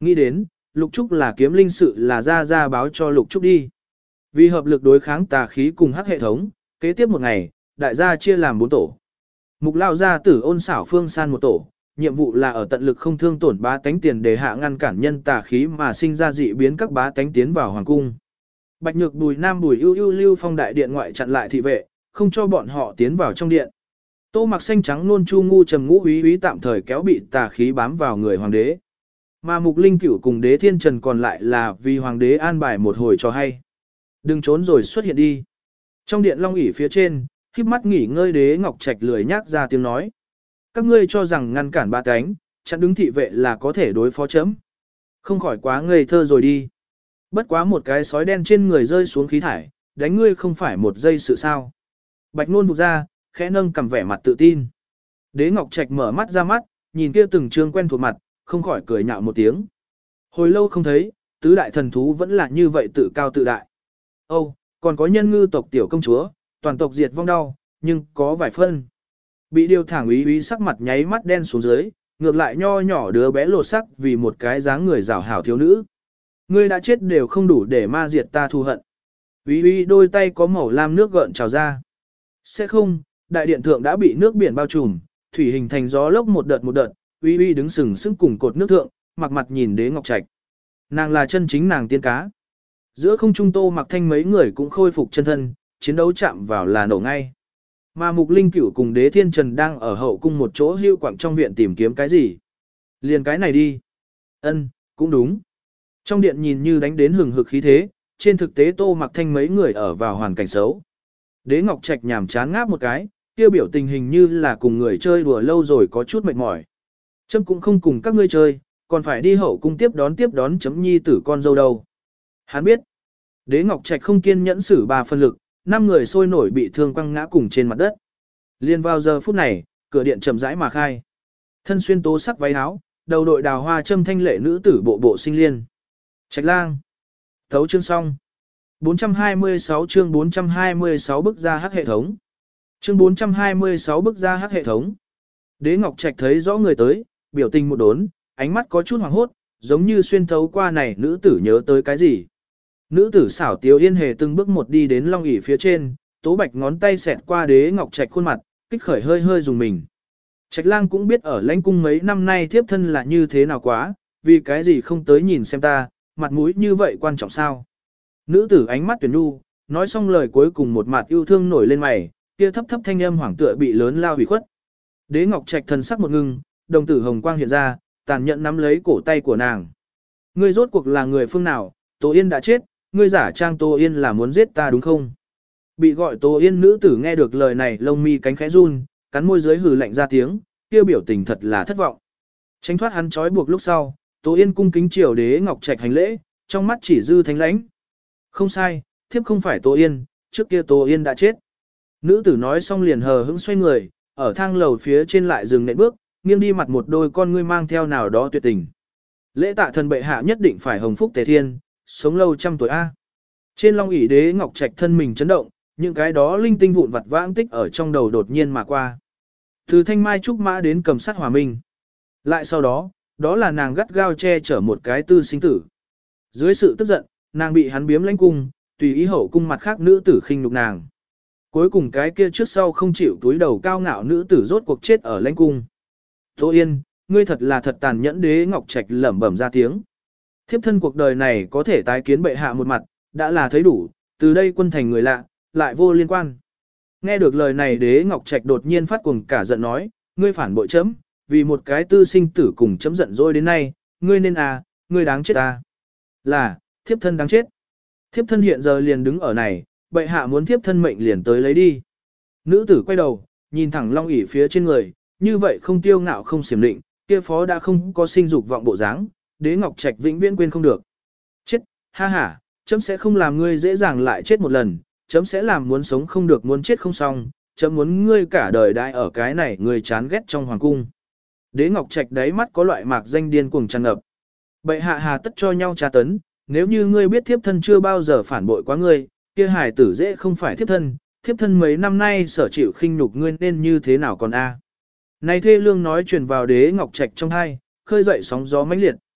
Nghĩ đến, Lục Trúc là kiếm linh sự là ra ra báo cho Lục Trúc đi. Vì hợp lực đối kháng tà khí cùng hắc hệ thống, kế tiếp một ngày, đại gia chia làm bốn tổ. Mục lao gia tử ôn xảo phương san một tổ, nhiệm vụ là ở tận lực không thương tổn bá tánh tiền để hạ ngăn cản nhân tà khí mà sinh ra dị biến các bá tánh tiến vào hoàng cung. Bạch Nhược Bùi Nam Bùi ưu ưu lưu phong đại điện ngoại chặn lại thị vệ, không cho bọn họ tiến vào trong điện. Tô Mặc xanh trắng nôn chu ngu trầm ngũ úy úy tạm thời kéo bị tà khí bám vào người hoàng đế. Mà Mục Linh Cửu cùng Đế Thiên Trần còn lại là vì hoàng đế an bài một hồi cho hay. Đừng trốn rồi xuất hiện đi. Trong điện long ỷ phía trên, híp mắt nghỉ ngơi Đế Ngọc Trạch lười nhác ra tiếng nói. Các ngươi cho rằng ngăn cản ba cánh, chặn đứng thị vệ là có thể đối phó chấm. Không khỏi quá ngây thơ rồi đi. Bất quá một cái sói đen trên người rơi xuống khí thải, đánh ngươi không phải một giây sự sao. Bạch Nôn vụt ra, khẽ nâng cầm vẻ mặt tự tin. Đế Ngọc Trạch mở mắt ra mắt, nhìn kia từng trương quen thuộc mặt, không khỏi cười nhạo một tiếng. Hồi lâu không thấy, tứ đại thần thú vẫn là như vậy tự cao tự đại. Âu, còn có nhân ngư tộc tiểu công chúa, toàn tộc diệt vong đau, nhưng có vài phân. Bị điều thẳng úy úy sắc mặt nháy mắt đen xuống dưới, ngược lại nho nhỏ đứa bé lột sắc vì một cái dáng người rảo hảo thiếu nữ. Ngươi đã chết đều không đủ để ma diệt ta thù hận. Úy úy đôi tay có màu lam nước gợn trào ra. Sẽ không, đại điện thượng đã bị nước biển bao trùm, thủy hình thành gió lốc một đợt một đợt, Uy Uy đứng sừng sững cùng cột nước thượng, mặc mặt nhìn Đế Ngọc Trạch. Nàng là chân chính nàng tiên cá. Giữa không trung Tô Mặc Thanh mấy người cũng khôi phục chân thân, chiến đấu chạm vào là nổ ngay. Mà Mục Linh Cửu cùng Đế Thiên Trần đang ở hậu cung một chỗ hưu quạng trong viện tìm kiếm cái gì. Liền cái này đi. Ân, cũng đúng. Trong điện nhìn như đánh đến hừng hực khí thế, trên thực tế Tô Mặc Thanh mấy người ở vào hoàn cảnh xấu. Đế Ngọc Trạch nhàm chán ngáp một cái, tiêu biểu tình hình như là cùng người chơi đùa lâu rồi có chút mệt mỏi. Chấm cũng không cùng các ngươi chơi, còn phải đi hậu cung tiếp đón tiếp đón chấm nhi tử con dâu đâu. Hắn biết, Đế Ngọc Trạch không kiên nhẫn xử ba phân lực, năm người sôi nổi bị thương quăng ngã cùng trên mặt đất. Liên vào giờ phút này, cửa điện chậm rãi mà khai. Thân xuyên tố sắc váy áo, đầu đội đào hoa châm thanh lệ nữ tử bộ bộ sinh liên. Trạch lang. Thấu chương xong. bốn trăm hai mươi sáu chương bốn trăm hai mươi sáu bức ra hắc hệ thống. Chương bốn trăm hai mươi sáu bức ra hắc hệ thống. Đế Ngọc Trạch thấy rõ người tới, biểu tình một đốn, ánh mắt có chút hoảng hốt, giống như xuyên thấu qua này nữ tử nhớ tới cái gì. Nữ tử xảo tiếu yên hề từng bước một đi đến long ỷ phía trên, tố bạch ngón tay xẹt qua Đế Ngọc Trạch khuôn mặt, kích khởi hơi hơi dùng mình. Trạch lang cũng biết ở lãnh cung mấy năm nay thiếp thân là như thế nào quá, vì cái gì không tới nhìn xem ta, mặt mũi như vậy quan trọng sao. Nữ tử ánh mắt tuyển nhu, nói xong lời cuối cùng một mặt yêu thương nổi lên mày, kia thấp thấp thanh âm hoảng tựa bị lớn lao hủy khuất. Đế Ngọc Trạch thần sắc một ngưng, đồng tử hồng quang hiện ra, tàn nhẫn nắm lấy cổ tay của nàng. Ngươi rốt cuộc là người phương nào, Tô Yên đã chết, ngươi giả trang Tô Yên là muốn giết ta đúng không? Bị gọi Tô Yên nữ tử nghe được lời này lông mi cánh khẽ run, cắn môi dưới hừ lạnh ra tiếng, kia biểu tình thật là thất vọng. Tránh thoát hắn trói buộc lúc sau, Tô Yên cung kính triều Đế Ngọc Trạch hành lễ, trong mắt chỉ dư thánh lãnh. Không sai, thiếp không phải Tô Yên, trước kia Tô Yên đã chết. Nữ tử nói xong liền hờ hững xoay người, ở thang lầu phía trên lại dừng nệm bước, nghiêng đi mặt một đôi con ngươi mang theo nào đó tuyệt tình. Lễ tạ thần bệ hạ nhất định phải hồng phúc tề thiên, sống lâu trăm tuổi A. Trên long ỷ Đế Ngọc Trạch thân mình chấn động, những cái đó linh tinh vụn vặt vãng tích ở trong đầu đột nhiên mà qua. Từ thanh mai trúc mã đến cầm sắt hòa minh. Lại sau đó, đó là nàng gắt gao che chở một cái tư sinh tử. Dưới sự tức giận, nàng bị hắn biếm lãnh cung, tùy ý hậu cung mặt khác nữ tử khinh nhục nàng. Cuối cùng cái kia trước sau không chịu túi đầu cao ngạo nữ tử rốt cuộc chết ở lãnh cung. Tô Yên, ngươi thật là thật tàn nhẫn. Đế Ngọc Trạch lẩm bẩm ra tiếng. Thiếp thân cuộc đời này có thể tái kiến bệ hạ một mặt, đã là thấy đủ, từ đây quân thành người lạ, lại vô liên quan. Nghe được lời này Đế Ngọc Trạch đột nhiên phát cuồng cả giận nói, ngươi phản bội chấm, vì một cái tư sinh tử cùng chấm giận dỗi đến nay, ngươi nên à, ngươi đáng chết à. Là, thiếp thân đáng chết. Thiếp thân hiện giờ liền đứng ở này, bệ hạ muốn thiếp thân mệnh liền tới lấy đi. Nữ tử quay đầu, nhìn thẳng long ỷ phía trên người, như vậy không tiêu ngạo không xiểm định, kia phó đã không có sinh dục vọng bộ dáng, Đế Ngọc Trạch vĩnh viễn quên không được. Chết, ha ha, chấm sẽ không làm ngươi dễ dàng lại chết một lần, chấm sẽ làm muốn sống không được muốn chết không xong, chấm muốn ngươi cả đời đại ở cái này ngươi chán ghét trong hoàng cung. Đế Ngọc Trạch đáy mắt có loại mạc danh điên cuồng tràn ngập. Bệ hạ hà tất cho nhau tra tấn, nếu như ngươi biết thiếp thân chưa bao giờ phản bội quá ngươi, kia hài tử dễ không phải thiếp thân, thiếp thân mấy năm nay sở chịu khinh nhục ngươi nên như thế nào còn a? Này thê lương nói truyền vào Đế Ngọc Trạch trong hai, khơi dậy sóng gió mãnh liệt.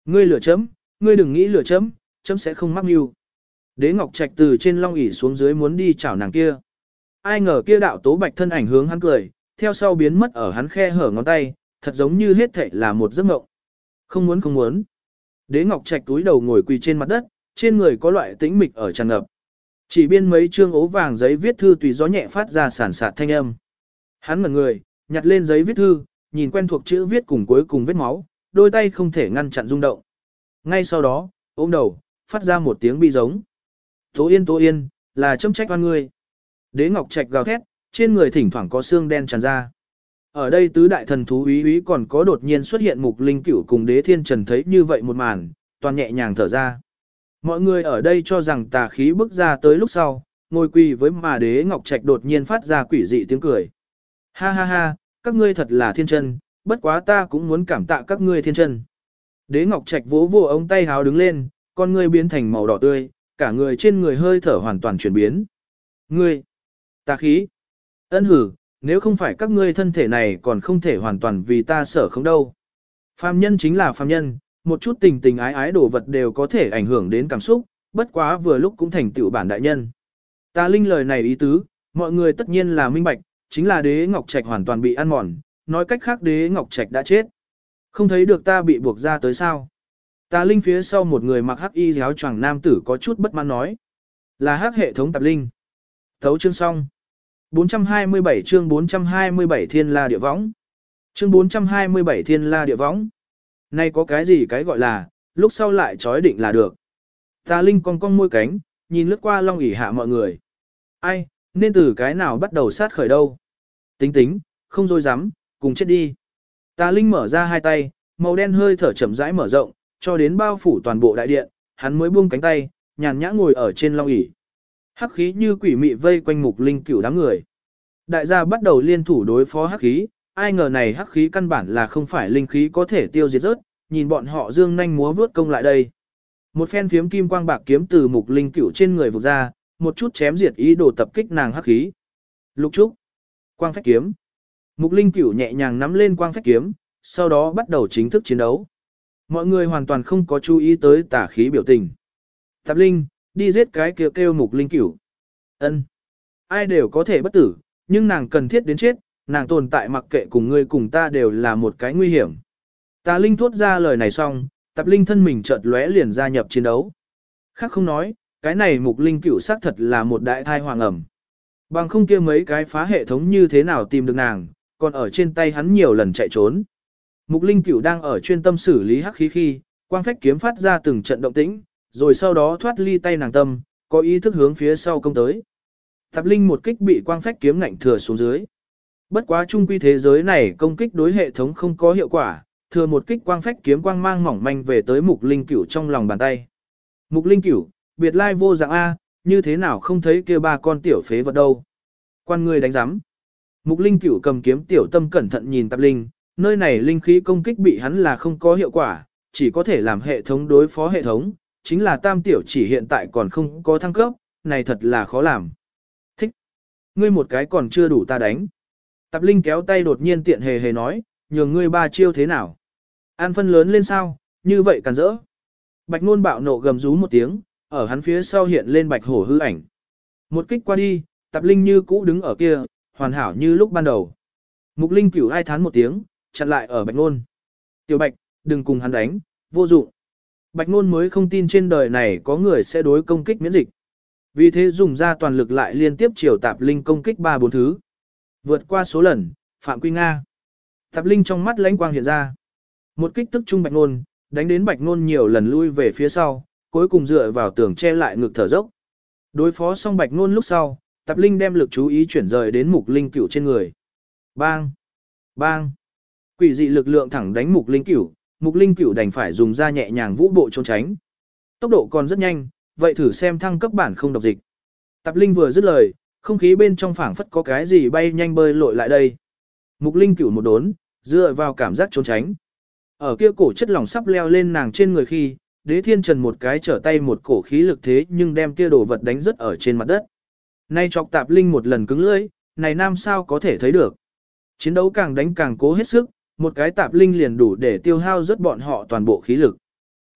Ngươi lửa chấm, ngươi đừng nghĩ lửa chấm, chấm sẽ không mắc mưu. Đế Ngọc Trạch từ trên long ỷ xuống dưới muốn đi chảo nàng kia. Ai ngờ kia đạo tố bạch thân ảnh hướng hắn cười, theo sau biến mất ở hắn khe hở ngón tay, thật giống như hết thảy là một giấc mộng. Không muốn không muốn. Đế Ngọc Trạch túi đầu ngồi quỳ trên mặt đất, trên người có loại tĩnh mịch ở tràn ngập. Chỉ biên mấy chương ố vàng giấy viết thư tùy gió nhẹ phát ra sản sạt thanh âm. Hắn ngẩn người, nhặt lên giấy viết thư, nhìn quen thuộc chữ viết cùng cuối cùng vết máu, đôi tay không thể ngăn chặn rung động. Ngay sau đó, ôm đầu, phát ra một tiếng bi giống. Tố Yên Tố Yên, là châm trách oan ngươi. Đế Ngọc Trạch gào thét, trên người thỉnh thoảng có xương đen tràn ra. Ở đây tứ đại thần thú úy úy còn có đột nhiên xuất hiện Mục Linh Cửu cùng Đế Thiên Trần thấy như vậy một màn, toàn nhẹ nhàng thở ra. Mọi người ở đây cho rằng tà khí bước ra tới lúc sau, ngồi quỳ với mà Đế Ngọc Trạch đột nhiên phát ra quỷ dị tiếng cười. Ha ha ha, các ngươi thật là thiên chân, bất quá ta cũng muốn cảm tạ các ngươi thiên chân. Đế Ngọc Trạch vỗ vỗ ống tay háo đứng lên, con ngươi biến thành màu đỏ tươi, cả người trên người hơi thở hoàn toàn chuyển biến. Ngươi, tà khí, ân hử, nếu không phải các ngươi thân thể này còn không thể hoàn toàn vì ta sở không đâu. Phàm nhân chính là phàm nhân, một chút tình tình ái ái đồ vật đều có thể ảnh hưởng đến cảm xúc, bất quá vừa lúc cũng thành tựu bản đại nhân. Tà Linh lời này ý tứ, mọi người tất nhiên là minh bạch, chính là Đế Ngọc Trạch hoàn toàn bị ăn mòn, nói cách khác Đế Ngọc Trạch đã chết. Không thấy được ta bị buộc ra tới sao? Tà Linh phía sau một người mặc hắc y áo choàng nam tử có chút bất mãn nói. Là hắc hệ thống Tạp Linh. Thấu chương xong. bốn trăm hai mươi bảy chương bốn trăm hai mươi bảy Thiên La Địa Võng. Chương bốn trăm hai mươi bảy Thiên La Địa Võng. Nay có cái gì cái gọi là, lúc sau lại chói định là được. Tà Linh cong cong môi cánh, nhìn lướt qua long ỷ hạ mọi người. Ai, nên từ cái nào bắt đầu sát khởi đâu? Tính tính, không dối dám, cùng chết đi. Tà Linh mở ra hai tay, màu đen hơi thở chậm rãi mở rộng, cho đến bao phủ toàn bộ đại điện, hắn mới buông cánh tay, nhàn nhã ngồi ở trên long ỷ. Hắc khí như quỷ mị vây quanh Mục Linh Cửu đám người. Đại gia bắt đầu liên thủ đối phó hắc khí, ai ngờ này hắc khí căn bản là không phải linh khí có thể tiêu diệt rớt, nhìn bọn họ dương nhanh múa vướt công lại đây. Một phen phiếm kim quang bạc kiếm từ Mục Linh Cửu trên người vụt ra, một chút chém diệt ý đồ tập kích nàng hắc khí. Lục trúc, quang phách kiếm. Mục Linh Cửu nhẹ nhàng nắm lên quang phách kiếm, sau đó bắt đầu chính thức chiến đấu. Mọi người hoàn toàn không có chú ý tới tà khí biểu tình. Tạp Linh, đi giết cái kêu kêu Mục Linh Cửu. Ân, ai đều có thể bất tử, nhưng nàng cần thiết đến chết, nàng tồn tại mặc kệ cùng ngươi cùng ta đều là một cái nguy hiểm. Tà Linh thốt ra lời này xong, Tạp Linh thân mình chợt lóe liền gia nhập chiến đấu. Khác không nói, cái này Mục Linh Cửu xác thật là một đại thai hoàng ẩm. Bằng không kia mấy cái phá hệ thống như thế nào tìm được nàng, còn ở trên tay hắn nhiều lần chạy trốn. Mục Linh Cửu đang ở chuyên tâm xử lý hắc khí khi, quang phách kiếm phát ra từng trận động tĩnh, rồi sau đó thoát ly tay nàng tâm, có ý thức hướng phía sau công tới. Tạp Linh một kích bị quang phách kiếm ngạnh thừa xuống dưới. Bất quá chung quy thế giới này công kích đối hệ thống không có hiệu quả, thừa một kích quang phách kiếm quang mang mỏng manh về tới Mục Linh Cửu trong lòng bàn tay. Mục Linh Cửu, biệt lai vô dạng A, như thế nào không thấy kia ba con tiểu phế vật đâu. Quan người đánh giám. Mục Linh Cửu cầm kiếm tiểu tâm cẩn thận nhìn Tạp Linh, nơi này linh khí công kích bị hắn là không có hiệu quả, chỉ có thể làm hệ thống đối phó hệ thống, chính là tam tiểu chỉ hiện tại còn không có thăng cấp, này thật là khó làm. Thích. Ngươi một cái còn chưa đủ ta đánh. Tạp Linh kéo tay đột nhiên tiện hề hề nói, nhường ngươi ba chiêu thế nào. An phân lớn lên sao, như vậy càn rỡ. Bạch Nôn bạo nộ gầm rú một tiếng, ở hắn phía sau hiện lên bạch hổ hư ảnh. Một kích qua đi, Tạp Linh như cũ đứng ở kia, hoàn hảo như lúc ban đầu. Mục Linh Cửu ai thán một tiếng, chặn lại ở Bạch Nôn. Tiểu Bạch, đừng cùng hắn đánh, vô dụng. Bạch Nôn mới không tin trên đời này có người sẽ đối công kích miễn dịch. Vì thế dùng ra toàn lực lại liên tiếp chiều Tạp Linh công kích ba bốn thứ. Vượt qua số lần, Phạm Quy Nga. Tạp Linh trong mắt lãnh quang hiện ra. Một kích tức trung Bạch Nôn, đánh đến Bạch Nôn nhiều lần lui về phía sau, cuối cùng dựa vào tường che lại ngực thở dốc. Đối phó xong Bạch Nôn lúc sau, Tạp Linh đem lực chú ý chuyển rời đến Mục Linh Cửu trên người. Bang! Bang! Quỷ dị lực lượng thẳng đánh Mục Linh Cửu, Mục Linh Cửu đành phải dùng ra nhẹ nhàng vũ bộ trốn tránh. Tốc độ còn rất nhanh, vậy thử xem thăng cấp bản không độc dịch. Tạp Linh vừa dứt lời, không khí bên trong phảng phất có cái gì bay nhanh bơi lội lại đây. Mục Linh Cửu một đốn, dựa vào cảm giác trốn tránh. Ở kia cổ chất lỏng sắp leo lên nàng trên người khi, Đế Thiên Trần một cái trở tay một cổ khí lực thế nhưng đem kia đồ vật đánh rất ở trên mặt đất. Nay chọc Tạp Linh một lần cứng lưỡi, này nam sao có thể thấy được. Chiến đấu càng đánh càng cố hết sức, một cái Tạp Linh liền đủ để tiêu hao rất bọn họ toàn bộ khí lực.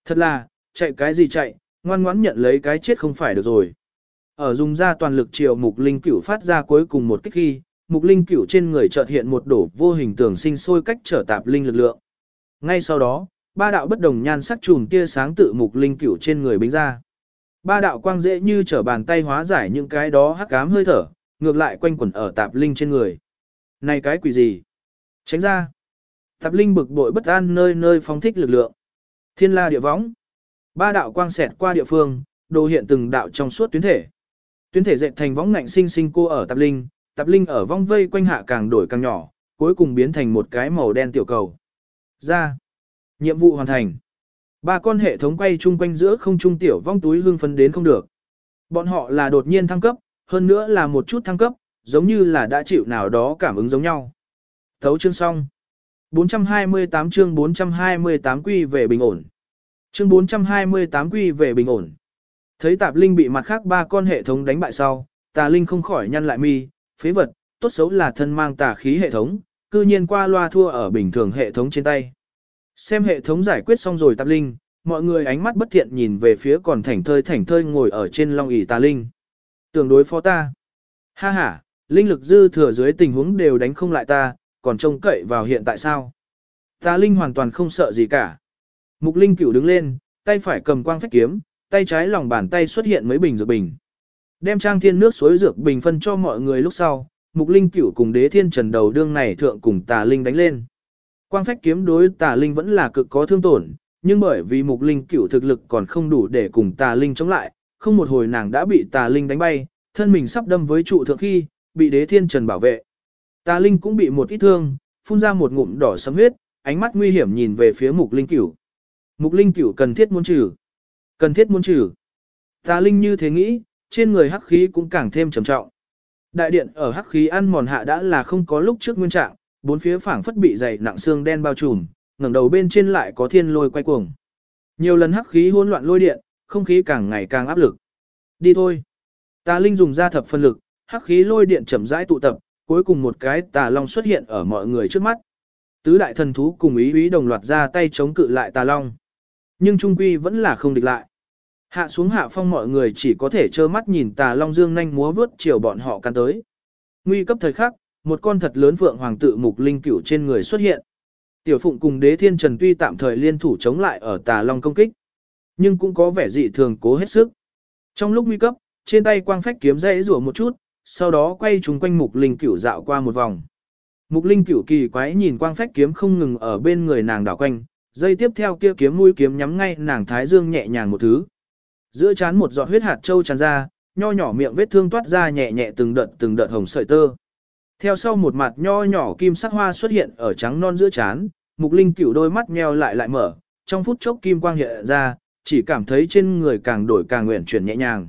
Thật là, chạy cái gì chạy, ngoan ngoãn nhận lấy cái chết không phải được rồi. Ở dùng ra toàn lực chiều Mục Linh Cửu phát ra cuối cùng một kích khi, Mục Linh Cửu trên người chợt hiện một đổ vô hình tưởng sinh sôi cách trở tạp linh lực lượng. Ngay sau đó, ba đạo bất đồng nhan sắc chùm tia sáng tự Mục Linh Cửu trên người bính ra. Ba đạo quang dễ như trở bàn tay hóa giải những cái đó hắc ám hơi thở, ngược lại quanh quẩn ở tạp linh trên người. Này cái quỷ gì? Tránh ra. Tạp linh bực bội bất an nơi nơi phóng thích lực lượng. Thiên la địa võng. Ba đạo quang xẹt qua địa phương, đồ hiện từng đạo trong suốt tuyến thể. Tuyến thể dệt thành võng ngạnh sinh sinh cô ở tạp linh, tạp linh ở vong vây quanh hạ càng đổi càng nhỏ, cuối cùng biến thành một cái màu đen tiểu cầu. Ra. Nhiệm vụ hoàn thành. Ba con hệ thống quay chung quanh giữa không trung tiểu vong túi hương phấn đến không được. Bọn họ là đột nhiên thăng cấp, hơn nữa là một chút thăng cấp, giống như là đã chịu nào đó cảm ứng giống nhau. Thấu chương xong. bốn trăm hai mươi tám chương bốn trăm hai mươi tám quy về bình ổn. Chương bốn trăm hai mươi tám quy về bình ổn. Thấy tạp linh bị mặt khác ba con hệ thống đánh bại sau, tà linh không khỏi nhăn lại mi, phế vật, tốt xấu là thân mang tà khí hệ thống, cư nhiên qua loa thua ở bình thường hệ thống trên tay. Xem hệ thống giải quyết xong rồi tạp linh, mọi người ánh mắt bất thiện nhìn về phía còn thảnh thơi thảnh thơi ngồi ở trên long ỷ tà linh. Tưởng đối phó ta. Ha ha, linh lực dư thừa dưới tình huống đều đánh không lại ta, còn trông cậy vào hiện tại sao? Tà linh hoàn toàn không sợ gì cả. Mục Linh Cửu đứng lên, tay phải cầm quang phách kiếm, tay trái lòng bàn tay xuất hiện mấy bình dược bình. Đem trang thiên nước suối dược bình phân cho mọi người lúc sau, Mục Linh Cửu cùng Đế Thiên Trần đầu đương này thượng cùng Tà Linh đánh lên. Quang phách kiếm đối Tà Linh vẫn là cực có thương tổn, nhưng bởi vì Mục Linh Cửu thực lực còn không đủ để cùng Tà Linh chống lại, không một hồi nàng đã bị Tà Linh đánh bay, thân mình sắp đâm với trụ thượng khi, bị Đế Thiên Trần bảo vệ. Tà Linh cũng bị một ít thương, phun ra một ngụm đỏ sẫm huyết, ánh mắt nguy hiểm nhìn về phía Mục Linh Cửu. Mục Linh Cửu cần thiết muốn trừ. Cần thiết muốn trừ. Tà Linh như thế nghĩ, trên người hắc khí cũng càng thêm trầm trọng. Đại điện ở hắc khí ăn mòn hạ đã là không có lúc trước nguyên trạng, bốn phía phảng phất bị dày nặng xương đen bao trùm, ngẩng đầu bên trên lại có thiên lôi quay cuồng. Nhiều lần hắc khí hỗn loạn lôi điện, không khí càng ngày càng áp lực. Đi thôi. Tà Linh dùng ra thập phân lực, hắc khí lôi điện chậm rãi tụ tập, cuối cùng một cái tà long xuất hiện ở mọi người trước mắt. Tứ đại thần thú cùng ý ý đồng loạt ra tay chống cự lại tà long. Nhưng trung quy vẫn là không địch lại. Hạ xuống hạ phong mọi người chỉ có thể trơ mắt nhìn tà long dương nhanh múa vướt chiều bọn họ căn tới. Nguy cấp thời khắc, một con thật lớn phượng hoàng tự Mục Linh Cửu trên người xuất hiện. Tiểu Phụng cùng Đế Thiên Trần tuy tạm thời liên thủ chống lại ở tà long công kích, nhưng cũng có vẻ dị thường cố hết sức. Trong lúc nguy cấp, trên tay quang phách kiếm rẽ rủa một chút, sau đó quay trúng quanh Mục Linh Cửu dạo qua một vòng. Mục Linh Cửu kỳ quái nhìn quang phách kiếm không ngừng ở bên người nàng đảo quanh, dây tiếp theo kia kiếm mũi kiếm nhắm ngay nàng thái dương nhẹ nhàng một thứ. Giữa trán một giọt huyết hạt châu tràn ra, nho nhỏ miệng vết thương toát ra nhẹ nhẹ từng đợt từng đợt hồng sợi tơ. Theo sau một mặt nho nhỏ kim sắc hoa xuất hiện ở trắng non giữa trán, Mục Linh Cửu đôi mắt nheo lại lại mở, trong phút chốc kim quang hiện ra, chỉ cảm thấy trên người càng đổi càng nguyện chuyển nhẹ nhàng.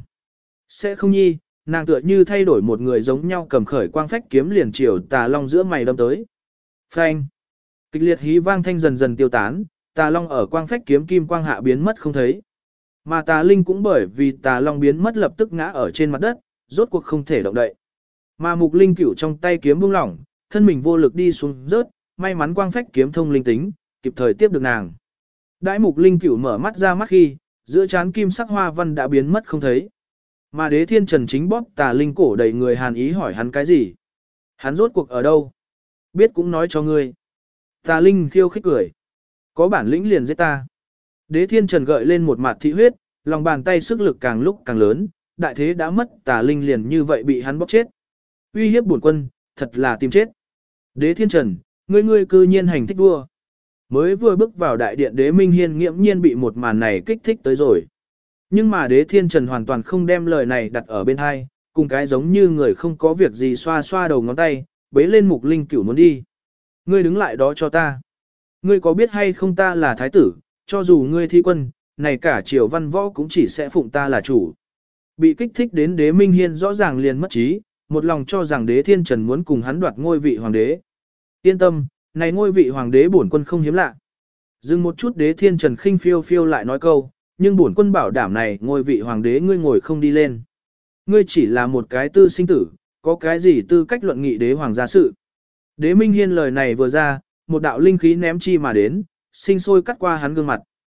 Sẽ không nhi, nàng tựa như thay đổi một người giống nhau cầm khởi quang phách kiếm liền chiều tà long giữa mày đâm tới. Phanh! Kịch liệt hí vang thanh dần dần tiêu tán, tà long ở quang phách kiếm kim quang hạ biến mất không thấy. Mà tà linh cũng bởi vì tà long biến mất lập tức ngã ở trên mặt đất, rốt cuộc không thể động đậy. Mà Mục Linh Cửu trong tay kiếm buông lỏng, thân mình vô lực đi xuống rớt, may mắn quang phách kiếm thông linh tính, kịp thời tiếp được nàng. Đãi Mục Linh Cửu mở mắt ra mắt khi, giữa trán kim sắc hoa văn đã biến mất không thấy. Mà Đế Thiên Trần chính bóp tà linh cổ đầy người hàn ý hỏi hắn cái gì. Hắn rốt cuộc ở đâu? Biết cũng nói cho ngươi. Tà linh khiêu khích cười. Có bản lĩnh liền giết ta. Đế Thiên Trần gợi lên một mặt thị huyết, lòng bàn tay sức lực càng lúc càng lớn, đại thế đã mất tà linh liền như vậy bị hắn bóp chết. Uy hiếp bổn quân, thật là tìm chết. Đế Thiên Trần, ngươi ngươi cư nhiên hành thích vua. Mới vừa bước vào đại điện Đế Minh Hiên nghiễm nhiên bị một màn này kích thích tới rồi. Nhưng mà Đế Thiên Trần hoàn toàn không đem lời này đặt ở bên hai, cùng cái giống như người không có việc gì xoa xoa đầu ngón tay, bế lên Mục Linh Cửu muốn đi. Ngươi đứng lại đó cho ta. Ngươi có biết hay không ta là thái tử, cho dù ngươi thi quân, này cả triều văn võ cũng chỉ sẽ phụng ta là chủ. Bị kích thích đến Đế Minh Hiên rõ ràng liền mất trí, một lòng cho rằng Đế Thiên Trần muốn cùng hắn đoạt ngôi vị hoàng đế. Yên tâm, này ngôi vị hoàng đế bổn quân không hiếm lạ. Dừng một chút Đế Thiên Trần khinh phiêu phiêu lại nói câu, nhưng bổn quân bảo đảm này ngôi vị hoàng đế ngươi ngồi không đi lên. Ngươi chỉ là một cái tư sinh tử, có cái gì tư cách luận nghị đế hoàng gia sự. Đế Minh Hiên lời này vừa ra, một đạo linh khí ném chi mà đến, sinh sôi cắt qua hắn gương mặt.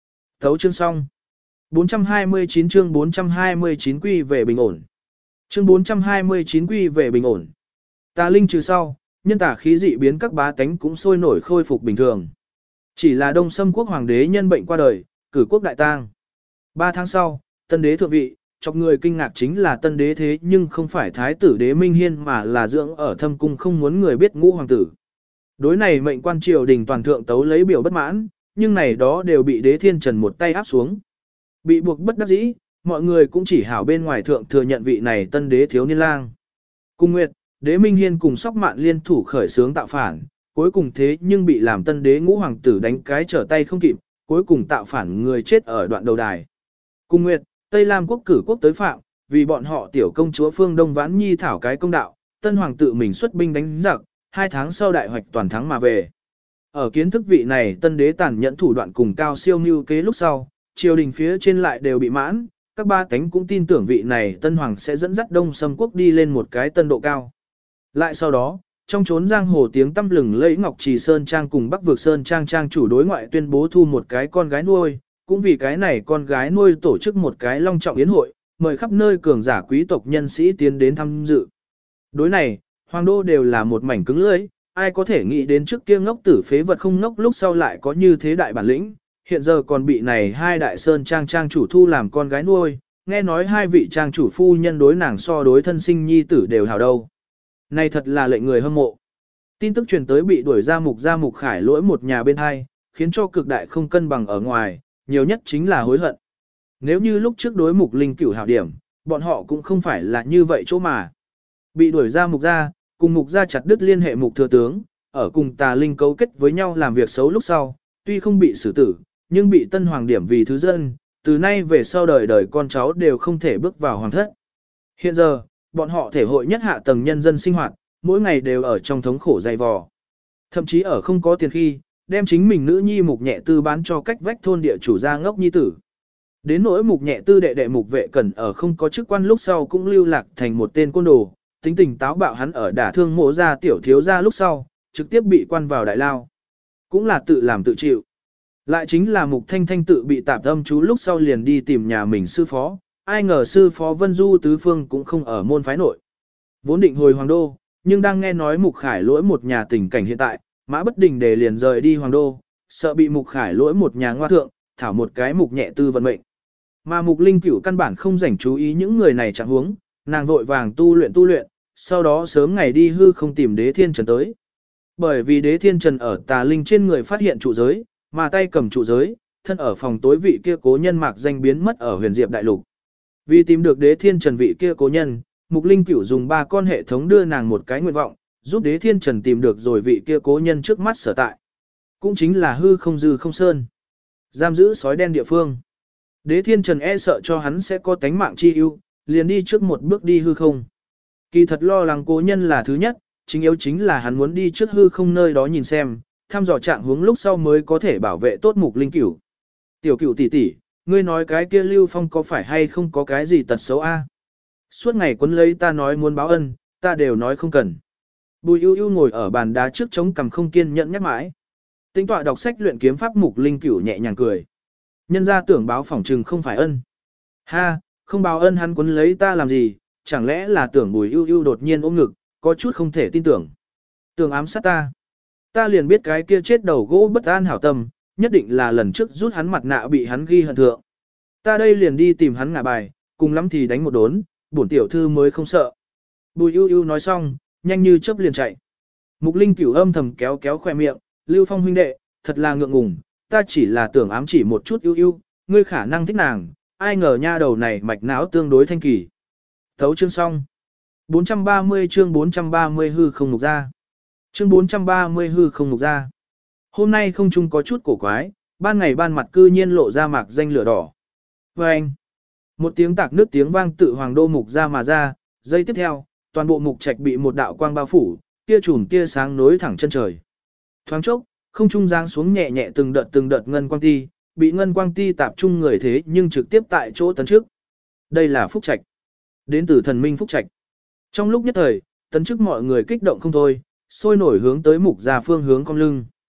Thấu chương xong. bốn trăm hai mươi chín chương bốn trăm hai mươi chín quy về bình ổn. Chương bốn trăm hai mươi chín quy về bình ổn. Tà linh trừ sau, nhân tả khí dị biến các bá tánh cũng sôi nổi khôi phục bình thường. Chỉ là Đông Sâm quốc hoàng đế nhân bệnh qua đời, cử quốc đại tang. Ba tháng sau, tân đế thượng vị, chọc người kinh ngạc chính là tân đế thế nhưng không phải thái tử đế Minh Hiên mà là dưỡng ở thâm cung không muốn người biết ngũ hoàng tử. Đối này mệnh quan triều đình toàn thượng tấu lấy biểu bất mãn, nhưng này đó đều bị đế thiên trần một tay áp xuống. Bị buộc bất đắc dĩ, mọi người cũng chỉ hảo bên ngoài thượng thừa nhận vị này tân đế thiếu niên lang. Cùng nguyệt, đế Minh Hiên cùng Sóc Mạn liên thủ khởi xướng tạo phản, cuối cùng thế nhưng bị làm tân đế ngũ hoàng tử đánh cái trở tay không kịp, cuối cùng tạo phản người chết ở đoạn đầu đài. Cùng nguyệt, Tây Lam quốc cử quốc tới phạm, vì bọn họ tiểu công chúa Phương Đông Vãn Nhi thảo cái công đạo, tân hoàng tự mình xuất binh đánh giặc, hai tháng sau đại hoạch toàn thắng mà về. Ở kiến thức vị này tân đế tàn nhẫn thủ đoạn cùng cao siêu mưu kế lúc sau, triều đình phía trên lại đều bị mãn, các ba cánh cũng tin tưởng vị này tân hoàng sẽ dẫn dắt Đông Sâm quốc đi lên một cái tân độ cao. Lại sau đó, trong chốn giang hồ tiếng tăm lừng lẫy Ngọc Trì Sơn Trang cùng Bắc Vực Sơn Trang Trang chủ đối ngoại tuyên bố thu một cái con gái nuôi, cũng vì cái này con gái nuôi tổ chức một cái long trọng yến hội, mời khắp nơi cường giả quý tộc nhân sĩ tiến đến tham dự. Đối này, hoàng đô đều là một mảnh cứng lưỡi, ai có thể nghĩ đến trước kia ngốc tử phế vật không ngốc lúc sau lại có như thế đại bản lĩnh, hiện giờ còn bị này hai đại sơn trang trang chủ thu làm con gái nuôi, nghe nói hai vị trang chủ phu nhân đối nàng so đối thân sinh nhi tử đều hào đâu. Này thật là lệnh người hâm mộ. Tin tức truyền tới bị đuổi ra mục ra mục khải lỗi một nhà bên hai, khiến cho cực đại không cân bằng ở ngoài, nhiều nhất chính là hối hận. Nếu như lúc trước đối mục linh cửu hảo điểm, bọn họ cũng không phải là như vậy chỗ mà. Bị đuổi ra mục ra, cùng mục ra chặt đứt liên hệ mục thừa tướng, ở cùng tà linh cấu kết với nhau làm việc xấu lúc sau, tuy không bị xử tử, nhưng bị tân hoàng điểm vì thứ dân, từ nay về sau đời đời con cháu đều không thể bước vào hoàng thất. Hiện giờ, bọn họ thể hội nhất hạ tầng nhân dân sinh hoạt, mỗi ngày đều ở trong thống khổ dày vò. Thậm chí ở không có tiền khi, đem chính mình nữ nhi mục nhẹ tư bán cho cách vách thôn địa chủ gia ngốc nhi tử. Đến nỗi mục nhẹ tư đệ đệ mục vệ cẩn ở không có chức quan lúc sau cũng lưu lạc thành một tên côn đồ, tính tình táo bạo hắn ở đả thương mộ gia tiểu thiếu gia lúc sau, trực tiếp bị quan vào đại lao. Cũng là tự làm tự chịu. Lại chính là mục thanh thanh tự bị tạp âm chú lúc sau liền đi tìm nhà mình sư phó, ai ngờ sư phó Vân Du Tứ Phương cũng không ở môn phái nội. Vốn định hồi hoàng đô, nhưng đang nghe nói mục khải lỗi một nhà tình cảnh hiện tại, mã bất đình để liền rời đi hoàng đô, sợ bị mục khải lỗi một nhà ngoa thượng, thảo một cái mục nhẹ tư vận mệnh. Mà mục linh cửu căn bản không rảnh chú ý những người này chẳng huống, nàng vội vàng tu luyện tu luyện, sau đó sớm ngày đi hư không tìm đế thiên trần tới. Bởi vì đế thiên trần ở tà linh trên người phát hiện trụ giới, mà tay cầm trụ giới, thân ở phòng tối vị kia cố nhân mạc danh biến mất ở huyền diệp đại lục. Vì tìm được đế thiên trần vị kia cố nhân, mục linh cửu dùng ba con hệ thống đưa nàng một cái nguyện vọng, giúp đế thiên trần tìm được rồi vị kia cố nhân trước mắt sở tại. Cũng chính là hư không dư không sơn. Giam giữ sói đen địa phương. Đế thiên trần e sợ cho hắn sẽ có tánh mạng chi ưu, liền đi trước một bước đi hư không. Kỳ thật lo lắng cố nhân là thứ nhất, chính yếu chính là hắn muốn đi trước hư không nơi đó nhìn xem, thăm dò trạng hướng lúc sau mới có thể bảo vệ tốt mục linh cửu. Tiểu cửu tỷ tỷ, ngươi nói cái kia Lưu Phong có phải hay không có cái gì tật xấu a? Suốt ngày quấn lấy ta nói muốn báo ân, ta đều nói không cần. Bùi ưu ưu ngồi ở bàn đá trước chống cằm không kiên nhẫn nhắc mãi. Tính tọa đọc sách luyện kiếm pháp mục linh cửu nhẹ nhàng cười. Nhân ra tưởng báo phỏng trừng không phải ân. Ha, không báo ân hắn quấn lấy ta làm gì, chẳng lẽ là tưởng bùi ưu ưu đột nhiên ôm ngực, có chút không thể tin tưởng. Tưởng ám sát ta. Ta liền biết cái kia chết đầu gỗ bất an hảo tâm, nhất định là lần trước rút hắn mặt nạ bị hắn ghi hận thượng. Ta đây liền đi tìm hắn ngả bài, cùng lắm thì đánh một đốn, bổn tiểu thư mới không sợ. Bùi ưu ưu nói xong, nhanh như chớp liền chạy. Mục linh cửu âm thầm kéo kéo khoe miệng, Lưu Phong huynh đệ, thật là ngượng ngùng, ta chỉ là tưởng ám chỉ một chút ưu ưu, ngươi khả năng thích nàng, ai ngờ nha đầu này mạch não tương đối thanh kỳ. Thấu chương xong. bốn trăm ba mươi chương bốn trăm ba mươi hư không mục ra. Chương bốn trăm ba mươi hư không mục ra. Hôm nay không chung có chút cổ quái, ban ngày ban mặt cư nhiên lộ ra mạc danh lửa đỏ. Và anh, một tiếng tạc nước tiếng vang tự hoàng đô mục ra mà ra, giây tiếp theo, toàn bộ mục trạch bị một đạo quang bao phủ, tia chùm tia sáng nối thẳng chân trời. Thoáng chốc, không trung giáng xuống nhẹ nhẹ từng đợt từng đợt ngân quang ti, bị ngân quang ti tạp trung người thế nhưng trực tiếp tại chỗ tấn trước. Đây là phúc trạch. Đến từ thần minh phúc trạch. Trong lúc nhất thời, tấn chức mọi người kích động không thôi, sôi nổi hướng tới mục ra phương hướng cong lưng.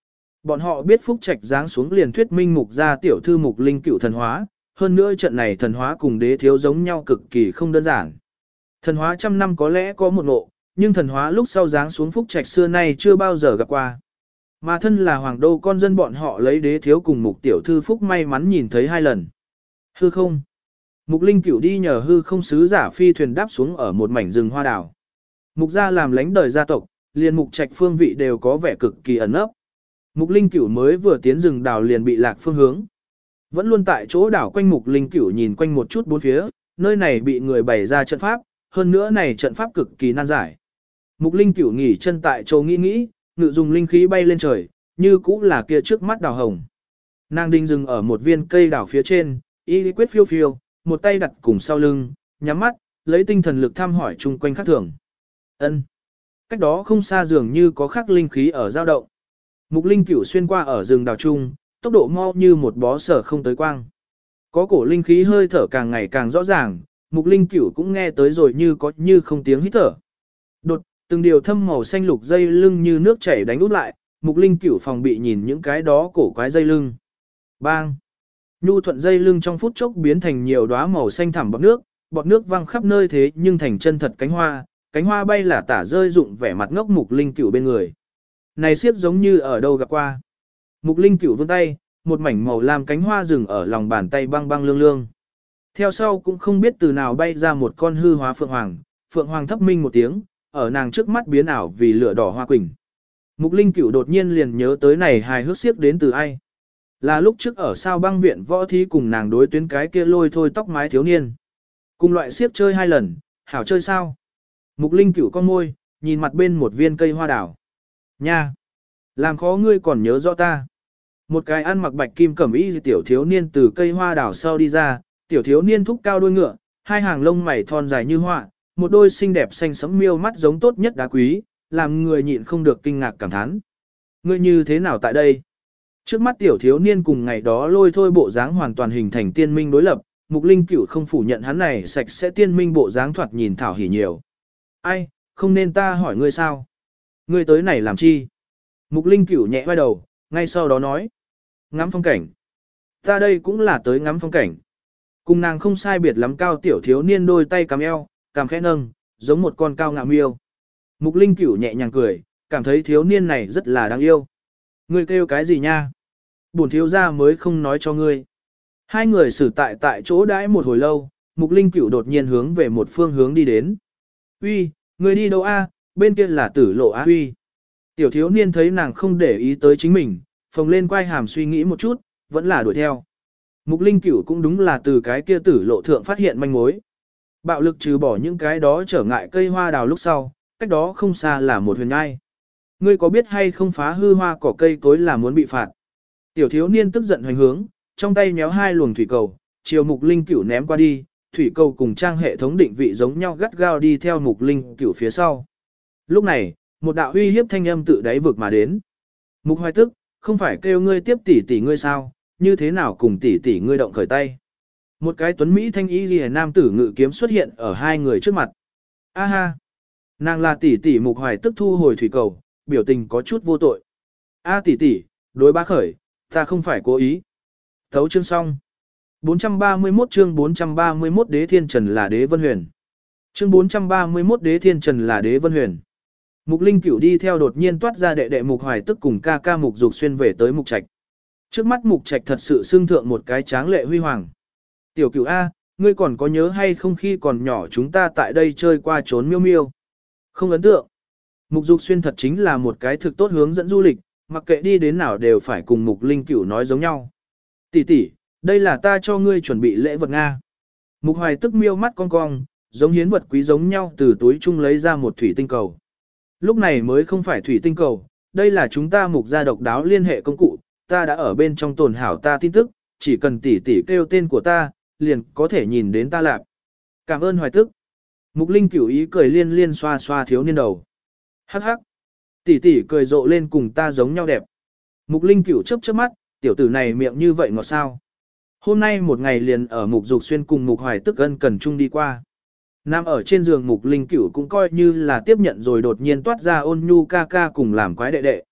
Bọn họ biết Phúc Trạch giáng xuống liền thuyết minh mục gia tiểu thư Mục Linh Cửu thần hóa, hơn nữa trận này thần hóa cùng đế thiếu giống nhau cực kỳ không đơn giản. Thần hóa trăm năm có lẽ có một ngộ, nhưng thần hóa lúc sau giáng xuống Phúc Trạch xưa nay chưa bao giờ gặp qua. Mà thân là hoàng đô con dân bọn họ lấy đế thiếu cùng Mục tiểu thư Phúc may mắn nhìn thấy hai lần. Hư không. Mục Linh Cửu đi nhờ hư không sứ giả phi thuyền đáp xuống ở một mảnh rừng hoa đảo. Mục gia làm lãnh đời gia tộc, liền Mục Trạch phương vị đều có vẻ cực kỳ ẩn ấp. Mục Linh Cửu mới vừa tiến rừng đảo liền bị lạc phương hướng. Vẫn luôn tại chỗ đảo quanh Mục Linh Cửu nhìn quanh một chút bốn phía, nơi này bị người bày ra trận pháp, hơn nữa này trận pháp cực kỳ nan giải. Mục Linh Cửu nghỉ chân tại chỗ nghĩ nghĩ, ngự dùng linh khí bay lên trời, như cũ là kia trước mắt đào hồng. Nàng đinh dừng ở một viên cây đảo phía trên, y quyết phiêu phiêu, một tay đặt cùng sau lưng, nhắm mắt, lấy tinh thần lực thăm hỏi chung quanh khắc thường. Ân. Cách đó không xa dường như có khắc linh khí ở dao động. Mục Linh Cửu xuyên qua ở rừng đào trung, tốc độ mau như một bó sở không tới quang. Có cổ linh khí hơi thở càng ngày càng rõ ràng, Mục Linh Cửu cũng nghe tới rồi như có như không tiếng hít thở. Đột, từng điều thâm màu xanh lục dây lưng như nước chảy đánh út lại, Mục Linh Cửu phòng bị nhìn những cái đó cổ quái dây lưng. Bang! Nhu thuận dây lưng trong phút chốc biến thành nhiều đóa màu xanh thẳm bọt nước, bọt nước văng khắp nơi thế nhưng thành chân thật cánh hoa, cánh hoa bay là tả rơi rụng vẻ mặt ngốc Mục Linh Cửu bên người. Này siếp giống như ở đâu gặp qua. Mục Linh Cửu vươn tay, một mảnh màu lam cánh hoa rừng ở lòng bàn tay băng băng lương lương. Theo sau cũng không biết từ nào bay ra một con hư hóa phượng hoàng, phượng hoàng thấp minh một tiếng, ở nàng trước mắt biến ảo vì lửa đỏ hoa quỳnh. Mục Linh Cửu đột nhiên liền nhớ tới này hài hước siếp đến từ ai. Là lúc trước ở sao băng viện võ thí cùng nàng đối tuyến cái kia lôi thôi tóc mái thiếu niên. Cùng loại siếp chơi hai lần, hảo chơi sao? Mục Linh Cửu con môi, nhìn mặt bên một viên cây hoa đảo. Nha! Làm khó ngươi còn nhớ rõ ta. Một cái ăn mặc bạch kim cẩm y tiểu thiếu niên từ cây hoa đảo sau đi ra, tiểu thiếu niên thúc cao đuôi ngựa, hai hàng lông mày thon dài như họa, một đôi xinh đẹp xanh sẫm miêu mắt giống tốt nhất đá quý, làm người nhịn không được kinh ngạc cảm thán. Ngươi như thế nào tại đây? Trước mắt tiểu thiếu niên cùng ngày đó lôi thôi bộ dáng hoàn toàn hình thành tiên minh đối lập, Mục Linh Cửu không phủ nhận hắn này sạch sẽ tiên minh bộ dáng thoạt nhìn thảo hỉ nhiều. Ai, không nên ta hỏi ngươi sao? Ngươi tới này làm chi? Mục Linh Cửu nhẹ vai đầu, ngay sau đó nói. Ngắm phong cảnh. Ta đây cũng là tới ngắm phong cảnh. Cùng nàng không sai biệt lắm cao tiểu thiếu niên đôi tay cắm eo, cằm khẽ nâng, giống một con cao ngạo miêu. Mục Linh Cửu nhẹ nhàng cười, cảm thấy thiếu niên này rất là đáng yêu. Ngươi kêu cái gì nha? Bổn thiếu gia mới không nói cho ngươi. Hai người xử tại tại chỗ đãi một hồi lâu, Mục Linh Cửu đột nhiên hướng về một phương hướng đi đến. Uy, ngươi đi đâu a? Bên kia là tử lộ a Uy. Tiểu thiếu niên thấy nàng không để ý tới chính mình, phồng lên quay hàm suy nghĩ một chút, vẫn là đuổi theo. Mục Linh Cửu cũng đúng là từ cái kia tử lộ thượng phát hiện manh mối. Bạo lực trừ bỏ những cái đó trở ngại cây hoa đào lúc sau, cách đó không xa là một huyền nhai. Ngươi có biết hay không phá hư hoa cỏ cây cối là muốn bị phạt. Tiểu thiếu niên tức giận hoành hướng, trong tay nhéo hai luồng thủy cầu, chiều Mục Linh Cửu ném qua đi, thủy cầu cùng trang hệ thống định vị giống nhau gắt gao đi theo Mục Linh Cửu phía sau. Lúc này, một đạo uy hiếp thanh âm tự đáy vực mà đến. Mục Hoài Tức, không phải kêu ngươi tiếp tỷ tỷ ngươi sao, như thế nào cùng tỷ tỷ ngươi động khởi tay. Một cái tuấn Mỹ thanh y ghi nam tử ngự kiếm xuất hiện ở hai người trước mặt. A ha! Nàng là tỷ tỷ Mục Hoài Tức thu hồi thủy cầu, biểu tình có chút vô tội. A tỷ tỷ, đối bá khởi, ta không phải cố ý. Thấu chương xong. bốn trăm ba mươi mốt chương bốn trăm ba mươi mốt Đế Thiên Trần là Đế Vân Huyền. Chương bốn trăm ba mươi mốt Đế Thiên Trần là Đế Vân Huyền. Mục Linh Cửu đi theo đột nhiên toát ra đệ đệ Mục Hoài Tức cùng ca ca Mục Dục Xuyên về tới Mục Trạch. Trước mắt Mục Trạch thật sự xưng thượng một cái tráng lệ huy hoàng. Tiểu Cửu A, ngươi còn có nhớ hay không khi còn nhỏ chúng ta tại đây chơi qua trốn miêu miêu? Không ấn tượng. Mục Dục Xuyên thật chính là một cái thực tốt hướng dẫn du lịch, mặc kệ đi đến nào đều phải cùng Mục Linh Cửu nói giống nhau. Tỷ tỷ, đây là ta cho ngươi chuẩn bị lễ vật Nga. Mục Hoài Tức miêu mắt cong cong, giống hiến vật quý giống nhau từ túi chung lấy ra một thủy tinh cầu. Lúc này mới không phải thủy tinh cầu, đây là chúng ta Mục gia độc đáo liên hệ công cụ, ta đã ở bên trong tồn hảo ta tin tức, chỉ cần tỷ tỷ kêu tên của ta, liền có thể nhìn đến ta lạc. Cảm ơn Hoài Tức. Mục Linh Cửu ý cười liên liên xoa xoa thiếu niên đầu. Hắc hắc. Tỷ tỷ cười rộ lên cùng ta giống nhau đẹp. Mục Linh Cửu chớp chớp mắt, tiểu tử này miệng như vậy ngọt sao. Hôm nay một ngày liền ở Mục Dục Xuyên cùng Mục Hoài Tức ân cần chung đi qua. Nam ở trên giường Mục Linh Cửu cũng coi như là tiếp nhận rồi đột nhiên toát ra ôn nhu ca ca cùng làm quái đệ đệ.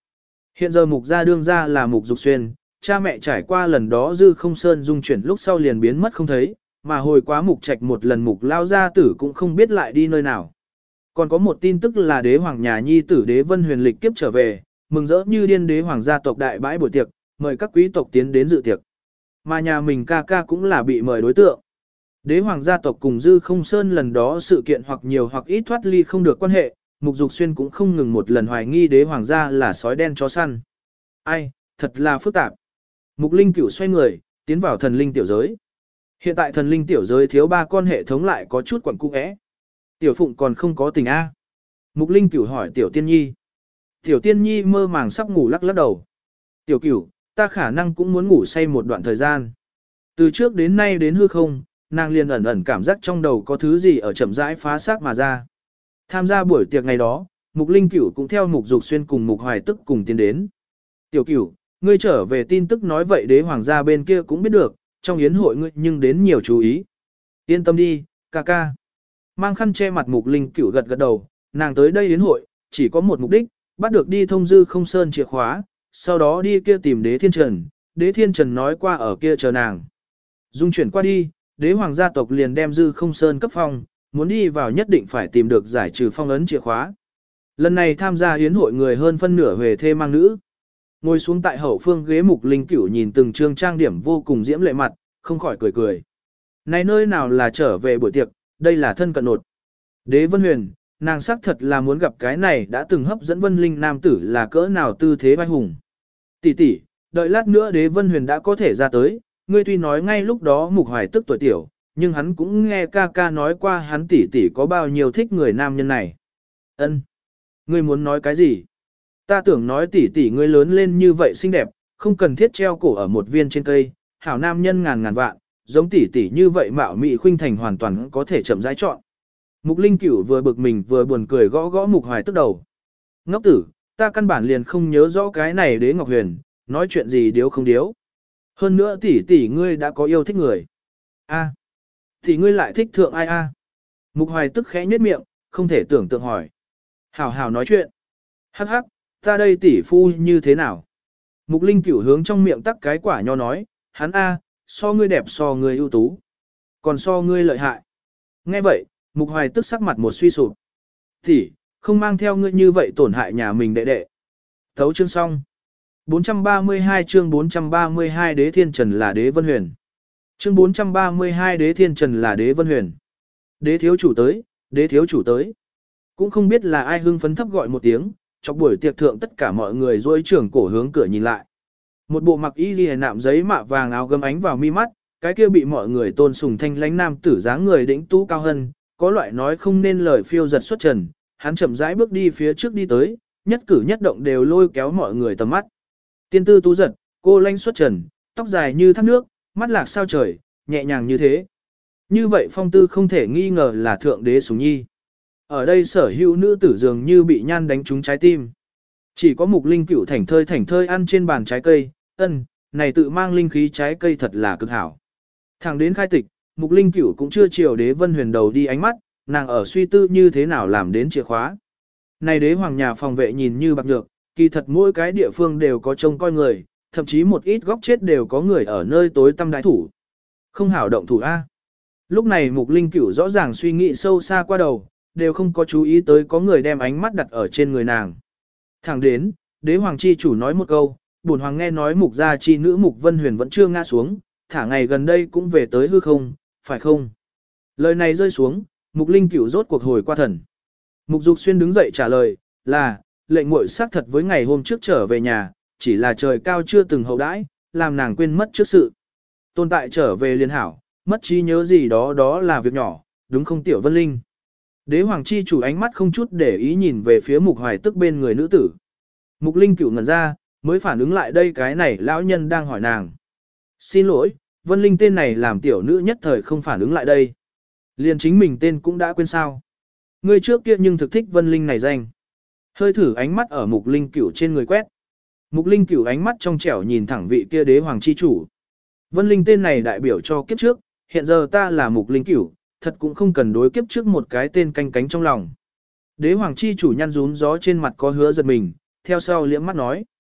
Hiện giờ mục gia đương gia là mục dục xuyên, cha mẹ trải qua lần đó dư không sơn dung chuyển lúc sau liền biến mất không thấy, mà hồi quá mục trạch một lần mục lao gia tử cũng không biết lại đi nơi nào. Còn có một tin tức là đế hoàng nhà nhi tử đế vân huyền lịch kiếp trở về, mừng rỡ như điên đế hoàng gia tộc đại bãi buổi tiệc, mời các quý tộc tiến đến dự tiệc. Mà nhà mình ca ca cũng là bị mời đối tượng. Đế hoàng gia tộc cùng dư không sơn lần đó sự kiện hoặc nhiều hoặc ít thoát ly không được quan hệ, mục dục xuyên cũng không ngừng một lần hoài nghi đế hoàng gia là sói đen chó săn. Ai, thật là phức tạp. Mục linh cửu xoay người, tiến vào thần linh tiểu giới. Hiện tại thần linh tiểu giới thiếu ba con hệ thống lại có chút quẩn cung ẽ. Tiểu phụng còn không có tình A. Mục linh cửu hỏi tiểu tiên nhi. Tiểu tiên nhi mơ màng sắp ngủ lắc lắc đầu. Tiểu cửu, ta khả năng cũng muốn ngủ say một đoạn thời gian. Từ trước đến nay đến hư không, nàng liền ẩn ẩn cảm giác trong đầu có thứ gì ở chậm rãi phá xác mà ra. Tham gia buổi tiệc ngày đó, Mục Linh Cửu cũng theo Mục Dục Xuyên cùng Mục Hoài Tức cùng tiến đến. Tiểu Cửu, ngươi trở về tin tức nói vậy đế hoàng gia bên kia cũng biết được, trong yến hội ngươi nhưng đến nhiều chú ý. Yên tâm đi, ca ca. Mang khăn che mặt Mục Linh Cửu gật gật đầu, nàng tới đây yến hội, chỉ có một mục đích, bắt được đi thông dư không sơn chìa khóa, sau đó đi kia tìm đế thiên trần, đế thiên trần nói qua ở kia chờ nàng. Dung chuyển qua đi, đế hoàng gia tộc liền đem dư không sơn cấp phong, muốn đi vào nhất định phải tìm được giải trừ phong ấn chìa khóa. Lần này tham gia yến hội người hơn phân nửa về thê mang nữ. Ngồi xuống tại hậu phương ghế Mục Linh Cửu nhìn từng trương trang điểm vô cùng diễm lệ mặt, không khỏi cười cười. Này nơi nào là trở về buổi tiệc, đây là thân cận nột. Đế Vân Huyền, nàng xác thật là muốn gặp cái này đã từng hấp dẫn Vân Linh nam tử là cỡ nào tư thế vai hùng. Tỷ tỷ, đợi lát nữa Đế Vân Huyền đã có thể ra tới, ngươi tuy nói ngay lúc đó Mục Hoài Tức tuổi tiểu, nhưng hắn cũng nghe ca ca nói qua hắn tỷ tỷ có bao nhiêu thích người nam nhân này. Ân, ngươi muốn nói cái gì? Ta tưởng nói tỷ tỷ ngươi lớn lên như vậy xinh đẹp, không cần thiết treo cổ ở một viên trên cây, hảo nam nhân ngàn ngàn vạn, giống tỷ tỷ như vậy mạo mị khuynh thành hoàn toàn có thể chậm rãi chọn. Mục Linh Cửu vừa bực mình vừa buồn cười gõ gõ Mục Hoài Tức đầu. Ngốc tử, ta căn bản liền không nhớ rõ cái này Đế Ngọc Huyền, nói chuyện gì điếu không điếu. Hơn nữa tỷ tỷ ngươi đã có yêu thích người. A, thì ngươi lại thích thượng ai a? Mục Hoài Tức khẽ nhếch miệng, không thể tưởng tượng hỏi. Hảo hảo nói chuyện. Hắc hắc, ta đây tỷ phu như thế nào? Mục Linh Cửu hướng trong miệng tắc cái quả nho nói, hắn a, so ngươi đẹp so ngươi ưu tú. Còn so ngươi lợi hại. Nghe vậy, Mục Hoài Tức sắc mặt một suy sụp. Tỷ, không mang theo ngươi như vậy tổn hại nhà mình đệ đệ. Thấu chương xong. bốn trăm ba mươi hai chương bốn trăm ba mươi hai Đế Thiên Trần là Đế Vân Huyền. Chương bốn trăm ba mươi hai Đế Thiên Trần là Đế Vân Huyền. Đế thiếu chủ tới, đế thiếu chủ tới. Cũng không biết là ai hưng phấn thấp gọi một tiếng, chọc buổi tiệc thượng tất cả mọi người dối trưởng cổ hướng cửa nhìn lại. Một bộ mặc y liề nạm giấy mạ vàng áo gấm ánh vào mi mắt, cái kia bị mọi người tôn sùng thanh lãnh nam tử dáng người đĩnh tú cao hân, có loại nói không nên lời phiêu giật xuất trần, hắn chậm rãi bước đi phía trước đi tới, nhất cử nhất động đều lôi kéo mọi người tầm mắt. Tiên tư tú giật, cô lanh xuất trần, tóc dài như thác nước, mắt lạc sao trời, nhẹ nhàng như thế. Như vậy phong tư không thể nghi ngờ là thượng đế sủng nhi. Ở đây sở hữu nữ tử dường như bị nhan đánh trúng trái tim. Chỉ có Mục Linh Cửu thảnh thơi thảnh thơi ăn trên bàn trái cây, ân, này tự mang linh khí trái cây thật là cực hảo. Thẳng đến khai tịch, Mục Linh Cửu cũng chưa chiều Đế Vân Huyền đầu đi ánh mắt, nàng ở suy tư như thế nào làm đến chìa khóa. Này đế hoàng nhà phòng vệ nhìn như bạc nhược, kỳ thật mỗi cái địa phương đều có trông coi người, thậm chí một ít góc chết đều có người ở nơi tối tăm đái thủ. Không hảo động thủ A. Lúc này Mục Linh Cửu rõ ràng suy nghĩ sâu xa qua đầu, đều không có chú ý tới có người đem ánh mắt đặt ở trên người nàng. Thẳng đến, đế hoàng chi chủ nói một câu, bổn hoàng nghe nói Mục gia chi nữ Mục Vân Huyền vẫn chưa ngã xuống, thả ngày gần đây cũng về tới hư không, phải không? Lời này rơi xuống, Mục Linh Cửu rốt cuộc hồi qua thần. Mục Dục Xuyên đứng dậy trả lời, là, lệnh muội xác thật với ngày hôm trước trở về nhà, chỉ là trời cao chưa từng hậu đãi, làm nàng quên mất trước sự. Tồn tại trở về liên hảo, mất trí nhớ gì đó đó là việc nhỏ, đúng không Tiểu Vân Linh? Đế hoàng chi chủ ánh mắt không chút để ý nhìn về phía Mục Hoài Tức bên người nữ tử. Mục Linh Cửu ngẩn ra, mới phản ứng lại đây cái này lão nhân đang hỏi nàng. Xin lỗi, Vân Linh tên này làm tiểu nữ nhất thời không phản ứng lại đây. Liền chính mình tên cũng đã quên sao. Người trước kia nhưng thực thích Vân Linh này danh. Hơi thử ánh mắt ở Mục Linh Cửu trên người quét. Mục Linh Cửu ánh mắt trong trẻo nhìn thẳng vị kia đế hoàng chi chủ. Vân Linh tên này đại biểu cho kiếp trước, hiện giờ ta là Mục Linh Cửu, thật cũng không cần đối kiếp trước một cái tên canh cánh trong lòng. Đế hoàng chi chủ nhăn rún gió trên mặt có hứa giật mình, theo sau liễm mắt nói.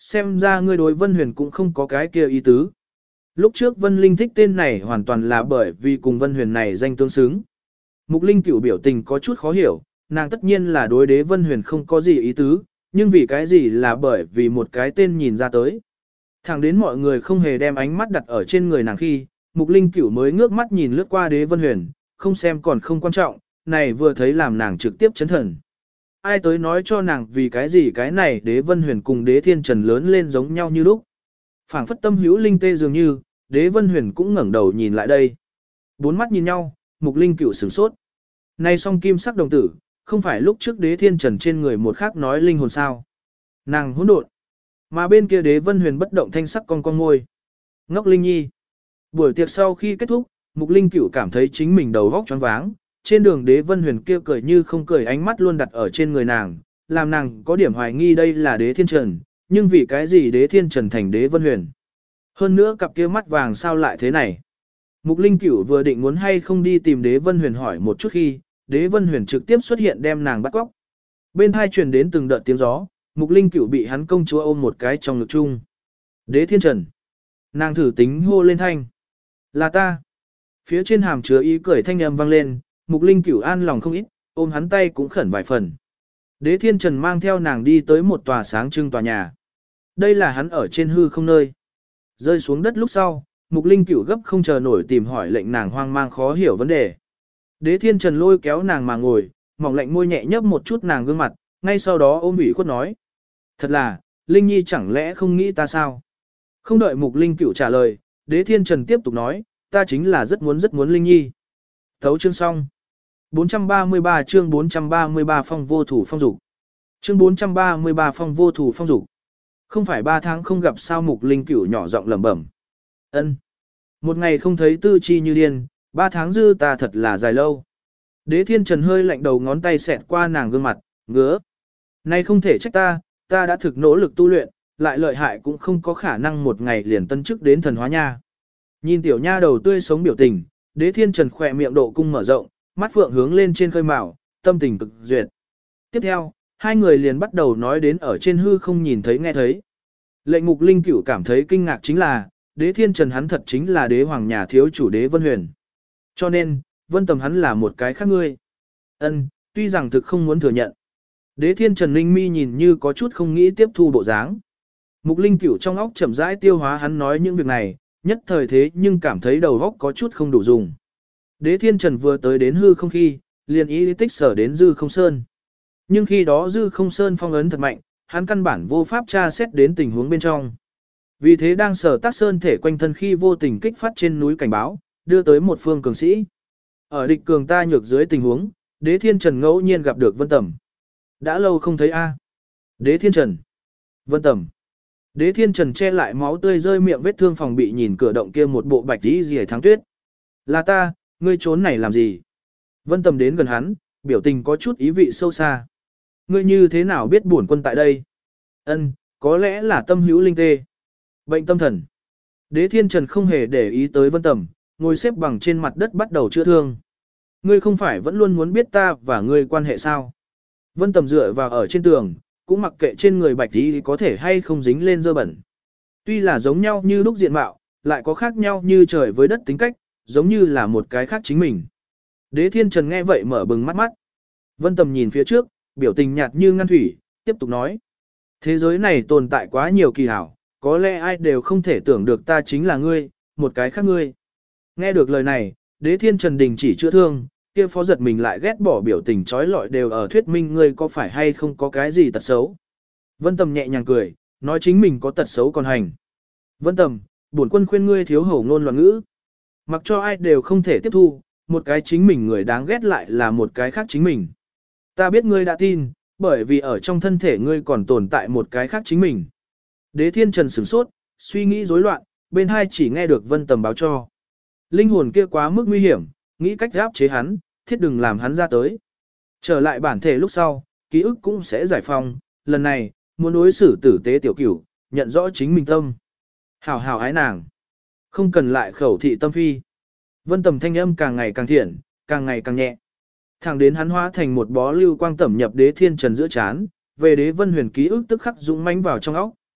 Xem ra ngươi đối Vân Huyền cũng không có cái kia ý tứ. Lúc trước Vân Linh thích tên này hoàn toàn là bởi vì cùng Vân Huyền này danh tương xứng. Mục Linh cửu biểu tình có chút khó hiểu, nàng tất nhiên là đối đế Vân Huyền không có gì ý tứ, nhưng vì cái gì là bởi vì một cái tên nhìn ra tới. Thẳng đến mọi người không hề đem ánh mắt đặt ở trên người nàng khi, Mục Linh cửu mới ngước mắt nhìn lướt qua đế Vân Huyền, không xem còn không quan trọng, này vừa thấy làm nàng trực tiếp chấn thần. Ai tới nói cho nàng vì cái gì cái này đế Vân Huyền cùng đế Thiên Trần lớn lên giống nhau như lúc. Phảng phất tâm hữu linh tê dường như, đế Vân Huyền cũng ngẩng đầu nhìn lại đây. Bốn mắt nhìn nhau, Mục Linh cửu sửng sốt. Này song kim sắc đồng tử, không phải lúc trước đế Thiên Trần trên người một khác nói linh hồn sao. Nàng hỗn độn. Mà bên kia đế Vân Huyền bất động thanh sắc con con ngôi. Ngốc Linh Nhi. Buổi tiệc sau khi kết thúc, Mục Linh cửu cảm thấy chính mình đầu óc choáng váng. Trên đường đế Vân Huyền kia cười như không cười, ánh mắt luôn đặt ở trên người nàng, làm nàng có điểm hoài nghi đây là đế Thiên Trần, nhưng vì cái gì đế Thiên Trần thành đế Vân Huyền. Hơn nữa cặp kia mắt vàng sao lại thế này. Mục Linh cửu vừa định muốn hay không đi tìm đế Vân Huyền hỏi một chút khi, đế Vân Huyền trực tiếp xuất hiện đem nàng bắt cóc. Bên hai truyền đến từng đợt tiếng gió, Mục Linh cửu bị hắn công chúa ôm một cái trong ngực chung. Đế Thiên Trần. Nàng thử tính hô lên thanh. Là ta. Phía trên hàm chứa ý cười thanh âm vang lên, Mục Linh cửu an lòng không ít, ôm hắn tay cũng khẩn vài phần. Đế Thiên Trần mang theo nàng đi tới một tòa sáng trưng tòa nhà. Đây là hắn ở trên hư không nơi. Rơi xuống đất lúc sau, Mục Linh cửu gấp không chờ nổi tìm hỏi lệnh nàng hoang mang khó hiểu vấn đề. Đế Thiên Trần lôi kéo nàng mà ngồi, mỏng lạnh môi nhẹ nhấp một chút nàng gương mặt, ngay sau đó ôm ủy khuất nói. Thật là, Linh Nhi chẳng lẽ không nghĩ ta sao? Không đợi Mục Linh cửu trả lời, Đế Thiên Trần tiếp tục nói, ta chính là rất muốn rất muốn Linh Nhi. Thấu chương xong. bốn trăm ba mươi ba chương bốn trăm ba mươi ba phong vô thủ phong dục. Chương bốn trăm ba mươi ba phong vô thủ phong dục. Không phải ba tháng không gặp sao? Mục Linh cửu nhỏ giọng lẩm bẩm. Ân. Một ngày không thấy tư chi như điên, ba tháng dư ta thật là dài lâu. Đế Thiên Trần hơi lạnh đầu ngón tay xẹt qua nàng gương mặt, ngứa. Này không thể trách ta, ta đã thực nỗ lực tu luyện, lại lợi hại cũng không có khả năng một ngày liền tân chức đến thần hóa nha. Nhìn tiểu nha đầu tươi sống biểu tình, Đế Thiên Trần khỏe miệng độ cung mở rộng, mắt phượng hướng lên trên khơi mào, tâm tình cực duyệt. Tiếp theo, hai người liền bắt đầu nói đến ở trên hư không nhìn thấy nghe thấy. Lệnh Mục Linh cửu cảm thấy kinh ngạc chính là, Đế Thiên Trần hắn thật chính là đế hoàng nhà thiếu chủ đế Vân Huyền. Cho nên, Vân Tầm hắn là một cái khác ngươi. Ân, tuy rằng thực không muốn thừa nhận. Đế Thiên Trần Linh mi nhìn như có chút không nghĩ tiếp thu bộ dáng. Mục Linh cửu trong óc chậm rãi tiêu hóa hắn nói những việc này, nhất thời thế nhưng cảm thấy đầu óc có chút không đủ dùng. Đế Thiên Trần vừa tới đến hư không khi, liền ý tích sở đến dư không sơn. Nhưng khi đó dư không sơn phong ấn thật mạnh, hắn căn bản vô pháp tra xét đến tình huống bên trong. Vì thế đang sở tác sơn thể quanh thân khi vô tình kích phát trên núi cảnh báo, đưa tới một phương cường sĩ. Ở địch cường ta nhược dưới tình huống, Đế Thiên Trần ngẫu nhiên gặp được Vân Tầm. Đã lâu không thấy a. Đế Thiên Trần. Vân Tầm. Đế Thiên Trần che lại máu tươi rơi miệng vết thương phòng bị nhìn cửa động kia một bộ bạch y rìa tháng tuyết. Là ta, ngươi trốn này làm gì? Vân Tầm đến gần hắn, biểu tình có chút ý vị sâu xa. Ngươi như thế nào biết bổn quân tại đây? Ân, có lẽ là tâm hữu linh tê. Bệnh tâm thần. Đế Thiên Trần không hề để ý tới Vân Tầm, ngồi xếp bằng trên mặt đất bắt đầu chữa thương. Ngươi không phải vẫn luôn muốn biết ta và ngươi quan hệ sao? Vân Tầm dựa vào ở trên tường, cũng mặc kệ trên người bạch y có thể hay không dính lên dơ bẩn. Tuy là giống nhau như lúc diện mạo, lại có khác nhau như trời với đất tính cách, giống như là một cái khác chính mình. Đế Thiên Trần nghe vậy mở bừng mắt mắt. Vân Tầm nhìn phía trước, biểu tình nhạt như ngăn thủy, tiếp tục nói. Thế giới này tồn tại quá nhiều kỳ hảo, có lẽ ai đều không thể tưởng được ta chính là ngươi, một cái khác ngươi. Nghe được lời này, Đế Thiên Trần đình chỉ chữa thương, kia phó giật mình lại ghét bỏ biểu tình trói lọi đều ở thuyết minh ngươi có phải hay không có cái gì tật xấu. Vân Tầm nhẹ nhàng cười, nói chính mình có tật xấu còn hành. Vân Tầm, bổn quân khuyên ngươi thiếu hổ ngôn loạn ngữ. Mặc cho ai đều không thể tiếp thu, một cái chính mình người đáng ghét lại là một cái khác chính mình. Ta biết ngươi đã tin, bởi vì ở trong thân thể ngươi còn tồn tại một cái khác chính mình. Đế Thiên Trần sửng sốt, suy nghĩ rối loạn, bên hai chỉ nghe được Vân Tầm báo cho. Linh hồn kia quá mức nguy hiểm, nghĩ cách áp chế hắn, thiết đừng làm hắn ra tới. Trở lại bản thể lúc sau, ký ức cũng sẽ giải phóng, lần này, muốn đối xử tử tế tiểu cửu, nhận rõ chính mình tâm. Hảo hảo ái nàng. Không cần lại khẩu thị tâm phi. Vân Tầm thanh âm càng ngày càng thiện, càng ngày càng nhẹ. Thẳng đến hắn hóa thành một bó lưu quang tẩm nhập Đế Thiên Trần giữa chán, về Đế Vân Huyền ký ức tức khắc dũng mãnh vào trong óc.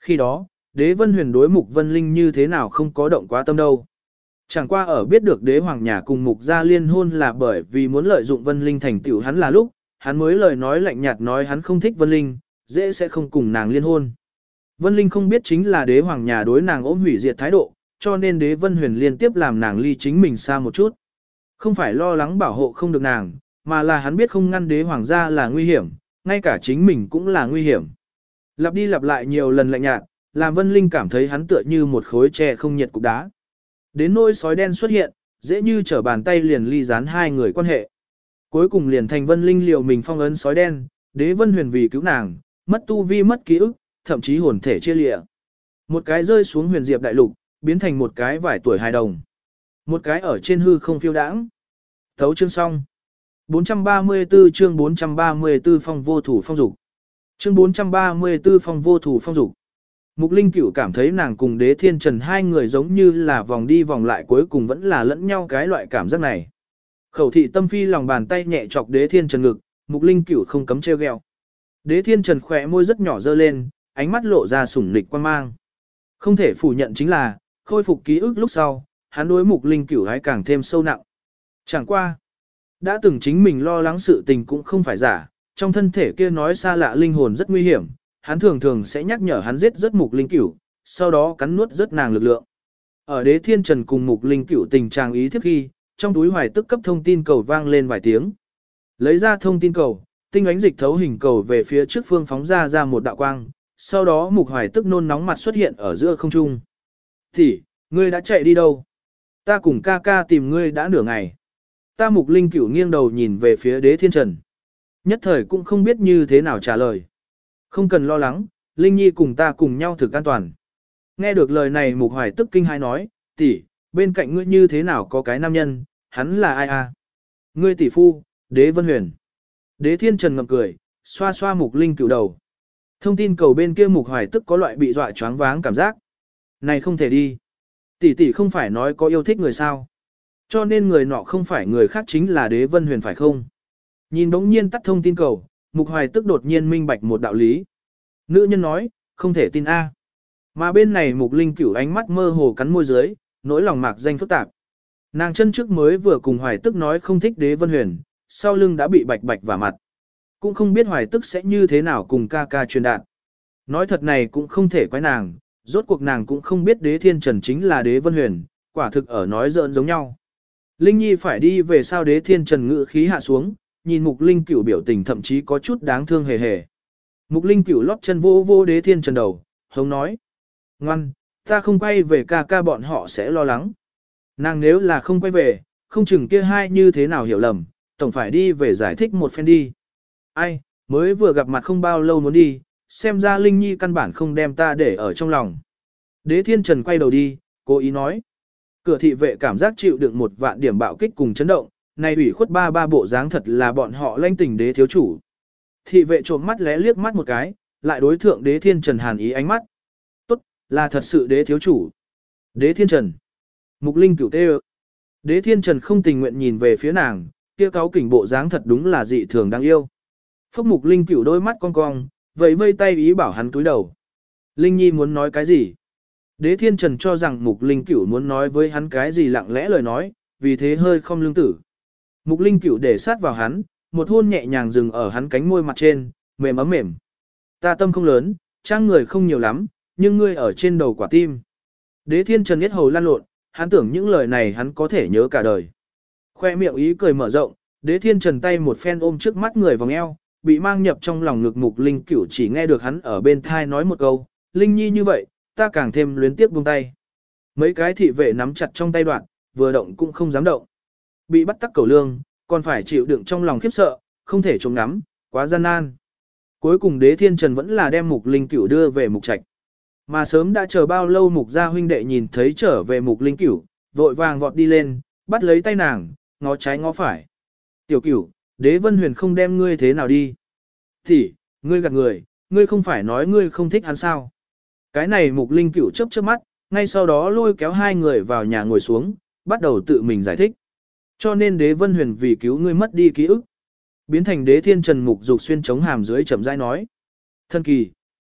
Khi đó, đế vân huyền đối Mục Vân Linh như thế nào không có động quá tâm đâu. Chẳng qua ở biết được đế hoàng nhà cùng Mục gia liên hôn là bởi vì muốn lợi dụng Vân Linh thành tựu hắn là lúc, hắn mới lời nói lạnh nhạt nói hắn không thích Vân Linh, dễ sẽ không cùng nàng liên hôn. Vân Linh không biết chính là đế hoàng nhà đối nàng ôm hủy diệt thái độ, cho nên đế vân huyền liên tiếp làm nàng ly chính mình xa một chút. Không phải lo lắng bảo hộ không được nàng, mà là hắn biết không ngăn đế hoàng gia là nguy hiểm, ngay cả chính mình cũng là nguy hiểm. Lặp đi lặp lại nhiều lần lạnh nhạt, làm Vân Linh cảm thấy hắn tựa như một khối tre không nhiệt cục đá. Đến nỗi sói đen xuất hiện, dễ như trở bàn tay liền ly gián hai người quan hệ. Cuối cùng liền thành Vân Linh liều mình phong ấn sói đen, đế vân huyền vì cứu nàng, mất tu vi mất ký ức, thậm chí hồn thể chia lịa. Một cái rơi xuống huyền diệp đại lục, biến thành một cái vài tuổi hài đồng. Một cái ở trên hư không phiêu đãng. Thấu chương xong. bốn trăm ba mươi tư chương bốn trăm ba mươi tư phong vô thủ phong dục. Chương bốn trăm ba mươi tư phong vô thủ phong dục. Mục Linh Cửu cảm thấy nàng cùng Đế Thiên Trần hai người giống như là vòng đi vòng lại cuối cùng vẫn là lẫn nhau cái loại cảm giác này. Khẩu thị tâm phi lòng bàn tay nhẹ chọc Đế Thiên Trần ngực, Mục Linh Cửu không cấm trêu ghẹo. Đế Thiên Trần khỏe môi rất nhỏ dơ lên, ánh mắt lộ ra sủng nịch quan mang. Không thể phủ nhận chính là, khôi phục ký ức lúc sau, hắn đối Mục Linh Cửu hái càng thêm sâu nặng. Chẳng qua, đã từng chính mình lo lắng sự tình cũng không phải giả, trong thân thể kia nói xa lạ linh hồn rất nguy hiểm, hắn thường thường sẽ nhắc nhở hắn giết rất Mục Linh Cửu, sau đó cắn nuốt rất nàng lực lượng. Ở Đế Thiên Trần cùng Mục Linh Cửu tình trạng ý thức khi, trong túi hoài tức cấp thông tin cầu vang lên vài tiếng. Lấy ra thông tin cầu, tinh ánh dịch thấu hình cầu về phía trước phương phóng ra ra một đạo quang, sau đó Mục Hoài tức nôn nóng mặt xuất hiện ở giữa không trung. Thì, ngươi đã chạy đi đâu? Ta cùng ca ca tìm ngươi đã nửa ngày. Ta Mục Linh Cửu nghiêng đầu nhìn về phía Đế Thiên Trần. Nhất thời cũng không biết như thế nào trả lời. Không cần lo lắng, Linh Nhi cùng ta cùng nhau thực an toàn. Nghe được lời này Mục Hoài tức kinh hãi nói, tỷ, bên cạnh ngươi như thế nào có cái nam nhân, hắn là ai à? Ngươi tỷ phu, Đế Vân Huyền. Đế Thiên Trần ngậm cười, xoa xoa Mục Linh Cửu đầu. Thông tin cầu bên kia Mục Hoài tức có loại bị dọa choáng váng cảm giác. Này không thể đi. Tỷ tỷ không phải nói có yêu thích người sao? Cho nên người nọ không phải người khác chính là Đế Vân Huyền phải không? Nhìn đống nhiên tắt thông tin cầu, Mục Hoài tức đột nhiên minh bạch một đạo lý. Nữ nhân nói, không thể tin A. Mà bên này Mục Linh Cửu ánh mắt mơ hồ cắn môi dưới, nỗi lòng mạc danh phức tạp. Nàng chân trước mới vừa cùng Hoài tức nói không thích Đế Vân Huyền, sau lưng đã bị bạch bạch vả mặt. Cũng không biết Hoài tức sẽ như thế nào cùng ca ca truyền đạt. Nói thật này cũng không thể quái nàng, rốt cuộc nàng cũng không biết Đế Thiên Trần chính là Đế Vân Huyền, quả thực ở nói giỡn giống nhau. Linh Nhi phải đi về sao Đế Thiên Trần ngự khí hạ xuống, nhìn Mục Linh Cửu biểu tình thậm chí có chút đáng thương hề hề. Mục Linh Cửu lót chân vô vô Đế Thiên Trần đầu, hống nói. Ngoan, ta không quay về ca ca bọn họ sẽ lo lắng. Nàng nếu là không quay về, không chừng kia hai như thế nào hiểu lầm, tổng phải đi về giải thích một phen đi. Ai, mới vừa gặp mặt không bao lâu muốn đi, xem ra Linh Nhi căn bản không đem ta để ở trong lòng. Đế Thiên Trần quay đầu đi, cố ý nói. Cửa thị vệ cảm giác chịu đựng một vạn điểm bạo kích cùng chấn động, này ủy khuất ba ba bộ dáng thật là bọn họ lanh tình đế thiếu chủ. Thị vệ trộm mắt lé liếc mắt một cái, lại đối thượng Đế Thiên Trần hàn ý ánh mắt. Tốt, là thật sự đế thiếu chủ. Đế Thiên Trần. Mục Linh Cửu tê ơ. Đế Thiên Trần không tình nguyện nhìn về phía nàng, kia cáo kỉnh bộ dáng thật đúng là dị thường đáng yêu. Phúc Mục Linh Cửu đôi mắt cong cong, vẫy vây tay ý bảo hắn cúi đầu. Linh Nhi muốn nói cái gì? Đế Thiên Trần cho rằng Mục Linh Cửu muốn nói với hắn cái gì lặng lẽ lời nói, vì thế hơi không lương tử. Mục Linh Cửu để sát vào hắn, một hôn nhẹ nhàng dừng ở hắn cánh môi mặt trên, mềm ấm mềm. Ta tâm không lớn, trang người không nhiều lắm, nhưng ngươi ở trên đầu quả tim. Đế Thiên Trần yết hầu lan lộn, hắn tưởng những lời này hắn có thể nhớ cả đời. Khoe miệng ý cười mở rộng, Đế Thiên Trần tay một phen ôm trước mắt người vòng eo, bị mang nhập trong lòng ngực Mục Linh Cửu chỉ nghe được hắn ở bên thai nói một câu, Linh Nhi như vậy, ta càng thêm luyến tiếc buông tay. Mấy cái thị vệ nắm chặt trong tay đoạn, vừa động cũng không dám động. Bị bắt tắc cầu lương, còn phải chịu đựng trong lòng khiếp sợ, không thể chống ngắm, quá gian nan. Cuối cùng Đế Thiên Trần vẫn là đem Mục Linh Cửu đưa về Mục Trạch. Mà sớm đã chờ bao lâu Mục gia huynh đệ nhìn thấy trở về Mục Linh Cửu, vội vàng vọt đi lên, bắt lấy tay nàng, ngó trái ngó phải. Tiểu Cửu, Đế Vân Huyền không đem ngươi thế nào đi? Thì, ngươi gạt người, ngươi không phải nói ngươi không thích hắn sao? Cái này Mục Linh Cửu chớp chớp mắt, ngay sau đó lôi kéo hai người vào nhà ngồi xuống, bắt đầu tự mình giải thích. Cho nên Đế Vân Huyền vì cứu ngươi mất đi ký ức, biến thành Đế Thiên Trần Mục Dục xuyên chống hàm dưới chậm rãi nói. Thân kỳ,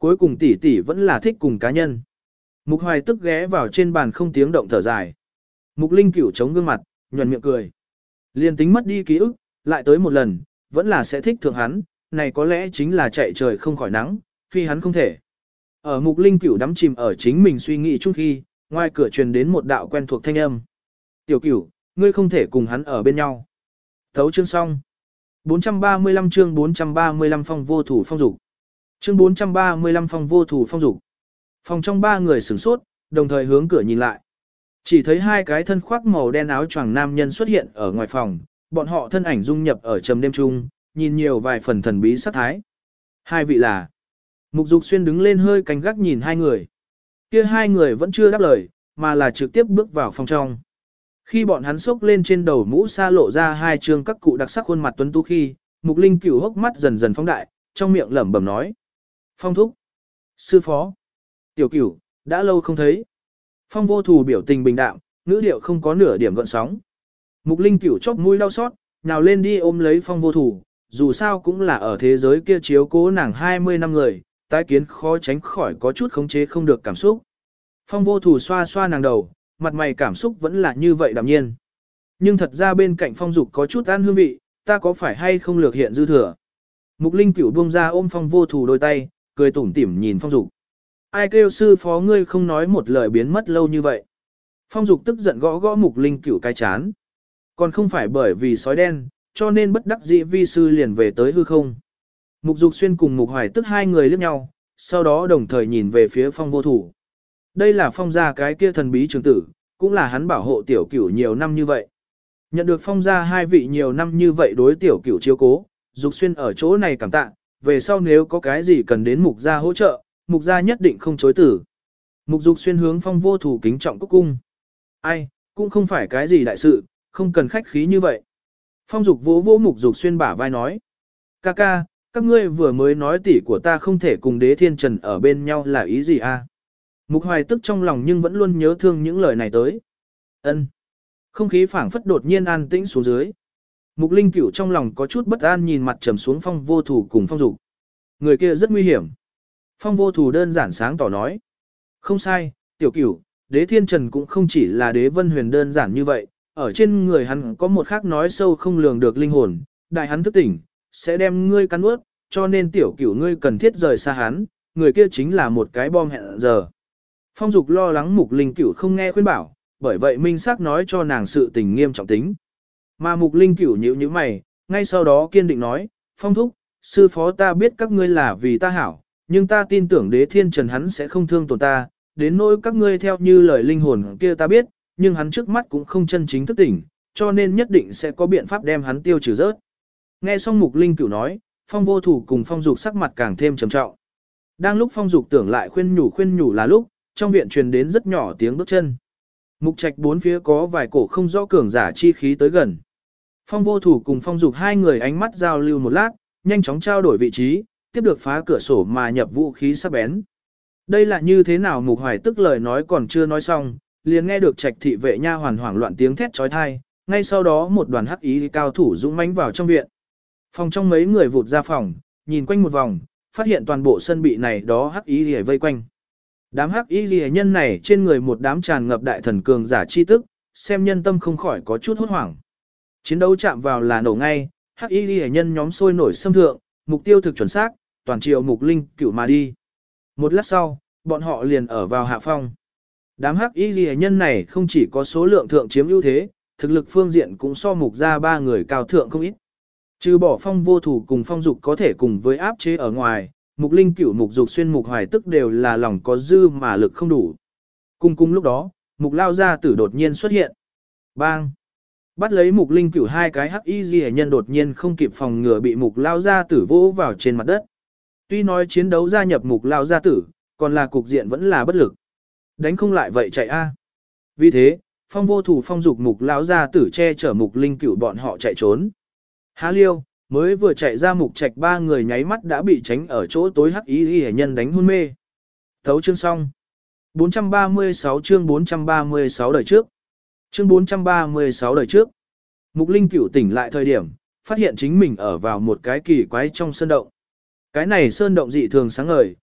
cuối cùng tỷ tỷ vẫn là thích cùng cá nhân. Mục Hoài tức ghé vào trên bàn không tiếng động thở dài. Mục Linh Cửu chống gương mặt, nhuận miệng cười. Liên tính mất đi ký ức, lại tới một lần, vẫn là sẽ thích thượng hắn, này có lẽ chính là chạy trời không khỏi nắng, phi hắn không thể. Ở Mục Linh Cửu đắm chìm ở chính mình suy nghĩ chung khi, ngoài cửa truyền đến một đạo quen thuộc thanh âm. Tiểu Cửu, ngươi không thể cùng hắn ở bên nhau. Thấu chương xong. bốn trăm ba mươi lăm chương bốn trăm ba mươi lăm phong vô thủ phong dục. Chương bốn trăm ba mươi lăm phong vô thủ phong dục. Phòng trong ba người sửng sốt, đồng thời hướng cửa nhìn lại. Chỉ thấy hai cái thân khoác màu đen áo choàng nam nhân xuất hiện ở ngoài phòng, bọn họ thân ảnh dung nhập ở trầm đêm trung, nhìn nhiều vài phần thần bí sát thái. Hai vị là. Mục Dục Xuyên đứng lên hơi canh gác nhìn hai người. Kia hai người vẫn chưa đáp lời, mà là trực tiếp bước vào phòng trong. Khi bọn hắn xốc lên trên đầu mũ sa lộ ra hai trương các cụ đặc sắc khuôn mặt tuấn tú khi, Mục Linh Cửu hốc mắt dần dần phóng đại, trong miệng lẩm bẩm nói: "Phong thúc, sư phó, Tiểu Cửu, đã lâu không thấy." Phong Vô Thù biểu tình bình đạm, ngữ điệu không có nửa điểm gợn sóng. Mục Linh Cửu chóp mũi đau xót, nào lên đi ôm lấy Phong Vô Thù, dù sao cũng là ở thế giới kia chiếu cố nàng hai mươi năm người, tái kiến khó tránh khỏi có chút khống chế không được cảm xúc. Phong Vô Thù xoa xoa nàng đầu, mặt mày cảm xúc vẫn là như vậy đạm nhiên. Nhưng thật ra bên cạnh Phong Dục có chút ăn hương vị, ta có phải hay không lược hiện dư thừa. Mục Linh Cửu buông ra ôm Phong Vô Thù đôi tay, cười tủm tỉm nhìn Phong Dục. Ai kêu sư phó ngươi không nói một lời biến mất lâu như vậy. Phong Dục tức giận gõ gõ Mục Linh Cửu cái chán. Còn không phải bởi vì sói đen, cho nên bất đắc dĩ vi sư liền về tới hư không. Mục Dục Xuyên cùng Mục Hoài tức hai người liếc nhau, sau đó đồng thời nhìn về phía Phong Vô Thủ. Đây là Phong gia cái kia thần bí trưởng tử, cũng là hắn bảo hộ Tiểu Cửu nhiều năm như vậy. Nhận được Phong gia hai vị nhiều năm như vậy đối Tiểu Cửu chiếu cố, Dục Xuyên ở chỗ này cảm tạ, về sau nếu có cái gì cần đến Mục gia hỗ trợ, Mục gia nhất định không chối từ. Mục Dục Xuyên hướng Phong Vô Thủ kính trọng cúc cung. Ai, cũng không phải cái gì đại sự, không cần khách khí như vậy. Phong Dục vỗ vỗ Mục Dục Xuyên bả vai nói. Ca ca, các ngươi vừa mới nói tỷ của ta không thể cùng Đế Thiên Trần ở bên nhau là ý gì a? Mục Hoài tức trong lòng nhưng vẫn luôn nhớ thương những lời này tới. Ân. Không khí phảng phất đột nhiên an tĩnh xuống dưới. Mục Linh Cửu trong lòng có chút bất an nhìn mặt trầm xuống Phong Vô Thủ cùng Phong Dục. Người kia rất nguy hiểm. Phong Vô Thủ đơn giản sáng tỏ nói. Không sai, Tiểu Cửu, Đế Thiên Trần cũng không chỉ là Đế Vân Huyền đơn giản như vậy, ở trên người hắn có một khác nói sâu không lường được linh hồn, đại hắn thức tỉnh, sẽ đem ngươi cắn nuốt, cho nên Tiểu Cửu ngươi cần thiết rời xa hắn, người kia chính là một cái bom hẹn giờ. Phong Dục lo lắng Mục Linh Cửu không nghe khuyên bảo, bởi vậy minh xác nói cho nàng sự tình nghiêm trọng tính. Mà Mục Linh Cửu nhíu nhíu mày, ngay sau đó kiên định nói, Phong Thúc, sư phó ta biết các ngươi là vì ta hảo, nhưng ta tin tưởng Đế Thiên Trần hắn sẽ không thương tổn ta, đến nỗi các ngươi theo như lời linh hồn kia ta biết, nhưng hắn trước mắt cũng không chân chính thức tỉnh, cho nên nhất định sẽ có biện pháp đem hắn tiêu trừ rớt. Nghe xong Mục Linh Cửu nói, Phong Vô Thủ cùng Phong Dục sắc mặt càng thêm trầm trọng. Đang lúc Phong Dục tưởng lại khuyên nhủ khuyên nhủ là lúc, trong viện truyền đến rất nhỏ tiếng bước chân. Mục Trạch bốn phía có vài cổ không rõ cường giả chi khí tới gần. Phong Vô Thủ cùng Phong Dục hai người ánh mắt giao lưu một lát, nhanh chóng trao đổi vị trí, tiếp được phá cửa sổ mà nhập vũ khí sắc bén. Đây là như thế nào? Mục Hoài tức lời nói còn chưa nói xong, liền nghe được Trạch thị vệ nha hoàn hoảng loạn tiếng thét chói tai, ngay sau đó một đoàn hắc ý cao thủ dũng mãnh vào trong viện. Phòng trong mấy người vụt ra phòng, nhìn quanh một vòng, phát hiện toàn bộ sân bị này đó hắc ý liễu vây quanh. Đám hắc ý liễu nhân này trên người một đám tràn ngập đại thần cường giả chi tức, xem nhân tâm không khỏi có chút hốt hoảng. Chiến đấu chạm vào là nổ ngay, hắc ý liễu nhân nhóm sôi nổi xâm thượng, mục tiêu thực chuẩn xác, toàn triều Mục Linh Cửu mà đi. Một lát sau, bọn họ liền ở vào hạ phong. Đám hắc y ghi nhân này không chỉ có số lượng thượng chiếm ưu thế, thực lực phương diện cũng so Mục ra ba người cao thượng không ít. Trừ bỏ Phong Vô Thủ cùng Phong Dục có thể cùng với áp chế ở ngoài, Mục Linh Cửu, Mục Dục Xuyên, Mục Hoài tức đều là lòng có dư mà lực không đủ. Cùng cùng lúc đó, Mục Lao Gia Tử đột nhiên xuất hiện. Bang! Bắt lấy Mục Linh Cửu hai cái hắc y ghi nhân đột nhiên không kịp phòng ngừa bị Mục Lao Gia Tử vỗ vào trên mặt đất. Tuy nói chiến đấu gia nhập Mục Lao Gia Tử, còn là cục diện vẫn là bất lực. Đánh không lại vậy chạy a. Vì thế, Phong Vô Thủ, Phong Dục, Mục Lão Gia Tử che chở Mục Linh Cửu bọn họ chạy trốn. Há liêu, mới vừa chạy ra Mục Trạch ba người nháy mắt đã bị tránh ở chỗ tối hắc ý hệ nhân đánh hôn mê. Thấu chương xong. bốn trăm ba mươi sáu chương bốn trăm ba mươi sáu đời trước. Chương bốn trăm ba mươi sáu đời trước. Mục Linh Cửu tỉnh lại thời điểm, phát hiện chính mình ở vào một cái kỳ quái trong sơn động. Cái này sơn động dị thường sáng ngời,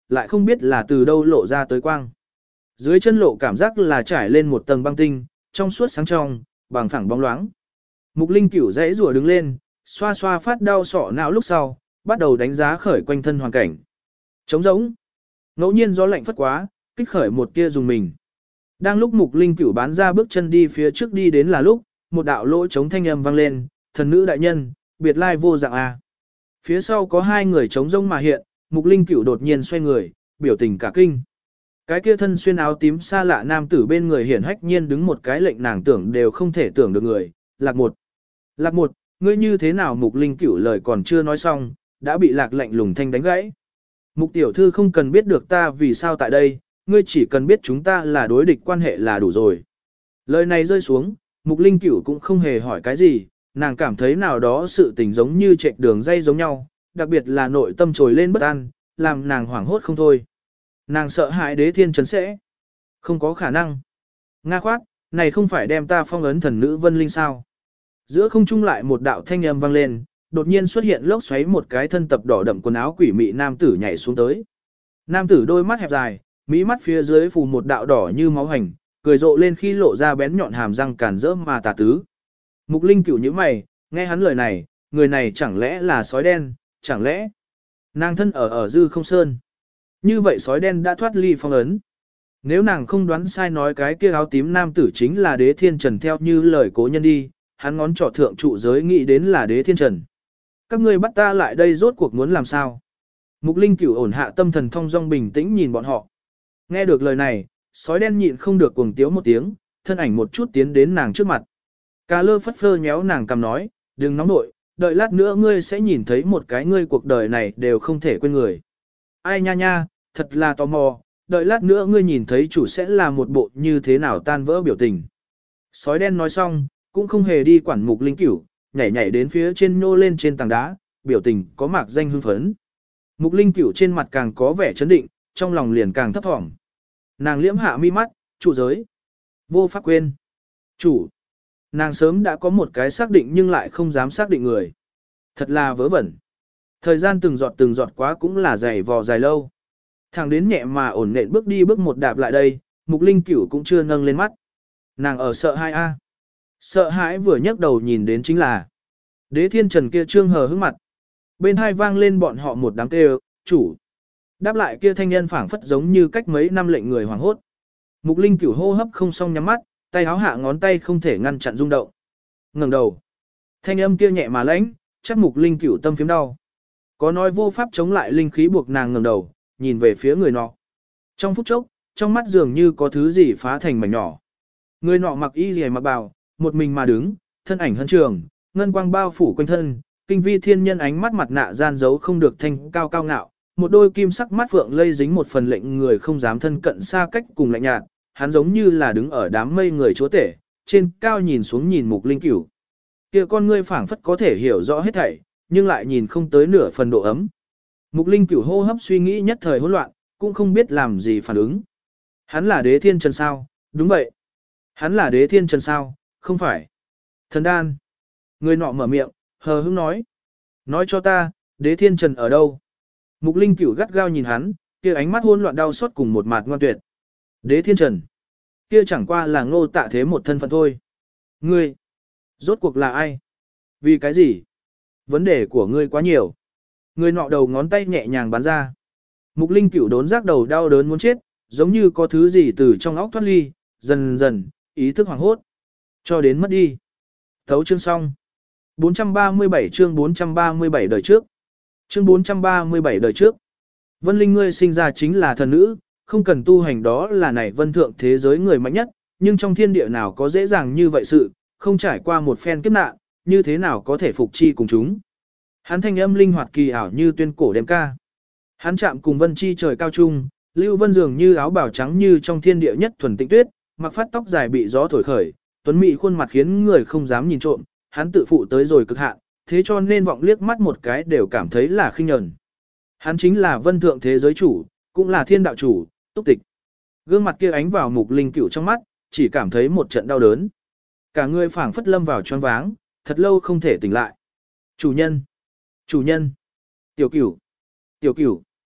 lại không biết là từ đâu lộ ra tới quang. Dưới chân lộ cảm giác là trải lên một tầng băng tinh, trong suốt sáng trong, bằng phẳng bóng loáng. Mục Linh Cửu dãy rùa đứng lên, xoa xoa phát đau sọ não lúc sau, bắt đầu đánh giá khởi quanh thân hoàn cảnh. Trống rỗng. Ngẫu nhiên gió lạnh phất quá, kích khởi một tia dùng mình. Đang lúc Mục Linh Cửu bán ra bước chân đi phía trước đi đến là lúc, một đạo lỗ trống thanh âm vang lên, thần nữ đại nhân, biệt lai vô dạng a. Phía sau có hai người trống rỗng mà hiện, Mục Linh Cửu đột nhiên xoay người, biểu tình cả kinh. Cái kia thân xuyên áo tím xa lạ nam tử bên người hiển hách nhiên đứng một cái lệnh nàng tưởng đều không thể tưởng được người, Lạc Một. Lạc Một, ngươi như thế nào? Mục Linh Cửu lời còn chưa nói xong, đã bị Lạc lạnh lùng thanh đánh gãy. Mục tiểu thư không cần biết được ta vì sao tại đây, ngươi chỉ cần biết chúng ta là đối địch quan hệ là đủ rồi. Lời này rơi xuống, Mục Linh Cửu cũng không hề hỏi cái gì, nàng cảm thấy nào đó sự tình giống như chạy đường dây giống nhau, đặc biệt là nội tâm trồi lên bất an, làm nàng hoảng hốt không thôi. Nàng sợ hãi Đế Thiên Trần sẽ không có khả năng. Nga khoát, này không phải đem ta phong ấn thần nữ Vân Linh sao? Giữa không trung lại một đạo thanh âm vang lên, đột nhiên xuất hiện lốc xoáy, một cái thân tập đỏ đậm quần áo quỷ mị nam tử nhảy xuống tới. Nam tử đôi mắt hẹp dài, mỹ mắt phía dưới phù một đạo đỏ như máu hành, cười rộ lên khi lộ ra bén nhọn hàm răng cản rỡ mà tà tứ. Mục Linh Cửu nhíu mày, nghe hắn lời này, người này chẳng lẽ là sói đen, chẳng lẽ nàng thân ở ở dư không sơn. Như vậy sói đen đã thoát ly phong ấn. Nếu nàng không đoán sai nói cái kia áo tím nam tử chính là Đế Thiên Trần theo như lời cố nhân đi, hắn ngón trỏ thượng trụ giới nghĩ đến là Đế Thiên Trần. Các ngươi bắt ta lại đây rốt cuộc muốn làm sao? Mục Linh Cửu ổn hạ tâm thần thong dong bình tĩnh nhìn bọn họ. Nghe được lời này, sói đen nhịn không được cuồng tiếu một tiếng, thân ảnh một chút tiến đến nàng trước mặt. Cà lơ phất phơ nhéo nàng cầm nói, đừng nóng nội, đợi lát nữa ngươi sẽ nhìn thấy một cái ngươi cuộc đời này đều không thể quên người. Ai nha nha, thật là tò mò, đợi lát nữa ngươi nhìn thấy chủ sẽ là một bộ như thế nào tan vỡ biểu tình. Sói đen nói xong, cũng không hề đi quản Mục Linh Cửu, nhảy nhảy đến phía trên nhô lên trên tảng đá, biểu tình có mạc danh hưng phấn. Mục Linh Cửu trên mặt càng có vẻ chấn định, trong lòng liền càng thấp thỏm. Nàng liễm hạ mi mắt, chủ giới. Vô pháp quên. Chủ. Nàng sớm đã có một cái xác định nhưng lại không dám xác định người. Thật là vớ vẩn. Thời gian từng giọt từng giọt quá cũng là dày vò dài lâu. Thằng đến nhẹ mà ổn nện bước đi bước một đạp lại đây, Mục Linh Cửu cũng chưa nâng lên mắt. Nàng ở sợ hai a. Sợ hãi vừa nhấc đầu nhìn đến chính là Đế Thiên Trần kia trương hờ hững mặt. Bên hai vang lên bọn họ một đám kêu, chủ. Đáp lại kia thanh nhân phảng phất giống như cách mấy năm lệnh người hoảng hốt. Mục Linh Cửu hô hấp không xong nhắm mắt, tay háo hạ ngón tay không thể ngăn chặn rung động. Ngẩng đầu. Thanh âm kia nhẹ mà lãnh, chắc Mục Linh Cửu tâm phiếm đau. Có nói vô pháp chống lại linh khí buộc nàng ngẩng đầu, nhìn về phía người nọ. Trong phút chốc, trong mắt dường như có thứ gì phá thành mảnh nhỏ. Người nọ mặc y liễu mặc bào, một mình mà đứng, thân ảnh hân trường, ngân quang bao phủ quanh thân, kinh vi thiên nhân ánh mắt mặt nạ gian giấu không được thanh cao cao ngạo, một đôi kim sắc mắt phượng lây dính một phần lệnh người không dám thân cận xa cách cùng lạnh nhạt, hắn giống như là đứng ở đám mây người chúa tể, trên cao nhìn xuống nhìn Mục Linh Cửu. Kia con ngươi phảng phất có thể hiểu rõ hết thảy, nhưng lại nhìn không tới nửa phần độ ấm. Mục Linh Cửu hô hấp suy nghĩ nhất thời hỗn loạn, cũng không biết làm gì phản ứng. Hắn là Đế Thiên Trần sao? Đúng vậy. Hắn là Đế Thiên Trần sao? Không phải. Thần đan. Người nọ mở miệng, hờ hững nói. Nói cho ta, Đế Thiên Trần ở đâu? Mục Linh Cửu gắt gao nhìn hắn, kia ánh mắt hỗn loạn đau xót cùng một mạt ngoan tuyệt. Đế Thiên Trần. Kia chẳng qua là Ngô Tạ Thế một thân phận thôi. Ngươi. Rốt cuộc là ai? Vì cái gì? Vấn đề của ngươi quá nhiều. Người nọ đầu ngón tay nhẹ nhàng bắn ra. Mục Linh Cửu đốn giác đầu đau đớn muốn chết, giống như có thứ gì từ trong óc thoát ly, dần dần, ý thức hoảng hốt. Cho đến mất đi. Thấu chương xong. bốn trăm ba mươi bảy chương bốn trăm ba mươi bảy đời trước. Chương bốn trăm ba mươi bảy đời trước. Vân Linh ngươi sinh ra chính là thần nữ, không cần tu hành đó là này vân thượng thế giới người mạnh nhất, nhưng trong thiên địa nào có dễ dàng như vậy sự, không trải qua một phen kiếp nạn, như thế nào có thể phục chi cùng chúng. Hắn thanh âm linh hoạt kỳ ảo như tuyên cổ đêm ca. Hắn chạm cùng vân chi trời cao trung, lưu vân dường như áo bào trắng như trong thiên địa nhất thuần tịnh tuyết, mặc phát tóc dài bị gió thổi khởi, tuấn mỹ khuôn mặt khiến người không dám nhìn trộm, hắn tự phụ tới rồi cực hạn, thế cho nên vọng liếc mắt một cái đều cảm thấy là khinh nhẫn. Hắn chính là vân thượng thế giới chủ, cũng là thiên đạo chủ, Túc Tịch. Gương mặt kia ánh vào Mục Linh Cửu trong mắt, chỉ cảm thấy một trận đau đớn. Cả người phảng phất lâm vào choáng váng, thật lâu không thể tỉnh lại. Chủ nhân, chủ nhân, Tiểu Cửu, Tiểu Cửu.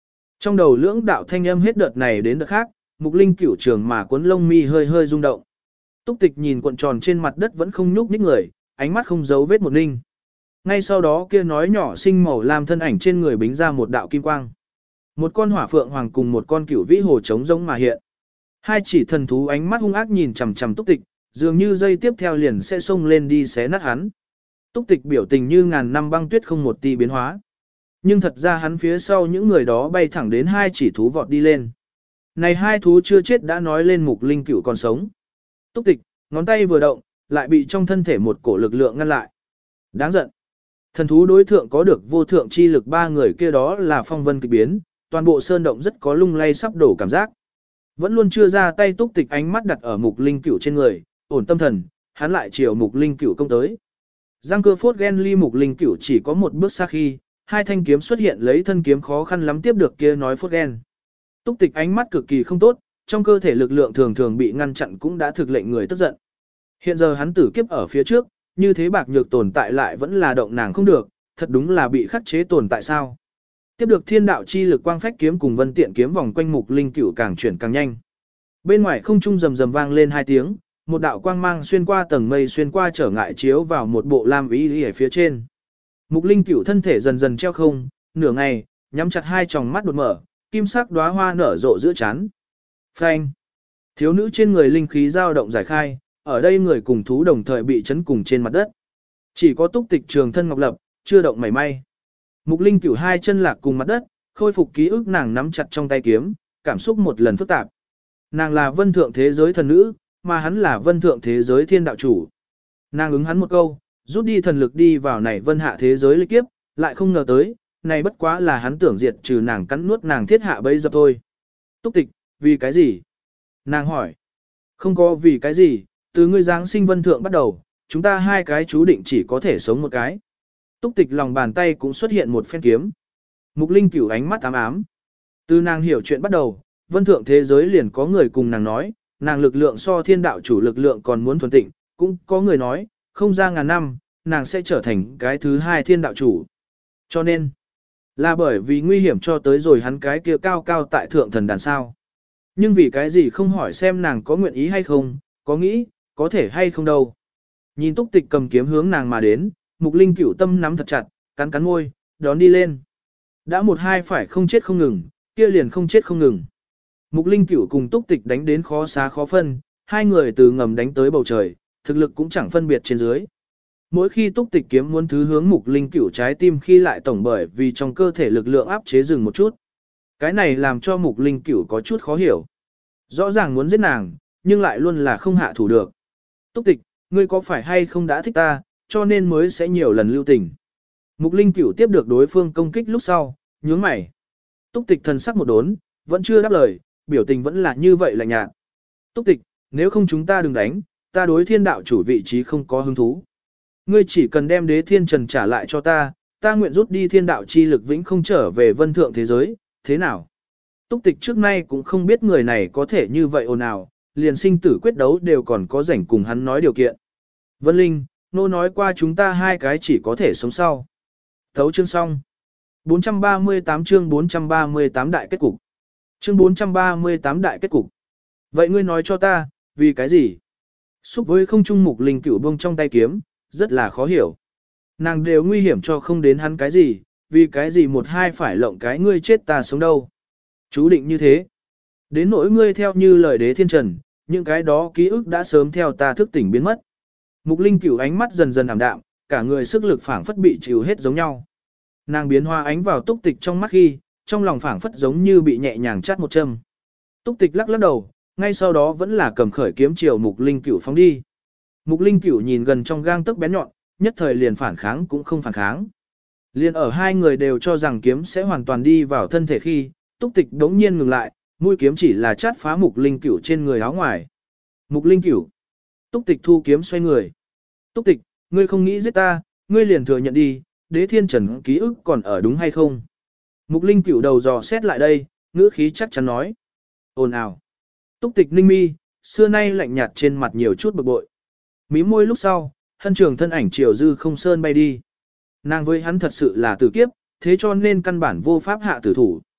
Trong đầu lưỡng đạo thanh âm hết đợt này đến đợt khác, Mục Linh Cửu trường mà cuốn lông mi hơi hơi rung động. Túc Tịch nhìn cuộn tròn trên mặt đất vẫn không nhúc nhích người, ánh mắt không giấu vết một ninh. Ngay sau đó kia nói nhỏ xinh màu lam thân ảnh trên người bính ra một đạo kim quang. Một con hỏa phượng hoàng cùng một con cửu vĩ hồ trống rỗng mà hiện. Hai chỉ thần thú ánh mắt hung ác nhìn chằm chằm Túc Tịch, dường như dây tiếp theo liền sẽ xông lên đi xé nát hắn. Túc Tịch biểu tình như ngàn năm băng tuyết không một ti biến hóa. Nhưng thật ra hắn phía sau những người đó bay thẳng đến hai chỉ thú vọt đi lên. Này hai thú chưa chết đã nói lên Mục Linh Cửu còn sống. Túc Tịch, ngón tay vừa động, lại bị trong thân thể một cổ lực lượng ngăn lại. Đáng giận. Thần thú đối thượng có được vô thượng chi lực ba người kia đó là phong vân kịch biến, toàn bộ sơn động rất có lung lay sắp đổ cảm giác. Vẫn luôn chưa ra tay Túc Tịch ánh mắt đặt ở Mục Linh Cửu trên người, ổn tâm thần, hắn lại chiều Mục Linh Cửu công tới. Giang cơ phốt ghen ly Mục Linh Cửu chỉ có một bước xa khi, hai thanh kiếm xuất hiện lấy thân kiếm khó khăn lắm tiếp được kia nói phốt ghen. Túc Tịch ánh mắt cực kỳ không tốt, trong cơ thể lực lượng thường thường bị ngăn chặn cũng đã thực lệnh người tức giận. Hiện giờ hắn tử kiếp ở phía trước, như thế bạc nhược tồn tại lại vẫn là động nàng không được, thật đúng là bị khắc chế tồn tại sao. Tiếp được thiên đạo chi lực quang phách kiếm cùng vân tiện kiếm vòng quanh Mục Linh Cửu càng chuyển càng nhanh. Bên ngoài không trung rầm rầm vang lên hai tiếng, một đạo quang mang xuyên qua tầng mây xuyên qua trở ngại chiếu vào một bộ lam ý ở phía trên. Mục Linh Cửu thân thể dần dần treo không, nửa ngày, nhắm chặt hai tròng mắt đột mở, kim sắc đóa hoa nở rộ giữa chán. Phanh! Thiếu nữ trên người linh khí dao động giải khai, ở đây người cùng thú đồng thời bị chấn cùng trên mặt đất. Chỉ có Túc Tịch trường thân ngọc lập, chưa động mảy may. Mục Linh Cửu hai chân lạc cùng mặt đất, khôi phục ký ức nàng nắm chặt trong tay kiếm, cảm xúc một lần phức tạp. Nàng là vân thượng thế giới thần nữ, mà hắn là vân thượng thế giới thiên đạo chủ. Nàng ứng hắn một câu, rút đi thần lực đi vào này vân hạ thế giới lịch kiếp, lại không ngờ tới, này bất quá là hắn tưởng diệt trừ nàng cắn nuốt nàng thiết hạ bấy dập thôi. Túc Tịch, vì cái gì? Nàng hỏi. Không có vì cái gì, từ ngươi giáng sinh vân thượng bắt đầu, chúng ta hai cái chú định chỉ có thể sống một cái. Túc Tịch lòng bàn tay cũng xuất hiện một phen kiếm. Mục Linh Cửu ánh mắt ám ám. Từ nàng hiểu chuyện bắt đầu, vân thượng thế giới liền có người cùng nàng nói, nàng lực lượng so thiên đạo chủ lực lượng còn muốn thuần tịnh, cũng có người nói, không ra ngàn năm, nàng sẽ trở thành cái thứ hai thiên đạo chủ. Cho nên, là bởi vì nguy hiểm cho tới rồi hắn cái kia cao cao tại thượng thần đàn sao. Nhưng vì cái gì không hỏi xem nàng có nguyện ý hay không, có nghĩ, có thể hay không đâu. Nhìn Túc Tịch cầm kiếm hướng nàng mà đến, Mục Linh Cửu tâm nắm thật chặt, cắn cắn môi, đón đi lên. Đã một hai phải không chết không ngừng, kia liền không chết không ngừng. Mục Linh Cửu cùng Túc Tịch đánh đến khó xá khó phân, hai người từ ngầm đánh tới bầu trời, thực lực cũng chẳng phân biệt trên dưới. Mỗi khi Túc Tịch kiếm muốn thứ hướng Mục Linh Cửu trái tim khi lại tổng bởi vì trong cơ thể lực lượng áp chế dừng một chút. Cái này làm cho Mục Linh Cửu có chút khó hiểu. Rõ ràng muốn giết nàng, nhưng lại luôn là không hạ thủ được. Túc Tịch, ngươi có phải hay không đã thích ta, cho nên mới sẽ nhiều lần lưu tình. Mục Linh Cửu tiếp được đối phương công kích lúc sau, nhướng mày. Túc Tịch thần sắc một đốn, vẫn chưa đáp lời, biểu tình vẫn là như vậy lạnh nhạt. Túc Tịch, nếu không chúng ta đừng đánh, ta đối thiên đạo chủ vị trí không có hứng thú. Ngươi chỉ cần đem đế thiên trần trả lại cho ta, ta nguyện rút đi thiên đạo chi lực vĩnh không trở về vân thượng thế giới, thế nào? Túc Tịch trước nay cũng không biết người này có thể như vậy ồn ào, liền sinh tử quyết đấu đều còn có rảnh cùng hắn nói điều kiện. Vân Linh, nô nói qua chúng ta hai cái chỉ có thể sống sau. Thấu chương xong. bốn trăm ba mươi tám chương bốn trăm ba mươi tám đại kết cục. Chương bốn trăm ba mươi tám đại kết cục. Vậy ngươi nói cho ta, vì cái gì? Xúc với không trung Mục Linh Cửu buông trong tay kiếm, rất là khó hiểu. Nàng đều nguy hiểm cho không đến hắn cái gì, vì cái gì một hai phải lộng cái ngươi chết ta sống đâu. Chú định như thế. Đến nỗi ngươi theo như lời đế thiên trần, những cái đó ký ức đã sớm theo ta thức tỉnh biến mất. Mục Linh Cửu ánh mắt dần dần ảm đạm, cả người sức lực phảng phất bị chịu hết giống nhau. Nàng biến hoa ánh vào Túc Tịch trong mắt khi, trong lòng phảng phất giống như bị nhẹ nhàng chát một châm. Túc Tịch lắc lắc đầu, ngay sau đó vẫn là cầm khởi kiếm chiều Mục Linh Cửu phóng đi. Mục Linh Cửu nhìn gần trong gang tấc bén nhọn, nhất thời liền phản kháng cũng không phản kháng. Liền ở hai người đều cho rằng kiếm sẽ hoàn toàn đi vào thân thể khi, Túc Tịch đống nhiên ngừng lại, mũi kiếm chỉ là chát phá Mục Linh Cửu trên người áo ngoài. Mục Linh Cửu. Túc Tịch thu kiếm xoay người. Túc Tịch, ngươi không nghĩ giết ta, ngươi liền thừa nhận đi, đế thiên trần ký ức còn ở đúng hay không? Mục Linh Cửu đầu dò xét lại đây, ngữ khí chắc chắn nói. Ồn ào. Túc Tịch ninh mi, xưa nay lạnh nhạt trên mặt nhiều chút bực bội. Mí môi lúc sau, hân trường thân ảnh chiều dư không sơn bay đi. Nàng với hắn thật sự là tử kiếp, thế cho nên căn bản vô pháp hạ tử thủ.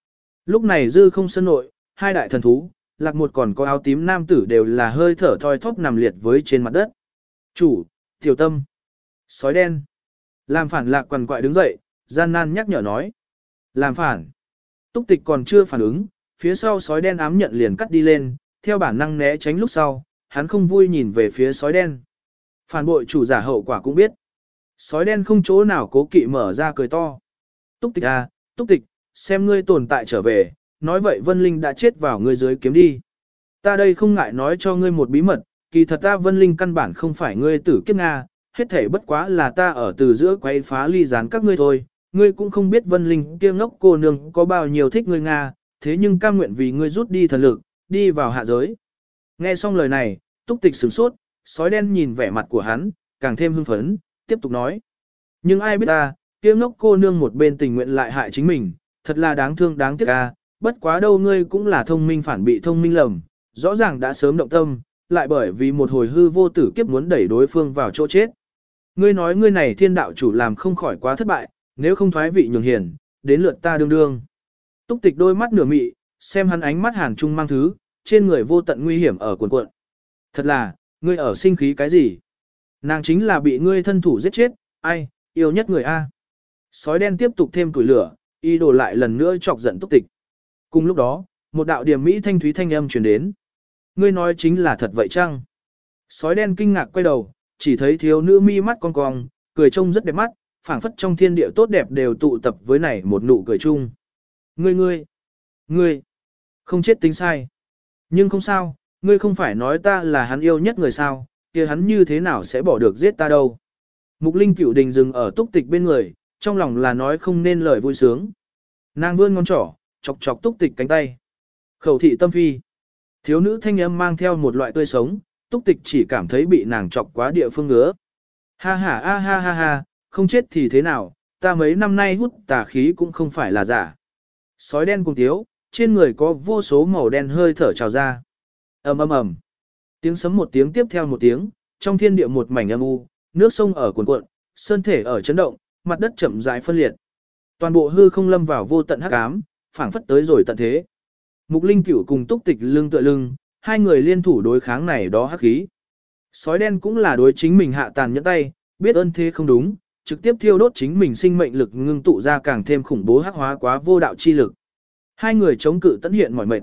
Lúc này dư không sân nội, hai đại thần thú, lạc một còn có áo tím nam tử đều là hơi thở thoi thóp nằm liệt với trên mặt đất. Chủ, tiểu tâm. Sói đen. Làm phản lạc quằn quại đứng dậy, gian nan nhắc nhở nói. Làm phản. Túc tịch còn chưa phản ứng, phía sau sói đen ám nhận liền cắt đi lên, theo bản năng né tránh lúc sau, hắn không vui nhìn về phía sói đen. Phản bội chủ giả hậu quả cũng biết. Sói đen không chỗ nào cố kỵ mở ra cười to. Túc tịch à, túc tịch, xem ngươi tồn tại trở về, nói vậy Vân Linh đã chết vào ngươi dưới kiếm đi. Ta đây không ngại nói cho ngươi một bí mật, kỳ thật ta Vân Linh căn bản không phải ngươi tử kiếp Nga, hết thể bất quá là ta ở từ giữa quay phá ly gián các ngươi thôi, ngươi cũng không biết Vân Linh kia ngốc cô nương có bao nhiêu thích ngươi Nga, thế nhưng cam nguyện vì ngươi rút đi thần lực, đi vào hạ giới. Nghe xong lời này, túc tịch sửng sốt, sói đen nhìn vẻ mặt của hắn, càng thêm hưng phấn, tiếp tục nói. Nhưng ai biết ta, kia ngốc cô nương một bên tình nguyện lại hại chính mình, thật là đáng thương đáng tiếc ca, bất quá đâu ngươi cũng là thông minh phản bị thông minh lầm, rõ ràng đã sớm động tâm, lại bởi vì một hồi hư vô tử kiếp muốn đẩy đối phương vào chỗ chết. Ngươi nói ngươi này thiên đạo chủ làm không khỏi quá thất bại, nếu không thoái vị nhường hiền, đến lượt ta đương đương. Túc tịch đôi mắt nửa mị, xem hắn ánh mắt hàn trung mang thứ, trên người vô tận nguy hiểm ở cuộn cuộn. Thật là, ngươi ở sinh khí cái gì? Nàng chính là bị ngươi thân thủ giết chết, ai, yêu nhất người A. Sói đen tiếp tục thêm tuổi lửa, y đổ lại lần nữa chọc giận túc tịch. Cùng lúc đó, một đạo điểm mỹ thanh thúy thanh âm truyền đến. Ngươi nói chính là thật vậy chăng? Sói đen kinh ngạc quay đầu, chỉ thấy thiếu nữ mi mắt cong cong, cười trông rất đẹp mắt, phảng phất trong thiên địa tốt đẹp đều tụ tập với này một nụ cười chung. Ngươi ngươi, ngươi, không chết tính sai. Nhưng không sao, ngươi không phải nói ta là hắn yêu nhất người sao, kia hắn như thế nào sẽ bỏ được giết ta đâu. Mục Linh Cửu Đình dừng ở túc tịch bên người, trong lòng là nói không nên lời vui sướng. Nàng vươn ngón trỏ, chọc chọc túc tịch cánh tay. Khẩu thị tâm phi. Thiếu nữ thanh âm mang theo một loại tươi sống, túc tịch chỉ cảm thấy bị nàng chọc quá địa phương ngứa. Ha ha a ha ha ha, không chết thì thế nào, ta mấy năm nay hút tà khí cũng không phải là giả. Sói đen cùng tiếu, trên người có vô số màu đen hơi thở trào ra. ầm ầm ầm, tiếng sấm một tiếng tiếp theo một tiếng, trong thiên địa một mảnh âm u, nước sông ở cuồn cuộn, sơn thể ở chấn động, mặt đất chậm rãi phân liệt. Toàn bộ hư không lâm vào vô tận hắc ám, phảng phất tới rồi tận thế. Mục Linh Cửu cùng Túc Tịch lưng tựa lưng, hai người liên thủ đối kháng này đó hắc khí. Sói đen cũng là đối chính mình hạ tàn nhẫn tay, biết ơn thế không đúng, trực tiếp thiêu đốt chính mình sinh mệnh lực ngưng tụ ra càng thêm khủng bố hắc hóa quá vô đạo chi lực. Hai người chống cự tận hiện mỏi mệt.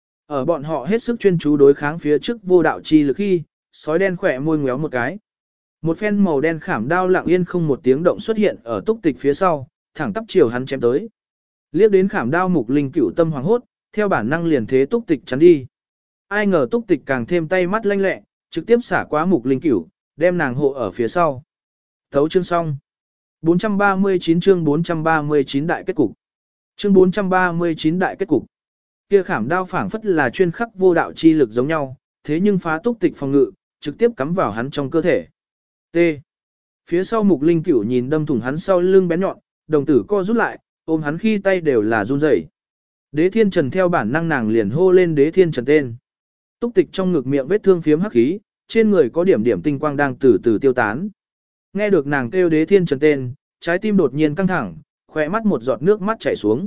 Ở bọn họ hết sức chuyên chú đối kháng phía trước vô đạo chi lực khi, sói đen khỏe môi ngéo một cái. Một phen màu đen khảm đao lặng yên không một tiếng động xuất hiện ở Túc Tịch phía sau, thẳng tắp chiều hắn chém tới. Liếc đến khảm đao Mục Linh Cửu tâm hoàng hốt, theo bản năng liền thế Túc Tịch chắn đi. Ai ngờ Túc Tịch càng thêm tay mắt lanh lẹ, trực tiếp xả quá Mục Linh Cửu, đem nàng hộ ở phía sau. Thấu chương xong. bốn trăm ba mươi chín chương bốn trăm ba mươi chín đại kết cục. Chương bốn trăm ba mươi chín đại kết cục. Kia khảm đao phảng phất là chuyên khắc vô đạo chi lực giống nhau, thế nhưng phá Túc Tịch phòng ngự, trực tiếp cắm vào hắn trong cơ thể. T. Phía sau Mục Linh Cửu nhìn đâm thủng hắn sau lưng bén nhọn, đồng tử co rút lại, ôm hắn khi tay đều là run rẩy. Đế Thiên Trần theo bản năng nàng liền hô lên Đế Thiên Trần tên. Túc Tịch trong ngực miệng vết thương phiếm hắc khí, trên người có điểm điểm tinh quang đang từ từ tiêu tán. Nghe được nàng kêu Đế Thiên Trần tên, trái tim đột nhiên căng thẳng, khỏe mắt một giọt nước mắt chảy xuống.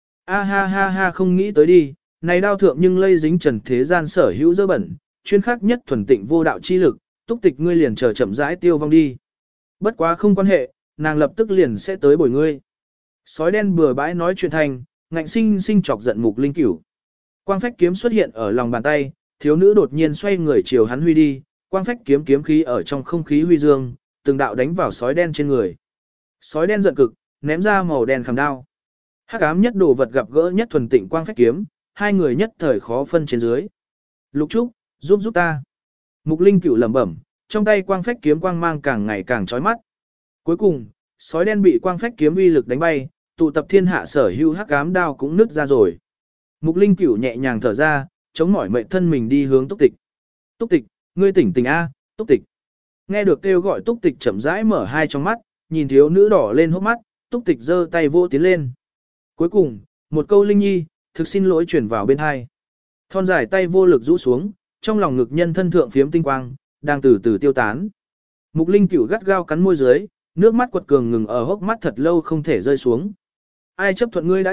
A ha ha ha không nghĩ tới đi, này đao thượng nhưng lây dính trần thế gian sở hữu dơ bẩn, chuyên khắc nhất thuần tịnh vô đạo chi lực, Túc Tịch ngươi liền chờ chậm rãi tiêu vong đi. Bất quá không quan hệ, nàng lập tức liền sẽ tới bồi ngươi. Sói đen bừa bãi nói chuyện thành, ngạnh sinh sinh chọc giận Mục Linh Cửu. Quang phách kiếm xuất hiện ở lòng bàn tay, thiếu nữ đột nhiên xoay người chiều hắn huy đi, quang phách kiếm kiếm khí ở trong không khí huy dương, từng đạo đánh vào sói đen trên người. Sói đen giận cực, ném ra màu đen khảm đao. Hắc ám nhất đồ vật gặp gỡ nhất thuần tịnh quang phách kiếm, hai người nhất thời khó phân trên dưới. Lục Trúc, giúp giúp ta. Mục Linh Cửu lẩm bẩm, trong tay quang phách kiếm quang mang càng ngày càng chói mắt. Cuối cùng, sói đen bị quang phách kiếm uy lực đánh bay, tụ tập thiên hạ sở hữu hắc ám đao cũng nứt ra rồi. Mục Linh Cửu nhẹ nhàng thở ra, chống mỏi mệnh thân mình đi hướng Túc Tịch. Túc Tịch, ngươi tỉnh tỉnh a, Túc Tịch. Nghe được kêu gọi Túc Tịch chậm rãi mở hai trong mắt, nhìn thiếu nữ đỏ lên hốc mắt, Túc Tịch giơ tay vô tiến lên. Cuối cùng, một câu linh nhi, thực xin lỗi chuyển vào bên hai. Thon dài tay vô lực rũ xuống, trong lòng ngực nhân thân thượng phiếm tinh quang, đang từ từ tiêu tán. Mục Linh Cửu gắt gao cắn môi dưới, nước mắt quật cường ngừng ở hốc mắt thật lâu không thể rơi xuống. Ai chấp thuận ngươi đã chết,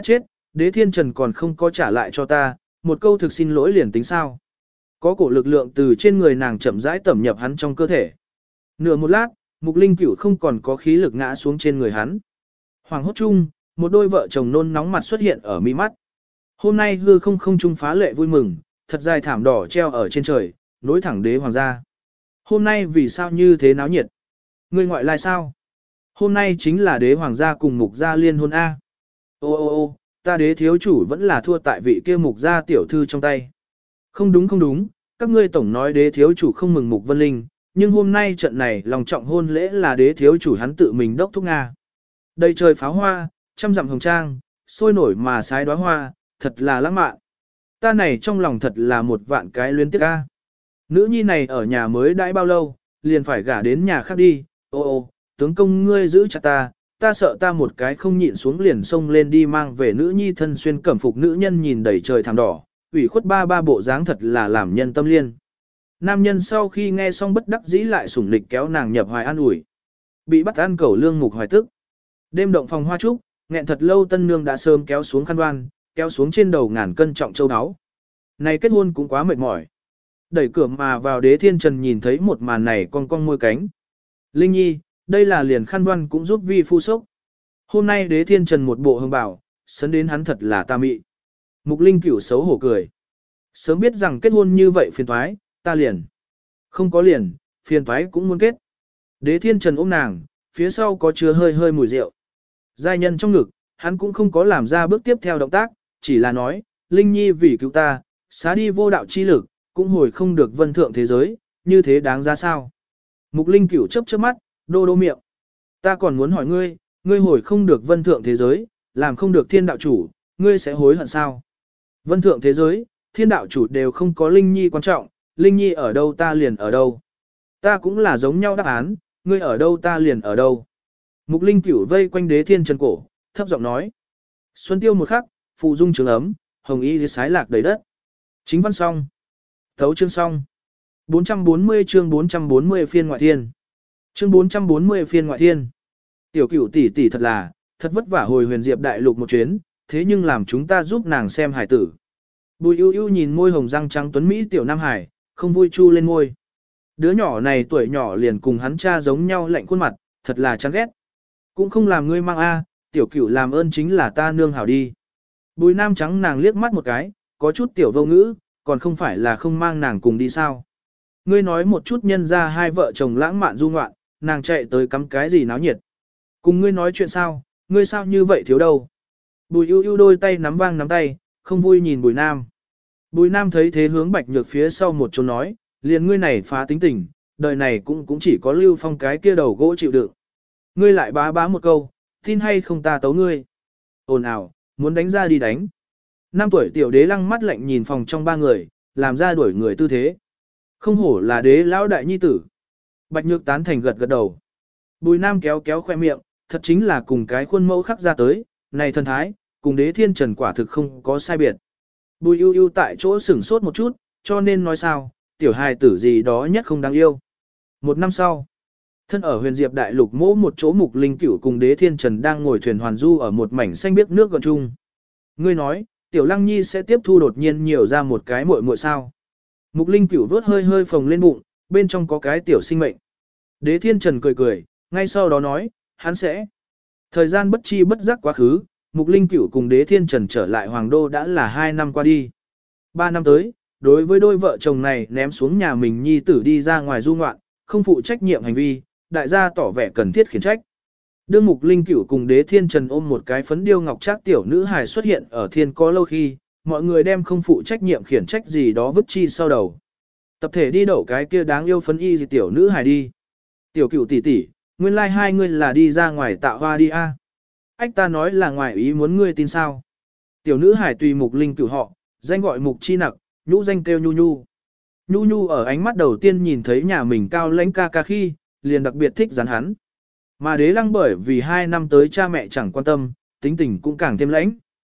đế thiên trần còn không có trả lại cho ta, một câu thực xin lỗi liền tính sao. Có cổ lực lượng từ trên người nàng chậm rãi tẩm nhập hắn trong cơ thể. Nửa một lát, Mục Linh Cửu không còn có khí lực ngã xuống trên người hắn. Hoàng hốt chung, một đôi vợ chồng nôn nóng mặt xuất hiện ở mi mắt. Hôm nay hư không không trung phá lệ vui mừng, thật dài thảm đỏ treo ở trên trời, nối thẳng đế hoàng gia. Hôm nay vì sao như thế náo nhiệt? Người ngoại lai sao? Hôm nay chính là đế hoàng gia cùng mục gia liên hôn A. Ô ô ô, ta đế thiếu chủ vẫn là thua tại vị kia mục gia tiểu thư trong tay. Không đúng không đúng, các ngươi tổng nói đế thiếu chủ không mừng mục vân linh, nhưng hôm nay trận này lòng trọng hôn lễ là đế thiếu chủ hắn tự mình đốc thúc Nga. Đầy trời pháo hoa, trăm dặm hồng trang, sôi nổi mà sái đóa hoa, thật là lãng mạn. Ta này trong lòng thật là một vạn cái luyến tiếc ca. Nữ nhi này ở nhà mới đãi bao lâu, liền phải gả đến nhà khác đi, ô ô, tướng công ngươi giữ chặt ta, ta sợ ta một cái không nhịn xuống liền xông lên đi mang về nữ nhi thân xuyên cẩm phục nữ nhân nhìn đầy trời thảm đỏ, ủy khuất ba ba bộ dáng thật là làm nhân tâm liên. Nam nhân sau khi nghe xong bất đắc dĩ lại sủng lịch kéo nàng nhập hoài an ủi. Bị bắt ăn cẩu lương mục hoài tức. Đêm động phòng hoa trúc, nghẹn thật lâu tân nương đã sớm kéo xuống khăn đoan, kéo xuống trên đầu ngàn cân trọng châu áo. Này kết hôn cũng quá mệt mỏi. Đẩy cửa mà vào đế thiên trần nhìn thấy một màn này con con môi cánh. Linh nhi, đây là liền khăn đoan cũng giúp vi phu sốc. Hôm nay đế thiên trần một bộ hương bảo, sấn đến hắn thật là ta mị. Mục linh cửu xấu hổ cười. Sớm biết rằng kết hôn như vậy phiền toái, ta liền. Không có liền, phiền toái cũng muốn kết. Đế thiên trần ôm nàng, phía sau có chứa hơi hơi mùi rượu. Giai nhân trong ngực, hắn cũng không có làm ra bước tiếp theo động tác, chỉ là nói, Linh nhi vì cứu ta, xá đi vô đạo chi lực, cũng hồi không được vân thượng thế giới, như thế đáng ra sao. Mục linh cửu chớp chớp mắt, đô đô miệng. Ta còn muốn hỏi ngươi, ngươi hồi không được vân thượng thế giới, làm không được thiên đạo chủ, ngươi sẽ hối hận sao? Vân thượng thế giới, thiên đạo chủ đều không có Linh nhi quan trọng, Linh nhi ở đâu ta liền ở đâu. Ta cũng là giống nhau đáp án, ngươi ở đâu ta liền ở đâu. Mục linh cửu vây quanh đế thiên trần cổ, thấp giọng nói. Xuân tiêu một khắc, phụ dung trường ấm, hồng y sái lạc đầy đất. Chính văn xong. Thấu chương xong. bốn trăm bốn mươi chương bốn trăm bốn mươi phiên ngoại thiên. Chương bốn trăm bốn mươi phiên ngoại thiên. Tiểu cửu tỷ tỷ thật là, thật vất vả hồi huyền diệp đại lục một chuyến, thế nhưng làm chúng ta giúp nàng xem hải tử. Bùi ưu ưu nhìn môi hồng răng trắng tuấn Mỹ tiểu Nam Hải, không vui chu lên môi. Đứa nhỏ này tuổi nhỏ liền cùng hắn cha giống nhau lạnh khuôn mặt, thật là chán ghét. Cũng không làm ngươi mang a, tiểu cửu làm ơn chính là ta nương hảo đi. Bùi Nam trắng nàng liếc mắt một cái, có chút tiểu vô ngữ, còn không phải là không mang nàng cùng đi sao. Ngươi nói một chút nhân ra hai vợ chồng lãng mạn du ngoạn, nàng chạy tới cắm cái gì náo nhiệt. Cùng ngươi nói chuyện sao, ngươi sao như vậy thiếu đâu. Bùi ưu ưu đôi tay nắm vang nắm tay, không vui nhìn Bùi Nam. Bùi Nam thấy thế hướng Bạch Nhược phía sau một chỗ nói, liền ngươi này phá tính tình, đời này cũng cũng chỉ có Lưu Phong cái kia đầu gỗ chịu đựng. Ngươi lại bá bá một câu, tin hay không ta tấu ngươi. Ồn ào, muốn đánh ra đi đánh. Năm tuổi tiểu đế lăng mắt lạnh nhìn phòng trong ba người, làm ra đuổi người tư thế. Không hổ là đế lão đại nhi tử. Bạch Nhược tán thành gật gật đầu. Bùi Nam kéo kéo khoe miệng, thật chính là cùng cái khuôn mẫu khắc ra tới, này thần thái, cùng đế thiên trần quả thực không có sai biệt. Bùi ưu ưu tại chỗ sửng sốt một chút, cho nên nói sao, tiểu hài tử gì đó nhất không đáng yêu. Một năm sau, thân ở huyền diệp đại lục mỗ một chỗ mục linh cửu cùng đế thiên trần đang ngồi thuyền hoàn du ở một mảnh xanh biếc nước gần chung. Ngươi nói, tiểu lăng nhi sẽ tiếp thu đột nhiên nhiều ra một cái muội muội sao. Mục linh cửu vớt hơi hơi phồng lên bụng, bên trong có cái tiểu sinh mệnh. Đế thiên trần cười cười, ngay sau đó nói, hắn sẽ. Thời gian bất chi bất giác quá khứ, mục linh cửu cùng đế thiên trần trở lại hoàng đô đã là hai năm qua đi. Ba năm tới, đối với đôi vợ chồng này ném xuống nhà mình nhi tử đi ra ngoài du ngoạn, không phụ trách nhiệm hành vi, đại gia tỏ vẻ cần thiết khiển trách. Đương mục linh cửu cùng đế thiên trần ôm một cái phấn điêu ngọc trác tiểu nữ hài xuất hiện ở thiên có lâu khi, mọi người đem không phụ trách nhiệm khiển trách gì đó vứt chi sau đầu. Tập thể đi đậu cái kia đáng yêu phấn y gì tiểu nữ hài đi. Tiểu cửu tỷ tỷ, nguyên lai like hai ngươi là đi ra ngoài tạo hoa đi a. Ách ta nói là ngoài ý muốn ngươi tin sao. Tiểu nữ hải tùy mục linh cửu họ, danh gọi mục chi nặc, nhũ danh kêu nhu nhu. Nhu nhu ở ánh mắt đầu tiên nhìn thấy nhà mình cao lãnh ca ca khi, liền đặc biệt thích rắn hắn. Mà đế lăng bởi vì hai năm tới cha mẹ chẳng quan tâm, tính tình cũng càng thêm lãnh.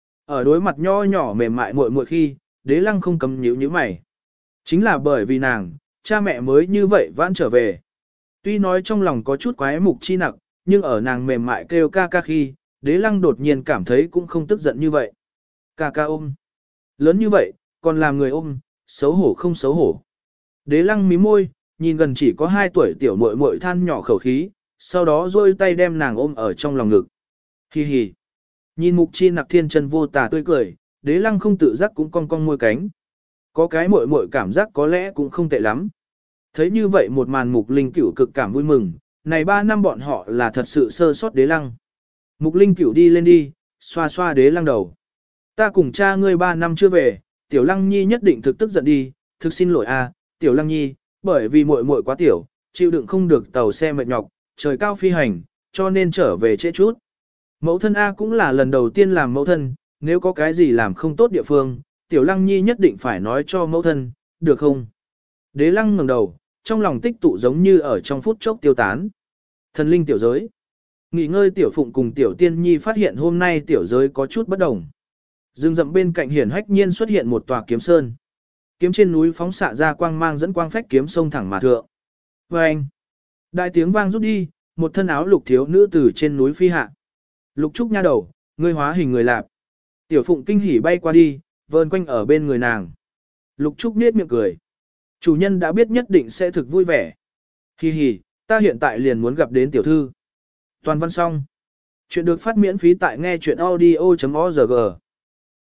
Ở đối mặt nho nhỏ mềm mại muội muội khi, đế lăng không cấm nhíu nhíu mày. Chính là bởi vì nàng, cha mẹ mới như vậy vãn trở về. Tuy nói trong lòng có chút quái mục chi nặc, nhưng ở nàng mềm mại kêu ca ca khi, đế lăng đột nhiên cảm thấy cũng không tức giận như vậy. Ca ca ôm. Lớn như vậy, còn làm người ôm, xấu hổ không xấu hổ. Đế lăng mí môi, nhìn gần chỉ có hai tuổi tiểu muội muội than nhỏ khẩu khí, sau đó duỗi tay đem nàng ôm ở trong lòng ngực. Hi hi. Nhìn mục chi nặc thiên chân vô tà tươi cười, đế lăng không tự giác cũng cong cong môi cánh. Có cái muội muội cảm giác có lẽ cũng không tệ lắm. Thấy như vậy một màn mục linh cửu cực cảm vui mừng, này ba năm bọn họ là thật sự sơ sót đế lăng. Mục linh cửu đi lên đi, xoa xoa đế lăng đầu. Ta cùng cha ngươi ba năm chưa về, tiểu lăng nhi nhất định thực tức giận đi, thực xin lỗi a, tiểu lăng nhi, bởi vì muội muội quá tiểu, chịu đựng không được tàu xe mệt nhọc, trời cao phi hành, cho nên trở về trễ chút. Mẫu thân A cũng là lần đầu tiên làm mẫu thân, nếu có cái gì làm không tốt địa phương, tiểu lăng nhi nhất định phải nói cho mẫu thân, được không? Đế lăng ngẩng đầu, trong lòng tích tụ giống như ở trong phút chốc tiêu tán. Thần linh tiểu giới. Nghỉ ngơi tiểu phụng cùng tiểu tiên nhi phát hiện hôm nay tiểu giới có chút bất đồng. Rừng rậm bên cạnh hiển hách nhiên xuất hiện một tòa kiếm sơn. Kiếm trên núi phóng xạ ra quang mang dẫn quang phách kiếm sông thẳng mà thượng. Và anh, đại tiếng vang rút đi, một thân áo lục thiếu nữ từ trên núi phi hạ. Lục trúc nha đầu, ngươi hóa hình người lạp. Tiểu phụng kinh hỉ bay qua đi, vờn quanh ở bên người nàng. Lục trúc nết miệng cười. Chủ nhân đã biết nhất định sẽ thực vui vẻ. Hi hi, ta hiện tại liền muốn gặp đến tiểu thư. Toàn văn xong. Chuyện được phát miễn phí tại nghe chuyện audio.org.